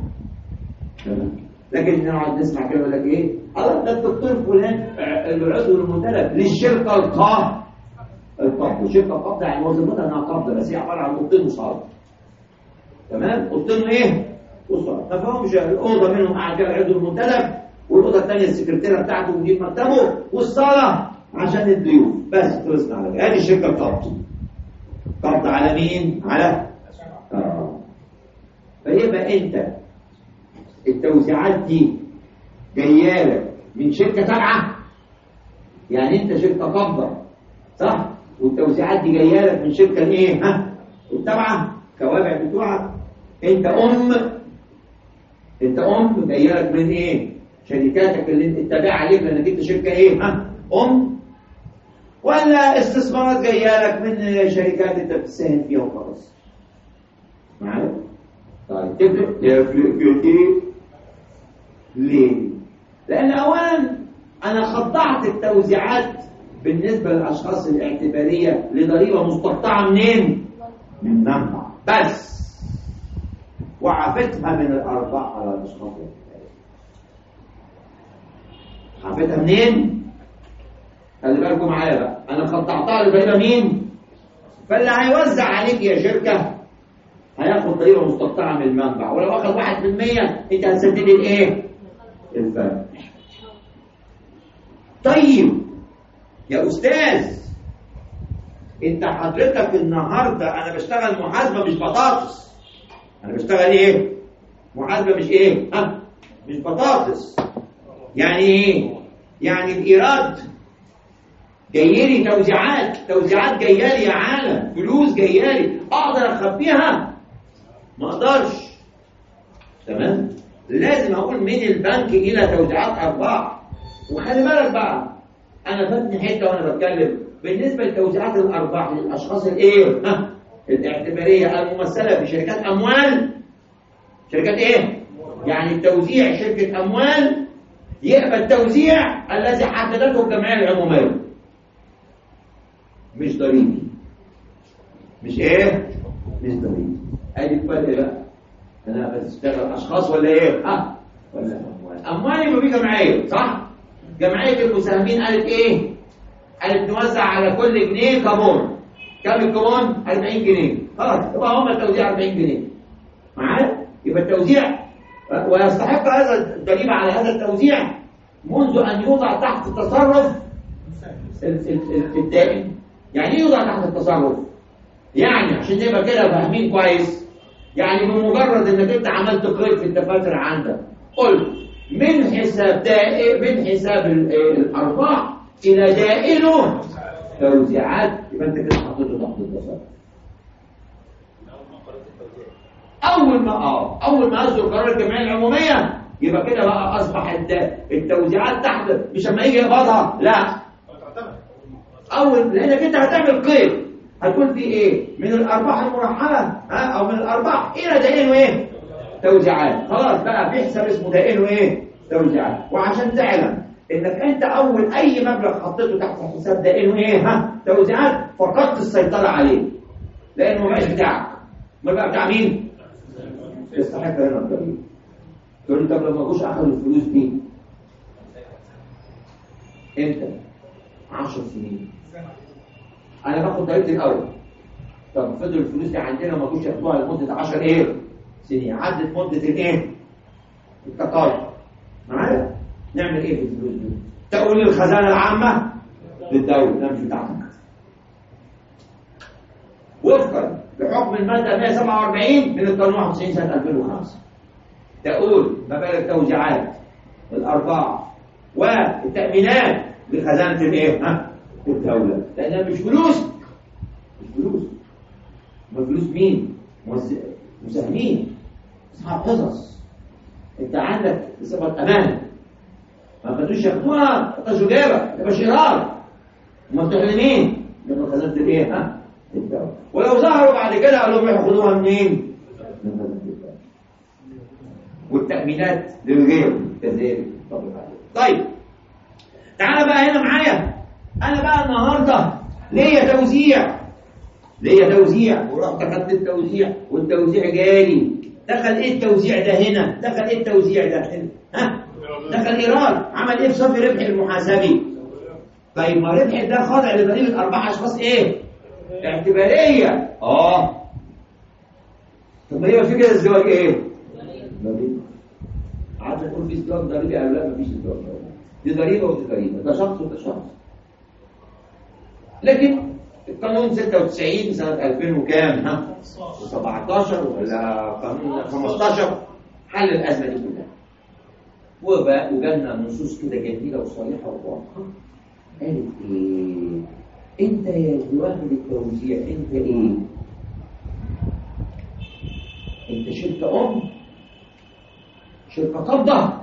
Speaker 1: لكن نقعد نسمع كده يقول لك إيه؟ الله ده الدكتور فلان العضو المنتدب للشركة القابضة. القبض، شركة قابضة يعني وظيفتها إنها قابضة، بس هي عبارة عن أوضتين وصالة. تمام؟ أوضتين إيه؟ وصالة. ما فهمش الأوضة منهم قاعد فيها العضو المنتدب، والأوضة الثانية السكرتيرة بتاعته ومدير مكتبه، والصالة عشان الضيوف. بس خلصنا على كده. هذه الشركة القابضة. قابضة على مين؟ على آه. فيبقى أنت التوزيعات دي جايه لك من شركه تابعه، يعني انت شركه قابضه صح، والتوزيعات دي جايه لك من شركه ايه؟ ها التابعه كوابع بتوعك. انت ام، انت ام جايه لك من ايه؟ شركاتك اللي انت تابعه عليك لانك انت شركه ايه؟ ها ام، ولا استثمارات جايه لك من شركات انت بتساهم فيها وخلاص؟ معايا؟ طيب تفرق تفرق ايه؟ ليه؟ لأن أولا أنا خضعت التوزيعات بالنسبة للأشخاص الاعتبارية لضريبة مستقطعة منين؟ من منبع بس، وعافتها من الأرباح على الأشخاص الاعتبارية. عافتها منين؟ خلي بالكم معايا بقى، أنا خضعتها لضريبة مين؟ فاللي هيوزع عليك يا شركة هياخد ضريبة مستقطعة من المنبع، ولو أخذ واحد في المية أنت هتسدد الإيه؟ الفرق. طيب يا أستاذ، أنت حضرتك النهاردة أنا بشتغل محاسبة مش بطاطس. أنا بشتغل إيه؟ محاسبة مش إيه؟ ها؟ مش بطاطس. يعني إيه؟ يعني الإيراد جايلي توزيعات، توزيعات جايالي يا عالم، فلوس جايالي، أقدر أخبيها؟ ما أقدرش. تمام؟ لازم أقول من البنك إلى توزيعات أرباح. وخلي بالك بقى، أنا فاتني حتة وأنا بتكلم بالنسبة لتوزيعات الأرباح للأشخاص الإيه؟ ها؟ الاعتبارية الممثلة في شركات أموال. شركات إيه؟ يعني التوزيع شركة أموال يقبل التوزيع الذي حددته الجمعية العمومية، مش ضريبي. مش إيه؟ مش ضريبي. أدي الفرق بقى. أنا بشتغل أشخاص ولا إيه؟ ها؟ ولا أموال. أموال يبقى في جمعية صح؟ جمعية المساهمين قالت إيه؟ قالت نوزع على كل جنيه كابون. كم الكابون؟ أربعين جنيه. خلاص يبقى هم التوزيع أربعين جنيه. معايا؟ يبقى التوزيع ويستحق هذا الضريبة على هذا التوزيع منذ أن يوضع تحت التصرف الدائم. يعني إيه يوضع تحت التصرف؟ يعني عشان نبقى كده فاهمين كويس، يعني بمجرد انك انت عملت قيد في الدفاتر عندك قلت من حساب دائم، من حساب الارباح الى دائنه توزيعات، يبقى انت كده حطيته تحت التصرف. اول ما اه اول ما اصدر قرار الجمعيه العموميه يبقى كده بقى اصبح التوزيعات تحت، مش لما يجي يقبضها لا، اول لانك انت هتعمل قيد هتكون في ايه؟ من الارباح المرحله ها او من الارباح الى دائنه ايه؟ توزيعات. خلاص بقى في حساب اسمه دائنه ايه؟ توزيعات. وعشان تعلم انك انت اول اي مبلغ حطيته تحت حساب دائنه ايه؟ ها؟ توزيعات، فقدت السيطره عليه لانه ما بقاش بتاعك. ما بقى بتاع مين؟ يستحق هنا الضريبه. تقول لي طب لما جوش اخذوا الفلوس دي امتى؟ عشر سنين. انا باخد ضريبتي الاول. طب فضل الفلوس دي عندنا ما جوش ياخدوها لمده عشر ايه؟ سنين. عدت مده الايه؟ التقاعد. معايا؟ نعمل ايه في الفلوس دي؟ تقول الخزانه العامه للدوله، ده مش بتاعتك. وفقا لحكم الماده مئة وسبعة وأربعين من القانون واحد وتسعين سنه ألفين وخمسة تقول مبالغ التوزيعات الارباح والتامينات لخزانه الايه؟ ها؟ الدوله، لانها مش فلوس مش فلوس ما فلوس مين؟ مساهمين اصحاب حصص. انت عندك صفه امانه ما خدوش ياخدوها خدوش جابه تبقى شرار هم مستخدمين من خزانه الايه؟ ها؟ الدوله. ولو ظهروا بعد كده قالوا لهم ياخدوها منين؟ من خزانه الدوله. والتامينات للغير كذلك. طيب تعالى بقى هنا معايا. انا بقى النهارده ليا توزيع ليا توزيع ورحت اخدت التوزيع والتوزيع جالي. دخل ايه التوزيع ده هنا؟ دخل ايه التوزيع ده هنا؟ ها؟ دخل ايراد. عمل ايه في صافي ربح المحاسبي؟ طيب ما ربح ده خاضع لضريبه ارباح اشخاص ايه؟ اعتباريه. اه طب ما هي في كده الزواج ايه؟ ضريبه. عايز اقول في ازدواج ضريبي او لا؟ مفيش ازدواج ضريبي. دي ضريبه ودي ضريبه، ده شخص وده شخص. لكن القانون ستة وتسعين سنة ألفين وكام؟ ها؟ سبعتاشر ولا قانون خمستاشر حل الأزمة دي كلها. وبقى وجالنا نصوص كده جميلة وصريحة وواضحة. قالت إيه؟ أنت يا واخد التوزيع أنت إيه؟ أنت شركة أم؟ شركة قبضة؟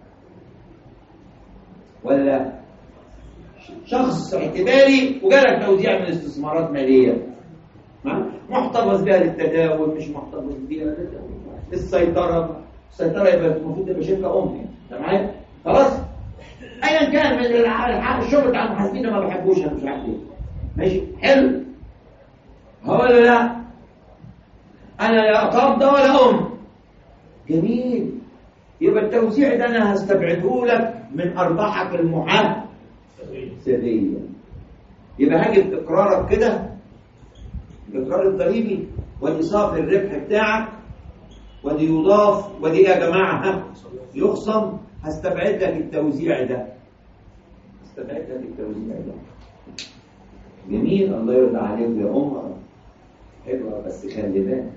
Speaker 1: ولا شخص اعتباري وجالك توزيع من استثمارات ماليه محتفظ بها للتداول مش محتفظ بها للسيطره. السيطره يبقى المفروض تبقى شركه ام انت معايا؟ خلاص ايا كان من الشغل بتاع المحاسبين ده ما بحبوش انا مش عارف ايه. ماشي حلو. هقول لا انا لا قابضه ولا ام. جميل. يبقى التوزيع ده انا هستبعده لك من ارباحك المحاسبه سرية. يبقى هاجي باقرارك كده الاقرار الضريبي ودي صافي الربح بتاعك ودي يضاف ودي يا جماعه ها يخصم. هستبعد لك التوزيع ده هستبعد لك التوزيع ده. جميل. الله يرضى عليك يا عمر. حلوه بس خلي بالك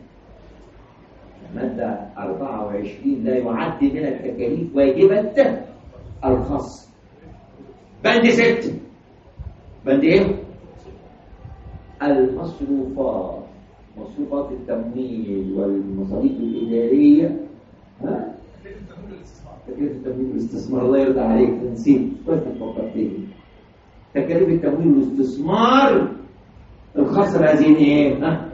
Speaker 1: ماده أربعة وعشرين لا يعد من التكاليف واجبه الخصم. بند ست بند ايه؟ المصروفات مصروفات التمويل والمصاريف الإدارية. ها؟ تكلفة التمويل والاستثمار. الله يرضى عليك نسيت كويس فكرتني. تكاليف التمويل والاستثمار الخاصة بهذه ايه؟ ها؟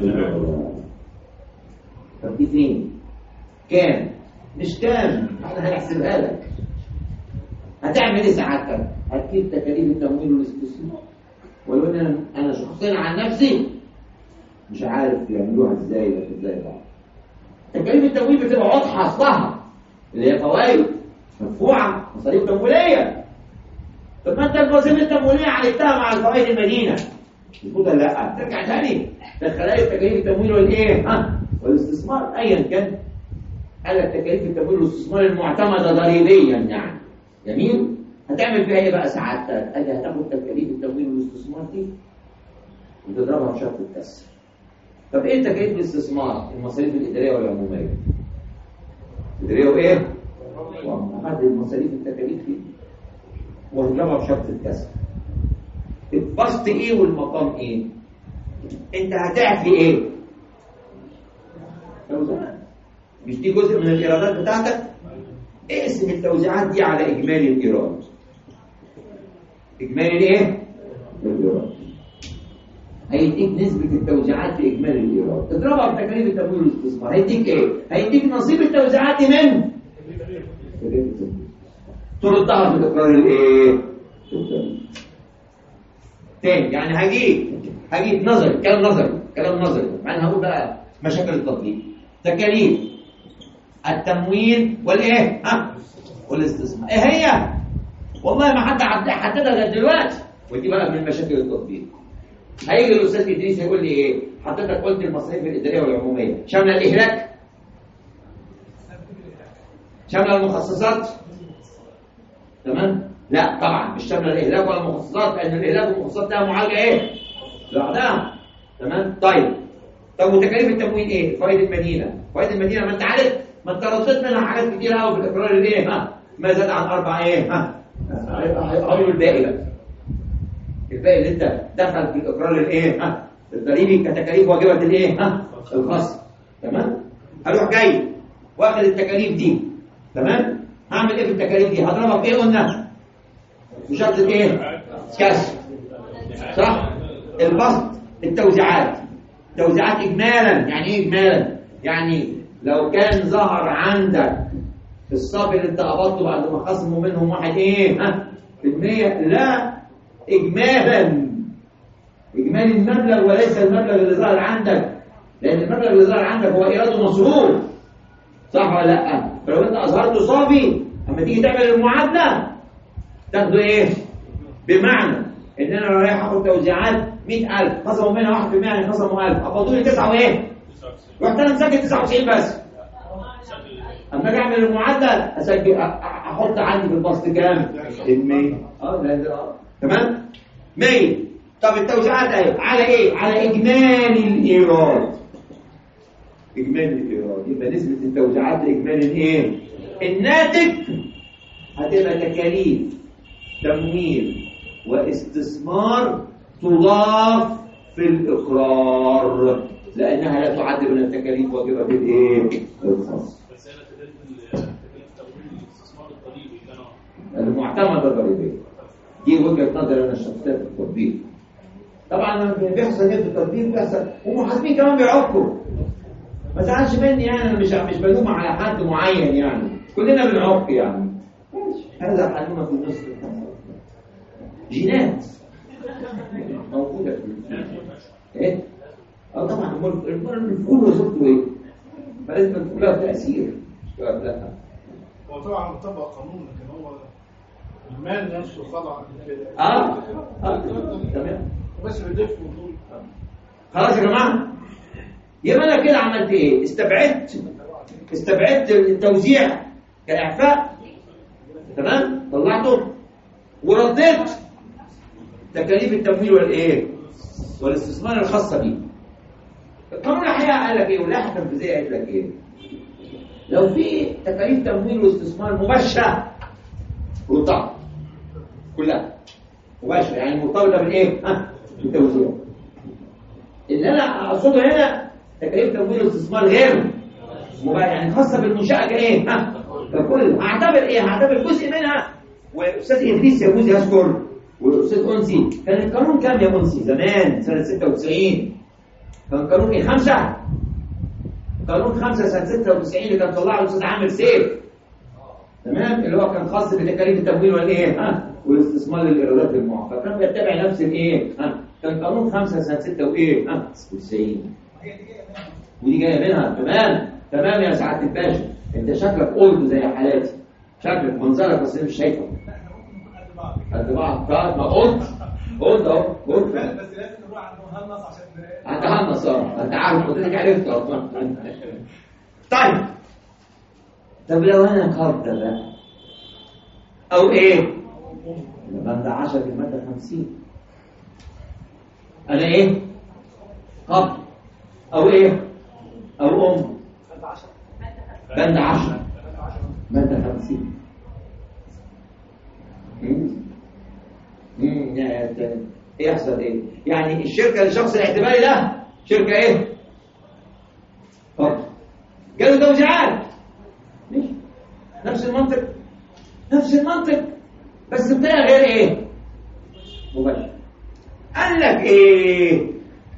Speaker 1: طب دي فين؟ كام؟ مش كام احنا هنحسبها لك. هتعمل ايه ساعتها؟ هتجيب تكاليف التمويل والاستثمار. ولو ان انا انا شخصيا عن نفسي مش عارف يعملوها ازاي ولا ازاي بقى. تكاليف التمويل بتبقى واضحه اصلها اللي هي فوائد مدفوعه مصاريف تمويليه. طب ما انت المصاريف التمويليه عالجتها مع الفوائد المدينه مظبوط ولا لا؟ ترجع تاني دخلها لي تكاليف التمويل والايه؟ ها؟ والاستثمار ايا كان. قال لك تكاليف التمويل والاستثمار المعتمده ضريبيا يعني. جميل. هتعمل فيها ايه بقى ساعتها؟ ادي هتاخد تكاليف التمويل والاستثمار دي وتضربها في شرط الكسر. طب ايه تكاليف الاستثمار؟ المصاريف الاداريه والعموميه. الاداريه وايه؟ وهحدد المصاريف التكاليف دي وهضربها في شرط الكسر. البسط ايه والمقام ايه؟ انت هتعفي ايه؟ توزيعات. مش دي جزء من الايرادات بتاعتك؟ اقسم التوزيعات دي على اجمالي الايراد. اجمالي الايه؟ الايراد. هيديك نسبة التوزيعات في اجمالي الايراد. تضربها في تكاليف التمويل والاستثمار هيديك ايه؟ هيديك نصيب التوزيعات دي من تردها في الاقرار الايه؟ تاني يعني هجيب هجيب نظري كلام نظري كلام نظري يعني هقول بقى مشاكل التطبيق. تكاليف التمويل والايه؟ ها؟ والاستثمار. ايه هي؟ والله ما حد حددها لغايه دلوقتي. ودي بقى من مشاكل التطبيق. هيجي الاستاذ ادريس يقول لي ايه؟ حضرتك قلت المصاريف الاداريه والعموميه شامله الاهلاك؟ شامله المخصصات؟ تمام؟ لا طبعا مش شامله الاهلاك ولا المخصصات لان الاهلاك والمخصصات لها معالجه ايه؟ لوحدها. تمام؟ طيب طب وتكاليف التموين ايه؟ فوائد المدينه، فوائد المدينه ما انت عارف ما انت رصيت منها حاجات كتير قوي في الاقرار الايه؟ ها ما زاد عن اربع ايه؟ ها هيقولوا الباقي بقى. الباقي اللي انت دخل في الاقرار الايه؟ ها الضريبي كتكاليف واجبه الايه؟ ها الخاصه. تمام؟ هروح جاي واخد التكاليف دي. تمام؟ هعمل ايه في التكاليف دي؟ هضربها في ايه قلنا؟ بشرط ايه؟ كسر. صح؟ البسط التوزيعات. توزيعات اجمالا، يعني ايه اجمالا؟ يعني لو كان ظهر عندك في الصافي اللي انت قبضته بعد ما خصموا منهم واحد ايه؟ ها؟ في المية لا اجمالا. اجمالي المبلغ وليس المبلغ اللي ظهر عندك، لان المبلغ اللي ظهر عندك هو ايراد مصروف. صح ولا لا؟ فلو انت اظهرته صافي اما تيجي تعمل المعادله تاخده ايه؟ بمعنى ان انا رايح اخد توزيعات مئة ألف خصموا منها واحد بالمية يعني خصموا ألف قبضوا لي تسعة وايه؟ رحت انا مسجل تسعة وتسعين بس. اما اجي اعمل المعادله اسجل احط عندي في البسط كام؟ مية. اه اه تمام؟ مية. طب التوزيعات اهي على ايه؟ على اجمالي الايراد. اجمالي الايراد يبقى نسبه التوزيعات لاجمالي الايه؟ الناتج هتبقى تكاليف تمويل واستثمار تضاف في الاقرار لانها لا تعد من التكاليف واجبه في الايه؟ الخاص.
Speaker 6: بس انا تكاليف تمويل الاستثمار الضريبي اللي انا
Speaker 1: المعتمده الضريبيه دي وجهه نظر انا الشخصيه في التطبيق. طبعا لما بيحصل ايه في التطبيق بيحصل ومحاسبين كمان بيعقوا. ما تزعلش مني يعني انا مش مش بلوم على حد معين يعني كلنا بنعق يعني. هذا حلونا في النص جينات موجوده في ايه؟ اه طبعا الفول وصلته ايه؟ فلازم تكون لها تاثير مش لا.
Speaker 3: هو طبعا مطبق قانون لكن هو المال نفسه خضع كده.
Speaker 1: اه اه تمام.
Speaker 3: بس بيضيف موضوع.
Speaker 1: خلاص يا جماعه يبقى انا كده عملت ايه؟ استبعدت استبعدت التوزيع كاعفاء. تمام؟ طلعته ورديت تكاليف التمويل والايه؟ والاستثمار الخاصه بيه. القانون الحقيقه قال لك ايه؟ واللائحه التنفيذيه قالت لك ايه؟ لو في تكاليف تمويل واستثمار مباشره رطعت كلها مباشره يعني مرتبطه بالايه؟ ها؟ بالتوزيع. اللي انا اقصده هنا تكاليف تمويل واستثمار غير مباشره يعني خاصه بالمنشاه كايه؟ ها؟ ككل هعتبر ايه؟ هعتبر جزء منها. واستاذ ادريس يجوز يذكر واستاذ انسي كان القانون كام يا انسي زمان سنه ستة وتسعين؟ كان قانون ايه؟ خمسة؟ قانون خمسة سنة ستة وتسعين اللي كان طلعه الأستاذ عامر سيف. تمام؟ اللي هو كان خاص بتكاليف التمويل والإيه؟ ها؟ والاستثمار للإيرادات المعاقة. كان بيتبع نفس الإيه؟ ها؟ كان قانون خمسة سنة ستة وإيه؟ ها؟ وتسعين. ودي جاية منها. تمام؟ تمام يا سعادة الباشا. أنت شكلك قلت زي حالاتي. شكلك منظرك بس مش شايفه. قد بعض. طيب ما قلت. قلت أهو. قلت.
Speaker 7: بس لازم نروح عند مهندس عشان
Speaker 1: انت هنص اه انت عارف حضرتك عرفت اصلا. طيب طب لو انا قرض بقى او ايه؟ الماده عشرة في الماده خمسين انا ايه؟ قرض او ايه؟ او ام بند عشرة ماده خمسين. امم يا يحصل ايه؟ يعني الشركه للشخص الاعتباري ده شركه ايه؟ فرد جاله توزيعات ماشي نفس المنطق نفس المنطق بس بطريقه غير ايه؟ مباشره. قال لك ايه؟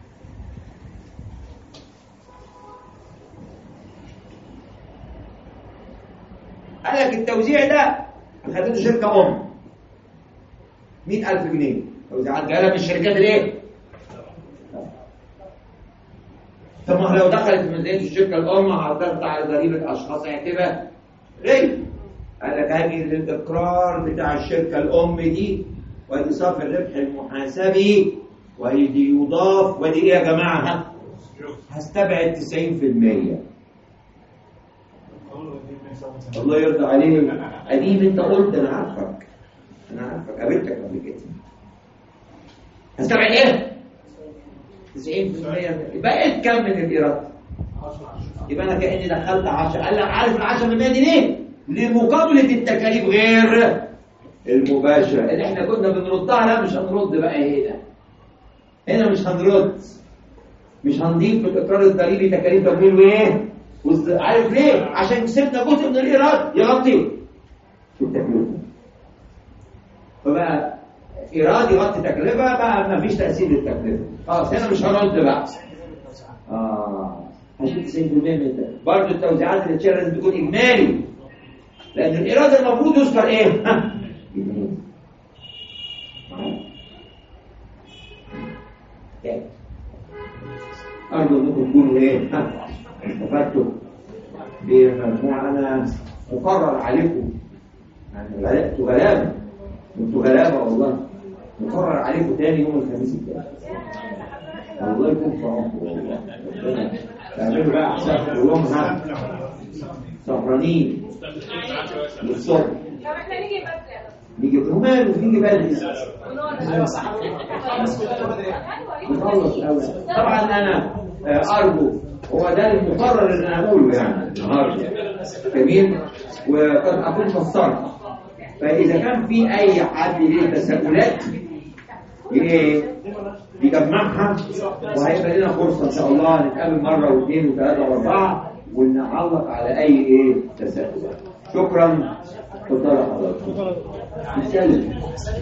Speaker 1: قال لك التوزيع ده خدته شركه ام مئة ألف جنيه توزيعات جايه من الشركات الايه؟ طب ما لو دخلت في ميزانيه الشركه الام هترفع على ضريبه الاشخاص هتبقى غير. قال لك هاجي للاقرار بتاع الشركه الام دي وادي صافي الربح المحاسبي وهيجي يضاف وادي ايه يا جماعه؟ ها؟ هستبعد تسعين في المية. الله يرضى عليك. قديم انت قلت انا عارفك انا عارفك قابلتك قبل كده. هستبعد ايه؟ تسعين بالمية بقيت كم من الايراد؟ يبقى انا كاني دخلت عشرة. قال لك عارف ال عشرة بالمية دي ليه؟ لمقابله التكاليف غير المباشره اللي احنا كنا بنردها. لا مش هنرد بقى هنا هنا مش هنرد، مش هنضيف في الاقرار الضريبي تكاليف تمويل وايه؟ عارف ليه؟ عشان كسبنا جزء من الايراد يغطي في التكلفه. فبقى ايراد يغطي تكلفه، بقى ما فيش تاثير للتكلفه. خلاص هنا مش هرد بقى. اه عشان تسعين بالمية من ده برضه التوزيعات اللي تشير لازم تكون اجمالي، لان الايراد المفروض يذكر ايه؟ ها أرجو أنكم تكونوا إيه؟ استفدتوا بمجموعة. أنا مقرر عليكم، يعني أنتوا غلابة، أنتوا غلابة والله. مقرر عليكم تاني يوم الخميس الجاي. والله يكون في عمركم والله. تعملوا بقى حساب يومها سهرانين للصبح.
Speaker 2: طب احنا نيجي بدري
Speaker 1: نيجي وماله نيجي بدري. نخلص الأول. طبعا أنا أرجو هو ده المقرر اللي أنا أقوله يعني النهارده جميل، وقد أكون فسرت. فإذا كان في أي حد ليه تساؤلات يجمعها، وهيبقى لنا فرصة إن شاء الله نتقابل مرة واثنين وثلاثة وأربعة ونعلق على أي إيه تساؤلات. شكرا. تفضل حضرتك. نسلم.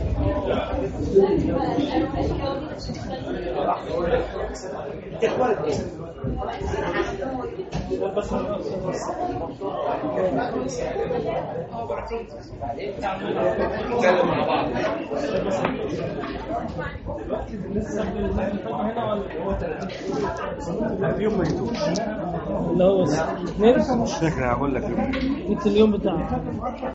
Speaker 1: نتكلم مع بعض.
Speaker 9: اللي هو اثنين مش فاكر هقول لك اليوم بتاعه